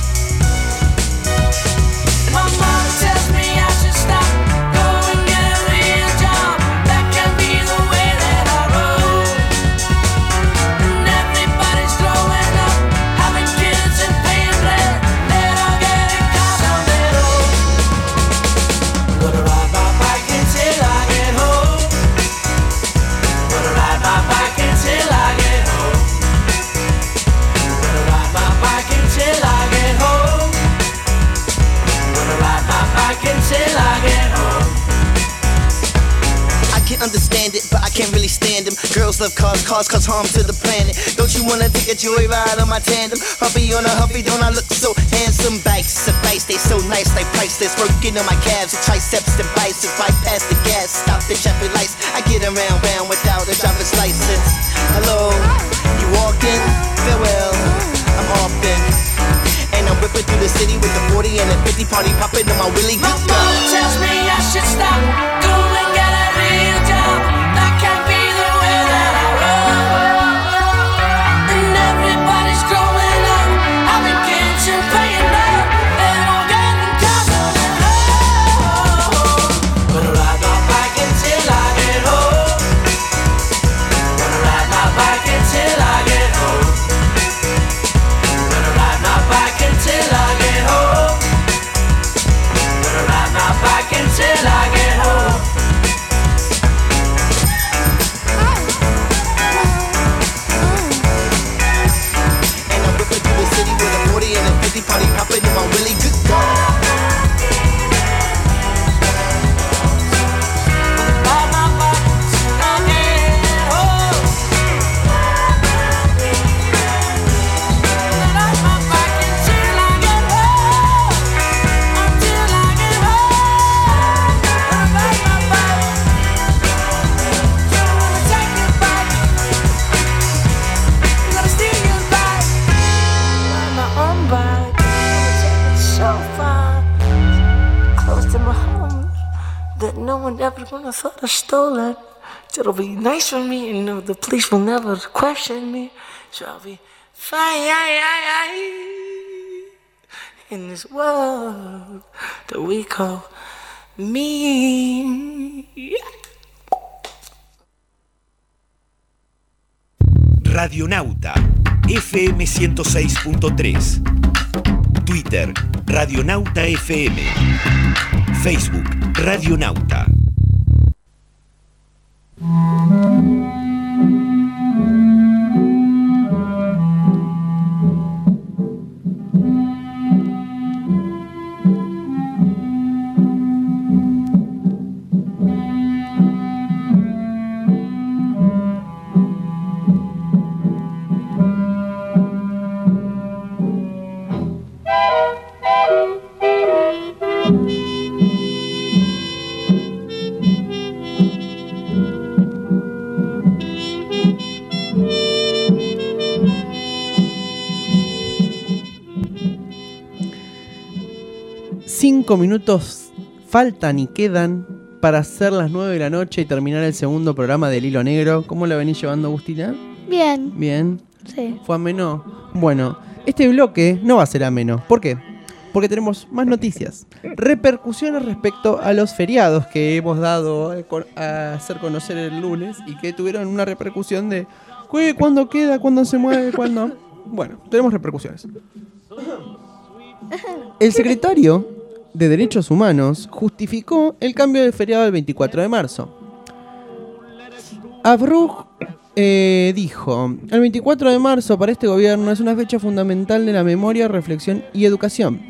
And my mother tells me I should stop, go and get a real job. That can't be the way that I roll. And everybody's growing up, having kids and paying rent. They're all getting cars on their own. Gonna ride my bike until I get home. Gonna ride my bike until I get home. Gonna ride my bike until I get home. Gonna ride my bike until I get home. I can understand it, but I can't really stand them. Girls love cars, cars cause harm to the planet. Don't you wanna take a joyride on my tandem? Huffy on a huffy, don't I look so handsome? Bikes suffice, they so nice, like priceless. Working on my calves, the triceps and biceps. Bypass the gas, stop the traffic lights. I get around, round without a driver's license. Hello, you walked in, farewell, I'm off then. And I'm whipping through the city with the forty and a fifty, party popping on my Willie. My Good mother God. tells me I should stop, go and get a real job. That can't be the way that I roll. And everybody's growing up, having kids and paying rent. They're all getting cars on their own. Gonna ride my bike until I get home. Gonna ride my bike until I get home. Gonna ride my bike until I get home. Gonna ride my bike until I get home. And I'm whipping through the city with a forty and a fifty, party popping on my Willie. Good God. Ride my bike until I get home. Ride my bike until I get home. Until I get home. Ride my bike. Don't wanna take it back. I'm gonna steal your bike. Ride my own bike. Take it so far, close to my home, that no one ever gonna thought I stole it. So it'll be nice for me, and know the police will never question me. So I'll be fine in this world that we call me. Radionauta F M ciento seis punto tres. Twitter Radionauta F M. Facebook Radionauta. Cinco minutos faltan y quedan para hacer las nueve de la noche y terminar el segundo programa del Hilo Negro. ¿Cómo la venís llevando, Agustina? Bien. Bien. Sí. ¿Fue ameno? Bueno, este bloque no va a ser ameno. ¿Por qué? Porque tenemos más noticias. Repercusiones respecto a los feriados que hemos dado a hacer conocer el lunes y que tuvieron una repercusión de ¿cuándo queda? ¿Cuándo se mueve? ¿Cuándo? Bueno, tenemos repercusiones. El secretario de Derechos Humanos justificó el cambio de feriado del veinticuatro de marzo. Abruj eh, dijo, el veinticuatro de marzo para este gobierno es una fecha fundamental de la memoria, reflexión y educación.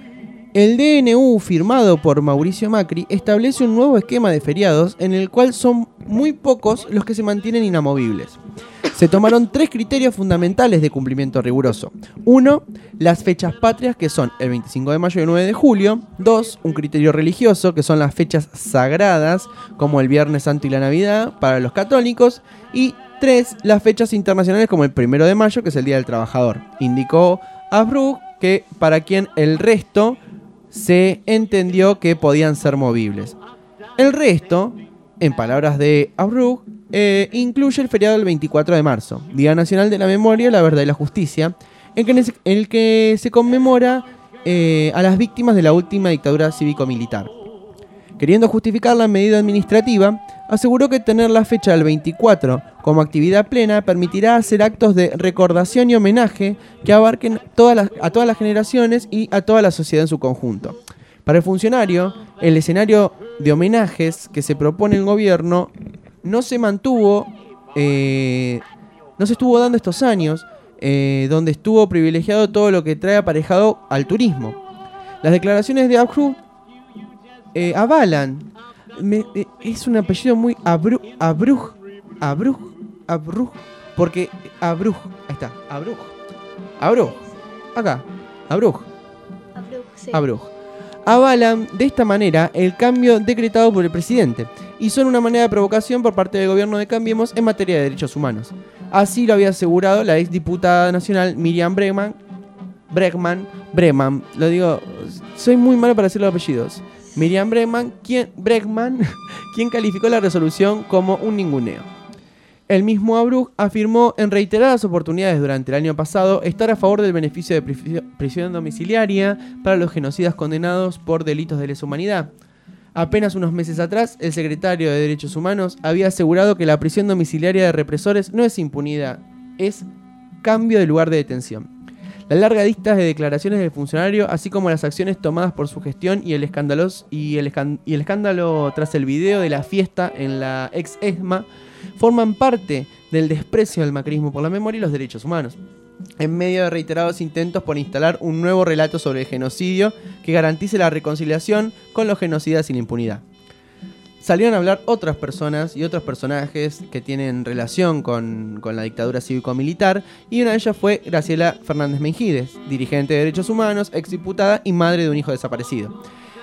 El D N U firmado por Mauricio Macri establece un nuevo esquema de feriados en el cual son muy pocos los que se mantienen inamovibles. Se tomaron tres criterios fundamentales de cumplimiento riguroso. Uno, las fechas patrias, que son el veinticinco de mayo y el nueve de julio. Dos, un criterio religioso, que son las fechas sagradas, como el Viernes Santo y la Navidad, para los católicos. Y tres, las fechas internacionales, como el primero de mayo, que es el Día del Trabajador. Indicó Abruj que para quien el resto se entendió que podían ser movibles. El resto, en palabras de Abruj, eh, incluye el feriado del veinticuatro de marzo, Día Nacional de la Memoria, la Verdad y la Justicia, en, que, en el que se conmemora eh, a las víctimas de la última dictadura cívico-militar. Queriendo justificar la medida administrativa, aseguró que tener la fecha del veinticuatro como actividad plena permitirá hacer actos de recordación y homenaje que abarquen todas las, a todas las generaciones y a toda la sociedad en su conjunto. Para el funcionario, el escenario de homenajes que se propone el gobierno no se mantuvo, eh, no se estuvo dando estos años, eh, donde estuvo privilegiado todo lo que trae aparejado al turismo. Las declaraciones de Abruj eh, avalan. Me, eh, es un apellido muy Abruj, Abruj, Abruj, Abruj, porque Abruj, ahí está, Abruj, Abruj, acá, Abruj, Abruj, sí. Abruj. Avalan de esta manera el cambio decretado por el presidente y son una manera de provocación por parte del gobierno de Cambiemos en materia de derechos humanos. Así lo había asegurado la exdiputada nacional Miriam Bregman, Bregman, Breman, lo digo, soy muy malo para decir los apellidos. Miriam Bregman, quien, Bregman, quien calificó la resolución como un ninguneo. El mismo Abruj afirmó en reiteradas oportunidades durante el año pasado estar a favor del beneficio de prisión domiciliaria para los genocidas condenados por delitos de lesa humanidad. Apenas unos meses atrás, el secretario de Derechos Humanos había asegurado que la prisión domiciliaria de represores no es impunidad, es cambio de lugar de detención. La larga lista de declaraciones del funcionario, así como las acciones tomadas por su gestión y el, escándalos, y el, escándalo, y el escándalo tras el video de la fiesta en la ex ESMA, forman parte del desprecio del macrismo por la memoria y los derechos humanos, en medio de reiterados intentos por instalar un nuevo relato sobre el genocidio que garantice la reconciliación con los genocidas sin impunidad. Salieron a hablar otras personas y otros personajes que tienen relación con, con la dictadura cívico-militar, y una de ellas fue Graciela Fernández Mengides, dirigente de Derechos Humanos, exdiputada y madre de un hijo desaparecido.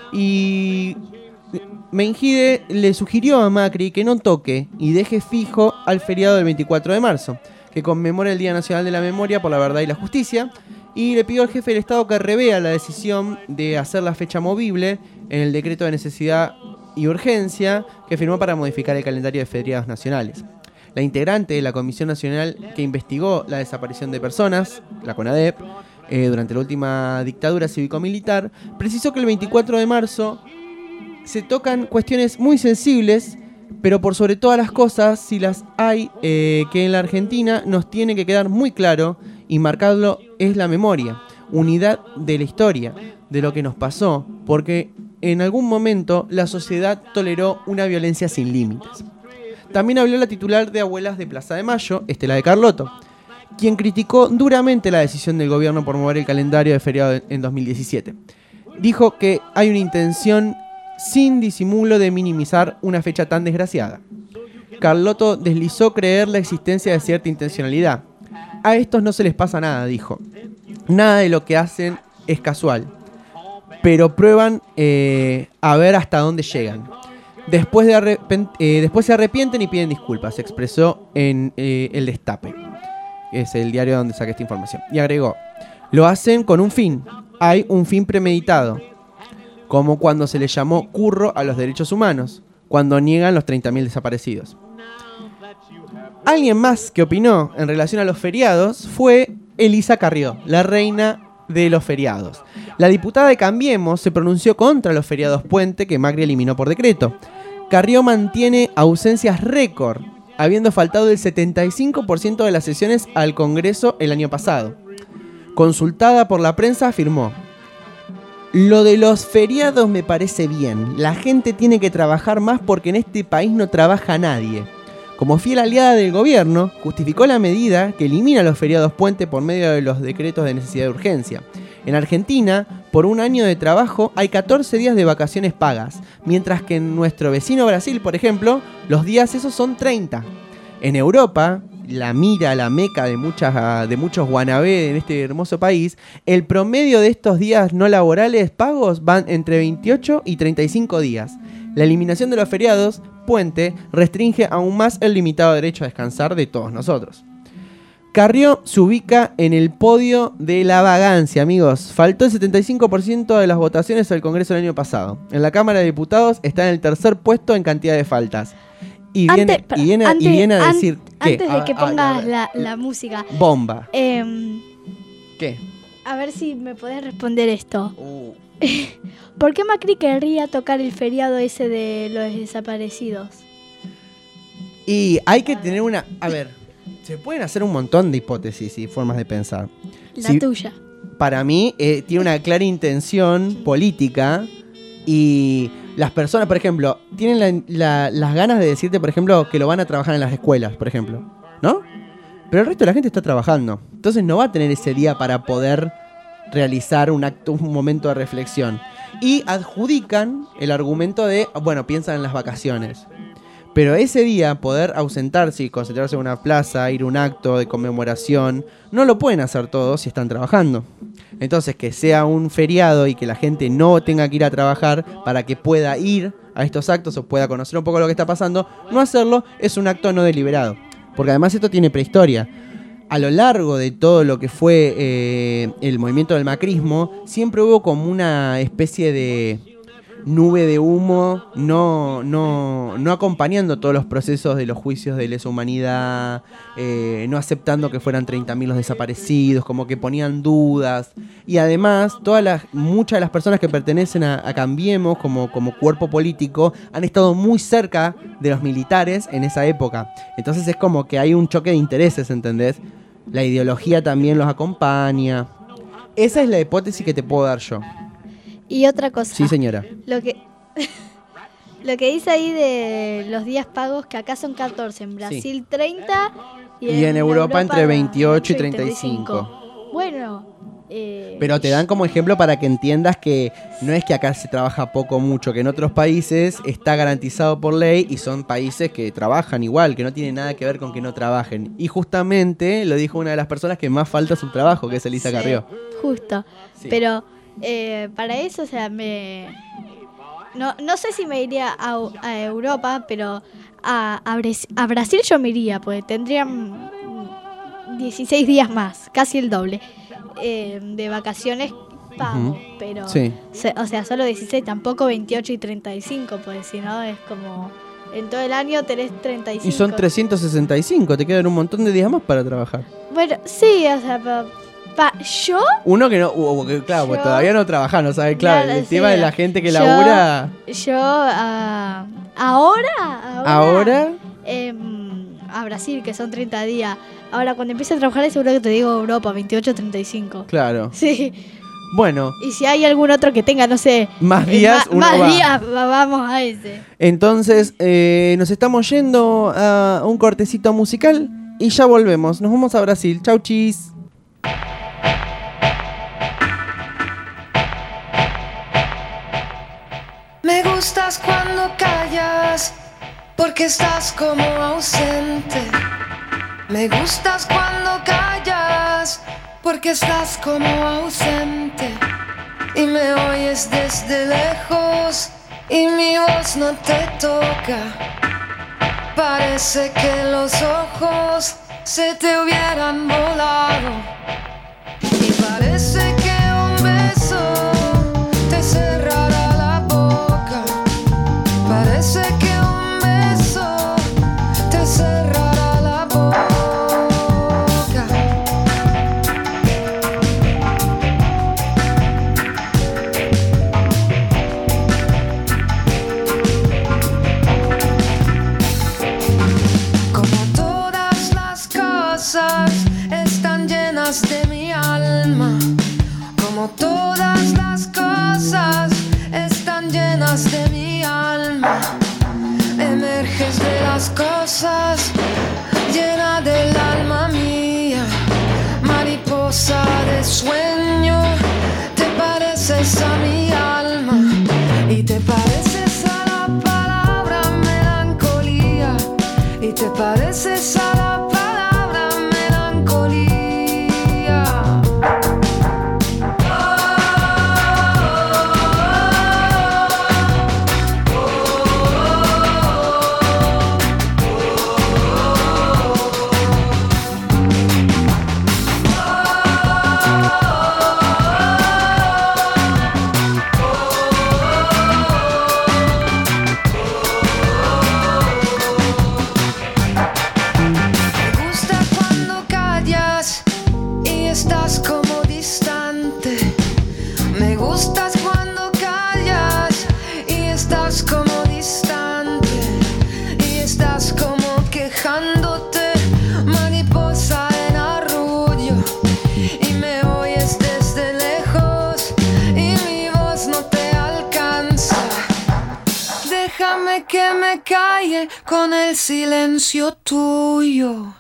Y Mengide le sugirió a Macri que no toque y deje fijo al feriado del veinticuatro de marzo, que conmemora el Día Nacional de la Memoria por la Verdad y la Justicia, y le pidió al jefe del Estado que revea la decisión de hacer la fecha movible en el decreto de necesidad y urgencia que firmó para modificar el calendario de feriados nacionales. La integrante de la Comisión Nacional que investigó la desaparición de personas, la CONADEP, eh, durante la última dictadura cívico-militar, precisó que el veinticuatro de marzo se tocan cuestiones muy sensibles, pero por sobre todas las cosas, si las hay, eh, que en la Argentina nos tiene que quedar muy claro y marcarlo, es la memoria, unidad de la historia, de lo que nos pasó, porque en algún momento la sociedad toleró una violencia sin límites. También habló la titular de Abuelas de Plaza de Mayo, Estela de Carlotto, quien criticó duramente la decisión del gobierno por mover el calendario de feriado en dos mil diecisiete. Dijo que hay una intención sin disimulo de minimizar una fecha tan desgraciada. Carlotto deslizó creer la existencia de cierta intencionalidad. A estos no se les pasa nada, dijo. Nada de lo que hacen es casual, pero prueban eh, a ver hasta dónde llegan. Después, de arrepent- eh, después se arrepienten y piden disculpas, se expresó en eh, El Destape, que es el diario donde saqué esta información. Y agregó, lo hacen con un fin, hay un fin premeditado, como cuando se le llamó curro a los derechos humanos, cuando niegan los treinta mil desaparecidos. Alguien más que opinó en relación a los feriados fue Elisa Carrió, la reina de los feriados. La diputada de Cambiemos se pronunció contra los feriados puente que Macri eliminó por decreto. Carrió mantiene ausencias récord, habiendo faltado el setenta y cinco por ciento de las sesiones al Congreso el año pasado. Consultada por la prensa afirmó: lo de los feriados me parece bien. La gente tiene que trabajar más porque en este país no trabaja nadie. Como fiel aliada del gobierno, justificó la medida que elimina los feriados puente por medio de los decretos de necesidad de urgencia. En Argentina, por un año de trabajo, hay catorce días de vacaciones pagas, mientras que en nuestro vecino Brasil, por ejemplo, los días esos son treinta. En Europa, la mira, la meca de, muchas, de muchos guanabé en este hermoso país, el promedio de estos días no laborales pagos van entre veintiocho y treinta y cinco días. La eliminación de los feriados puente restringe aún más el limitado derecho a descansar de todos nosotros. Carrió se ubica en el podio de la vagancia, amigos. Faltó el setenta y cinco por ciento de las votaciones al Congreso el año pasado. En la Cámara de Diputados está en el tercer puesto en cantidad de faltas. Y viene, Antes- y viene, antes- y viene a an- decir... ¿qué? Antes A- de que a- a pongas ver, la, la música. Bomba. em, ¿Qué? a ver si me podés responder esto. ¿Por qué Macri querría tocar el feriado ese de los desaparecidos? Y hay que tener una... A ver, se pueden hacer un montón de hipótesis y formas de pensar. La Si- tuya. Para mí, eh, tiene una clara intención política y las personas, por ejemplo, tienen la- la- las ganas de decirte, por ejemplo, que lo van a trabajar en las escuelas, por ejemplo, ¿no? Pero el resto de la gente está trabajando. Entonces no va a tener ese día para poder realizar un acto, un momento de reflexión. Y adjudican el argumento de, bueno, piensan en las vacaciones. Pero ese día poder ausentarse y concentrarse en una plaza, ir a un acto de conmemoración, no lo pueden hacer todos si están trabajando. Entonces que sea un feriado y que la gente no tenga que ir a trabajar para que pueda ir a estos actos o pueda conocer un poco lo que está pasando, no hacerlo es un acto no deliberado. Porque además esto tiene prehistoria. A lo largo de todo lo que fue eh, el movimiento del macrismo, siempre hubo como una especie de nube de humo, no, no, no acompañando todos los procesos de los juicios de lesa humanidad, eh, no aceptando que fueran treinta mil los desaparecidos, como que ponían dudas. Y además, todas las, muchas de las personas que pertenecen a, a Cambiemos como, como cuerpo político han estado muy cerca de los militares en esa época. Entonces es como que hay un choque de intereses, ¿entendés? La ideología también los acompaña. Esa es la hipótesis que te puedo dar yo. Y otra cosa. Sí, señora. Lo que lo que dice ahí de los días pagos, que acá son catorce, en Brasil treinta y, Y en Europa entre veintiocho y treinta y cinco. Bueno, eh, Pero te dan como ejemplo para que entiendas que no es que acá se trabaja poco o mucho, que en otros países está garantizado por ley y son países que trabajan igual, que no tienen nada que ver con que no trabajen. Y justamente lo dijo una de las personas que más falta su trabajo, que es Elisa sí, Carrió. justo. Sí. Pero eh, para eso, o sea, me no, no sé si me iría a, a Europa, pero a, a, Bres- a Brasil yo me iría, porque tendrían dieciséis días más, casi el doble, eh, de vacaciones pago, Ujú. pero, Sí. se- o sea, solo dieciséis, tampoco veintiocho y treinta y cinco, pues si no es como, en todo el año tenés treinta y cinco. Y son trescientos sesenta y cinco, te quedan un montón de días más para trabajar. Bueno, sí, o sea, pa, pa- yo... Uno que no, o- o que, claro, pues Yo- todavía no trabaja, no sabe, claro, Claro, el sí, tema de la gente que yo- labura Yo, ah, ahora, ahora, ahora. em, a Brasil, que son treinta días. Ahora, cuando empiece a trabajar, seguro que te digo Europa, veintiocho, treinta y cinco. Claro. Sí. Bueno, Y si hay algún otro que tenga, no sé. Más eh, días, ma- uno más va. días, va- vamos a ese. entonces eh, nos estamos yendo a un cortecito musical y ya volvemos. Nos vamos a Brasil. Chau, chis. Me gustas cuando callas, porque estás como ausente. Me gustas cuando callas, porque estás como ausente. Y me oyes desde lejos, y mi voz no te toca. Parece que los ojos se te hubieran volado. Y parece que un beso te cerrará la boca. Parece que llenas de mi alma. Emerges de las cosas, llena del alma mía. Mariposa de sueño, te pareces a mi alma. Y te pareces a la palabra melancolía. Y te pareces a la palabra melancolía. Que me calle con el silencio tuyo.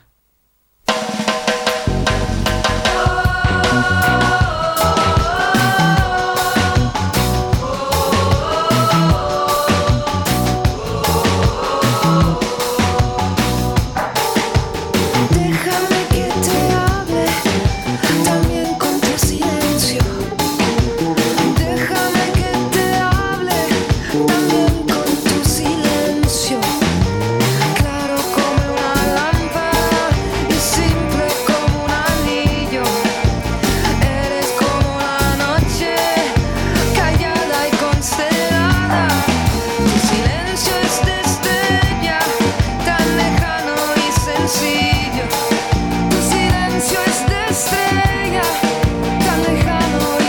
Déjame que te hable también con tu silencio. Déjame que te hable también con tu silencio. Claro como una lámpara y simple como un anillo. Eres como una noche callada y constelada. Tu silencio es de estrella, tan lejano y sencillo. Tu silencio es de estrella, tan lejano y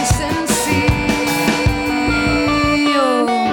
sencillo.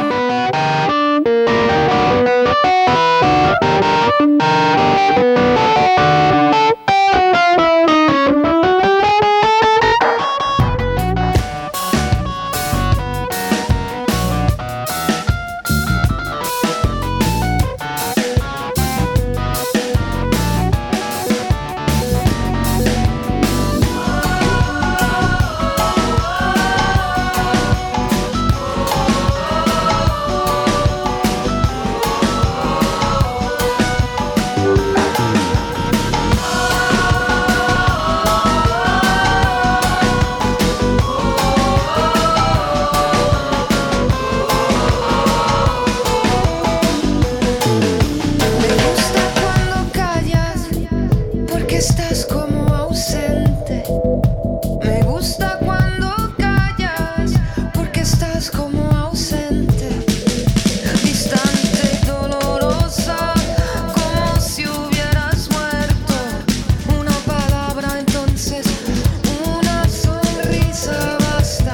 Me gusta cuando callas, porque estás como ausente. Me gusta cuando callas, porque estás como ausente. Distante, dolorosa, como si hubieras muerto. Una palabra entonces, una sonrisa basta.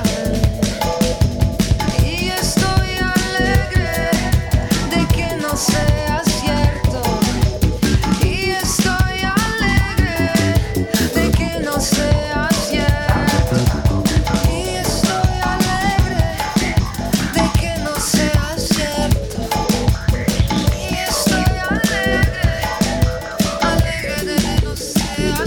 Y estoy alegre de que no sea cierto. Y estoy alegre de que no sea cierto. Y estoy alegre de que no sea cierto. Y estoy alegre, alegre de que no sea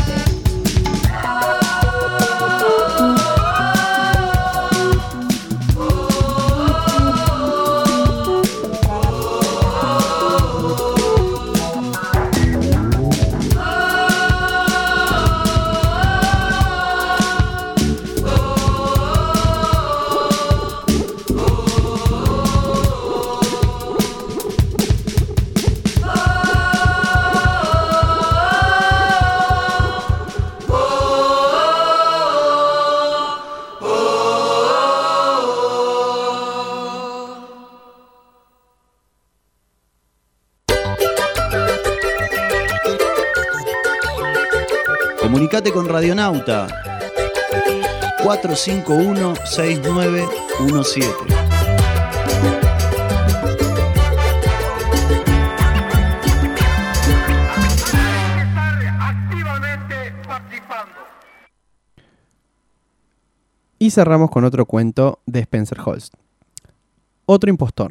Comunicate con Radionauta cuatro cinco uno, seis nueve uno siete. Y cerramos con otro cuento de Spencer Holst. otro impostor.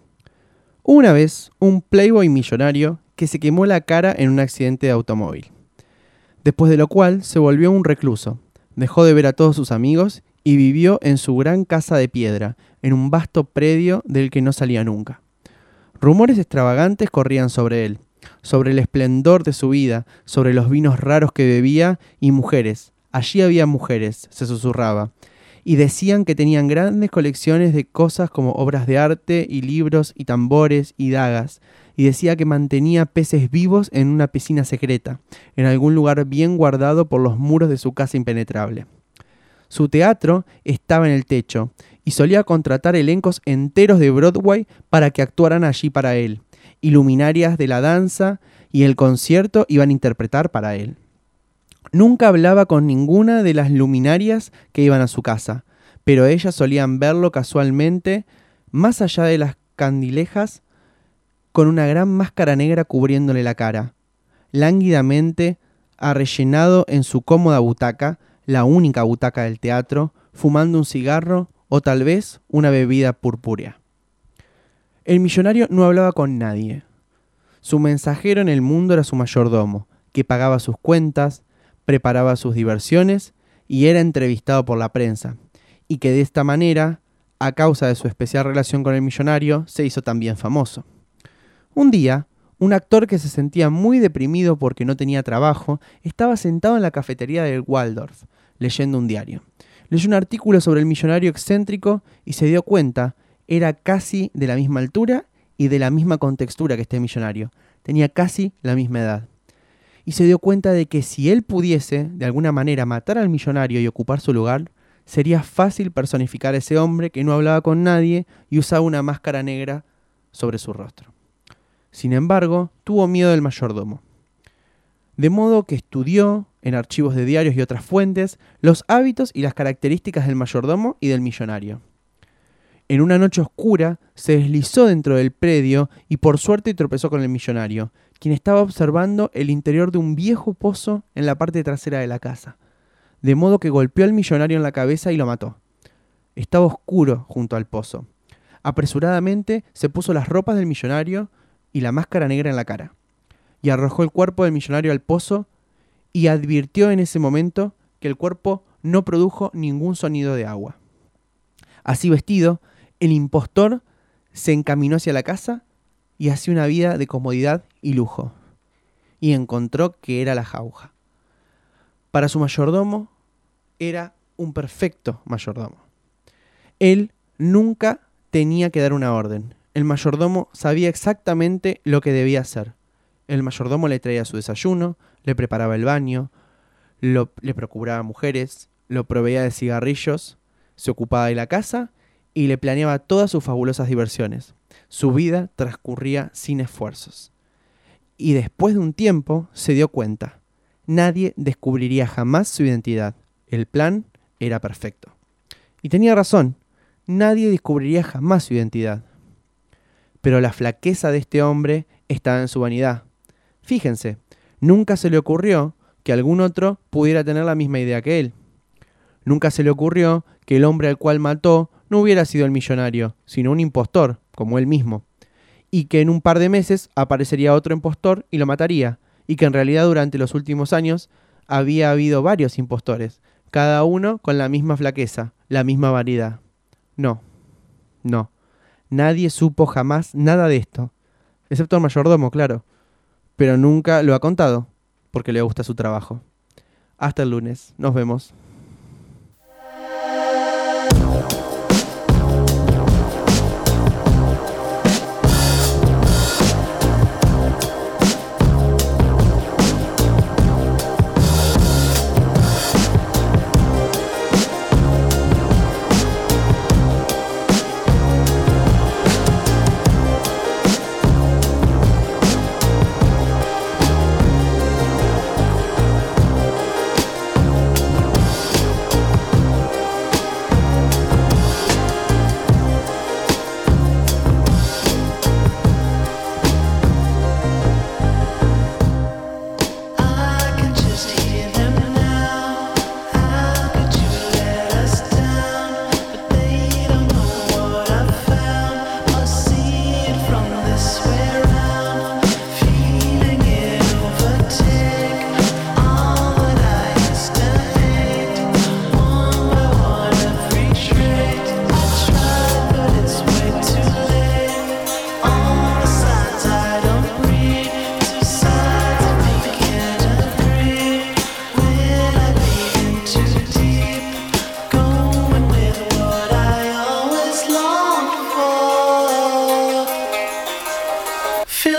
Una vez, un playboy millonario que se quemó la cara en un accidente de automóvil. Después de lo cual se volvió un recluso, dejó de ver a todos sus amigos y vivió en su gran casa de piedra, en un vasto predio del que no salía nunca. Rumores extravagantes corrían sobre él, sobre el esplendor de su vida, sobre los vinos raros que bebía y mujeres. Allí había mujeres, se susurraba, y decían que tenían grandes colecciones de cosas como obras de arte y libros y tambores y dagas, y decía que mantenía peces vivos en una piscina secreta, en algún lugar bien guardado por los muros de su casa impenetrable. Su teatro estaba en el techo, y solía contratar elencos enteros de Broadway para que actuaran allí para él, y luminarias de la danza y el concierto iban a interpretar para él. Nunca hablaba con ninguna de las luminarias que iban a su casa, pero ellas solían verlo casualmente, más allá de las candilejas, con una gran máscara negra cubriéndole la cara, lánguidamente arrellenado en su cómoda butaca, la única butaca del teatro, fumando un cigarro o tal vez una bebida purpúrea. El millonario no hablaba con nadie. Su mensajero en el mundo era su mayordomo, que pagaba sus cuentas, preparaba sus diversiones y era entrevistado por la prensa, y que de esta manera, a causa de su especial relación con el millonario, se hizo también famoso. Un día, un actor que se sentía muy deprimido porque no tenía trabajo, estaba sentado en la cafetería del Waldorf, leyendo un diario. Leyó un artículo sobre el millonario excéntrico y se dio cuenta, era casi de la misma altura y de la misma contextura que este millonario. Tenía casi la misma edad. Y se dio cuenta de que si él pudiese, de alguna manera, matar al millonario y ocupar su lugar, sería fácil personificar a ese hombre que no hablaba con nadie y usaba una máscara negra sobre su rostro. Sin embargo, tuvo miedo del mayordomo. De modo que estudió, en archivos de diarios y otras fuentes, los hábitos y las características del mayordomo y del millonario. En una noche oscura, se deslizó dentro del predio y por suerte tropezó con el millonario, quien estaba observando el interior de un viejo pozo en la parte trasera de la casa, de modo que golpeó al millonario en la cabeza y lo mató. Estaba oscuro junto al pozo. Apresuradamente se puso las ropas del millonario y la máscara negra en la cara, y arrojó el cuerpo del millonario al pozo y advirtió en ese momento que el cuerpo no produjo ningún sonido de agua. Así vestido, el impostor se encaminó hacia la casa y hacía una vida de comodidad y lujo, y encontró que era la jauja. Para su mayordomo, era un perfecto mayordomo. Él nunca tenía que dar una orden. El mayordomo sabía exactamente lo que debía hacer. El mayordomo le traía su desayuno, le preparaba el baño, lo, le procuraba mujeres, lo proveía de cigarrillos, se ocupaba de la casa y le planeaba todas sus fabulosas diversiones. Su vida transcurría sin esfuerzos. Y después de un tiempo se dio cuenta. Nadie descubriría jamás su identidad. El plan era perfecto. Y tenía razón. Nadie descubriría jamás su identidad. Pero la flaqueza de este hombre estaba en su vanidad. Fíjense, nunca se le ocurrió que algún otro pudiera tener la misma idea que él. Nunca se le ocurrió que el hombre al cual mató no hubiera sido el millonario, sino un impostor, como él mismo, y que en un par de meses aparecería otro impostor y lo mataría, y que en realidad durante los últimos años había habido varios impostores, cada uno con la misma flaqueza, la misma variedad. No, no, nadie supo jamás nada de esto, excepto el mayordomo, claro, pero nunca lo ha contado, porque le gusta su trabajo. Hasta el lunes, nos vemos.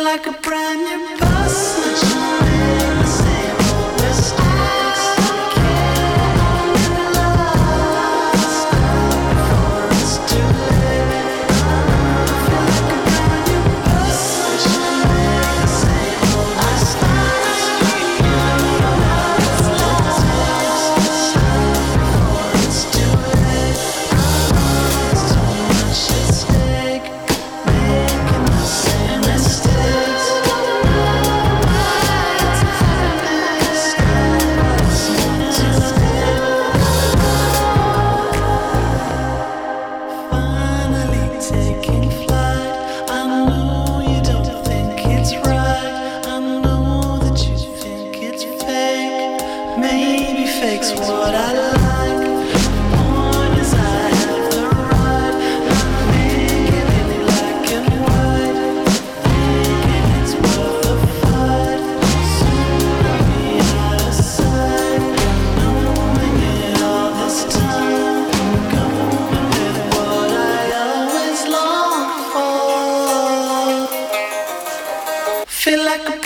like a brand new person. The same old mistakes. Can't last before it's too late. Feel like a brand new person. The same old mistakes. Before it's too late. There's too much at stake. Making the same mistakes. Finally taking flight. I know you don't think it's right. I know that you think it's fake. Maybe fake's what I like. The point is I have the right. Not making it black and white. Thinking it's worth the fight. Soon I'll be out of sight. Knowing it all this time. Going with what I always long for. Feel like a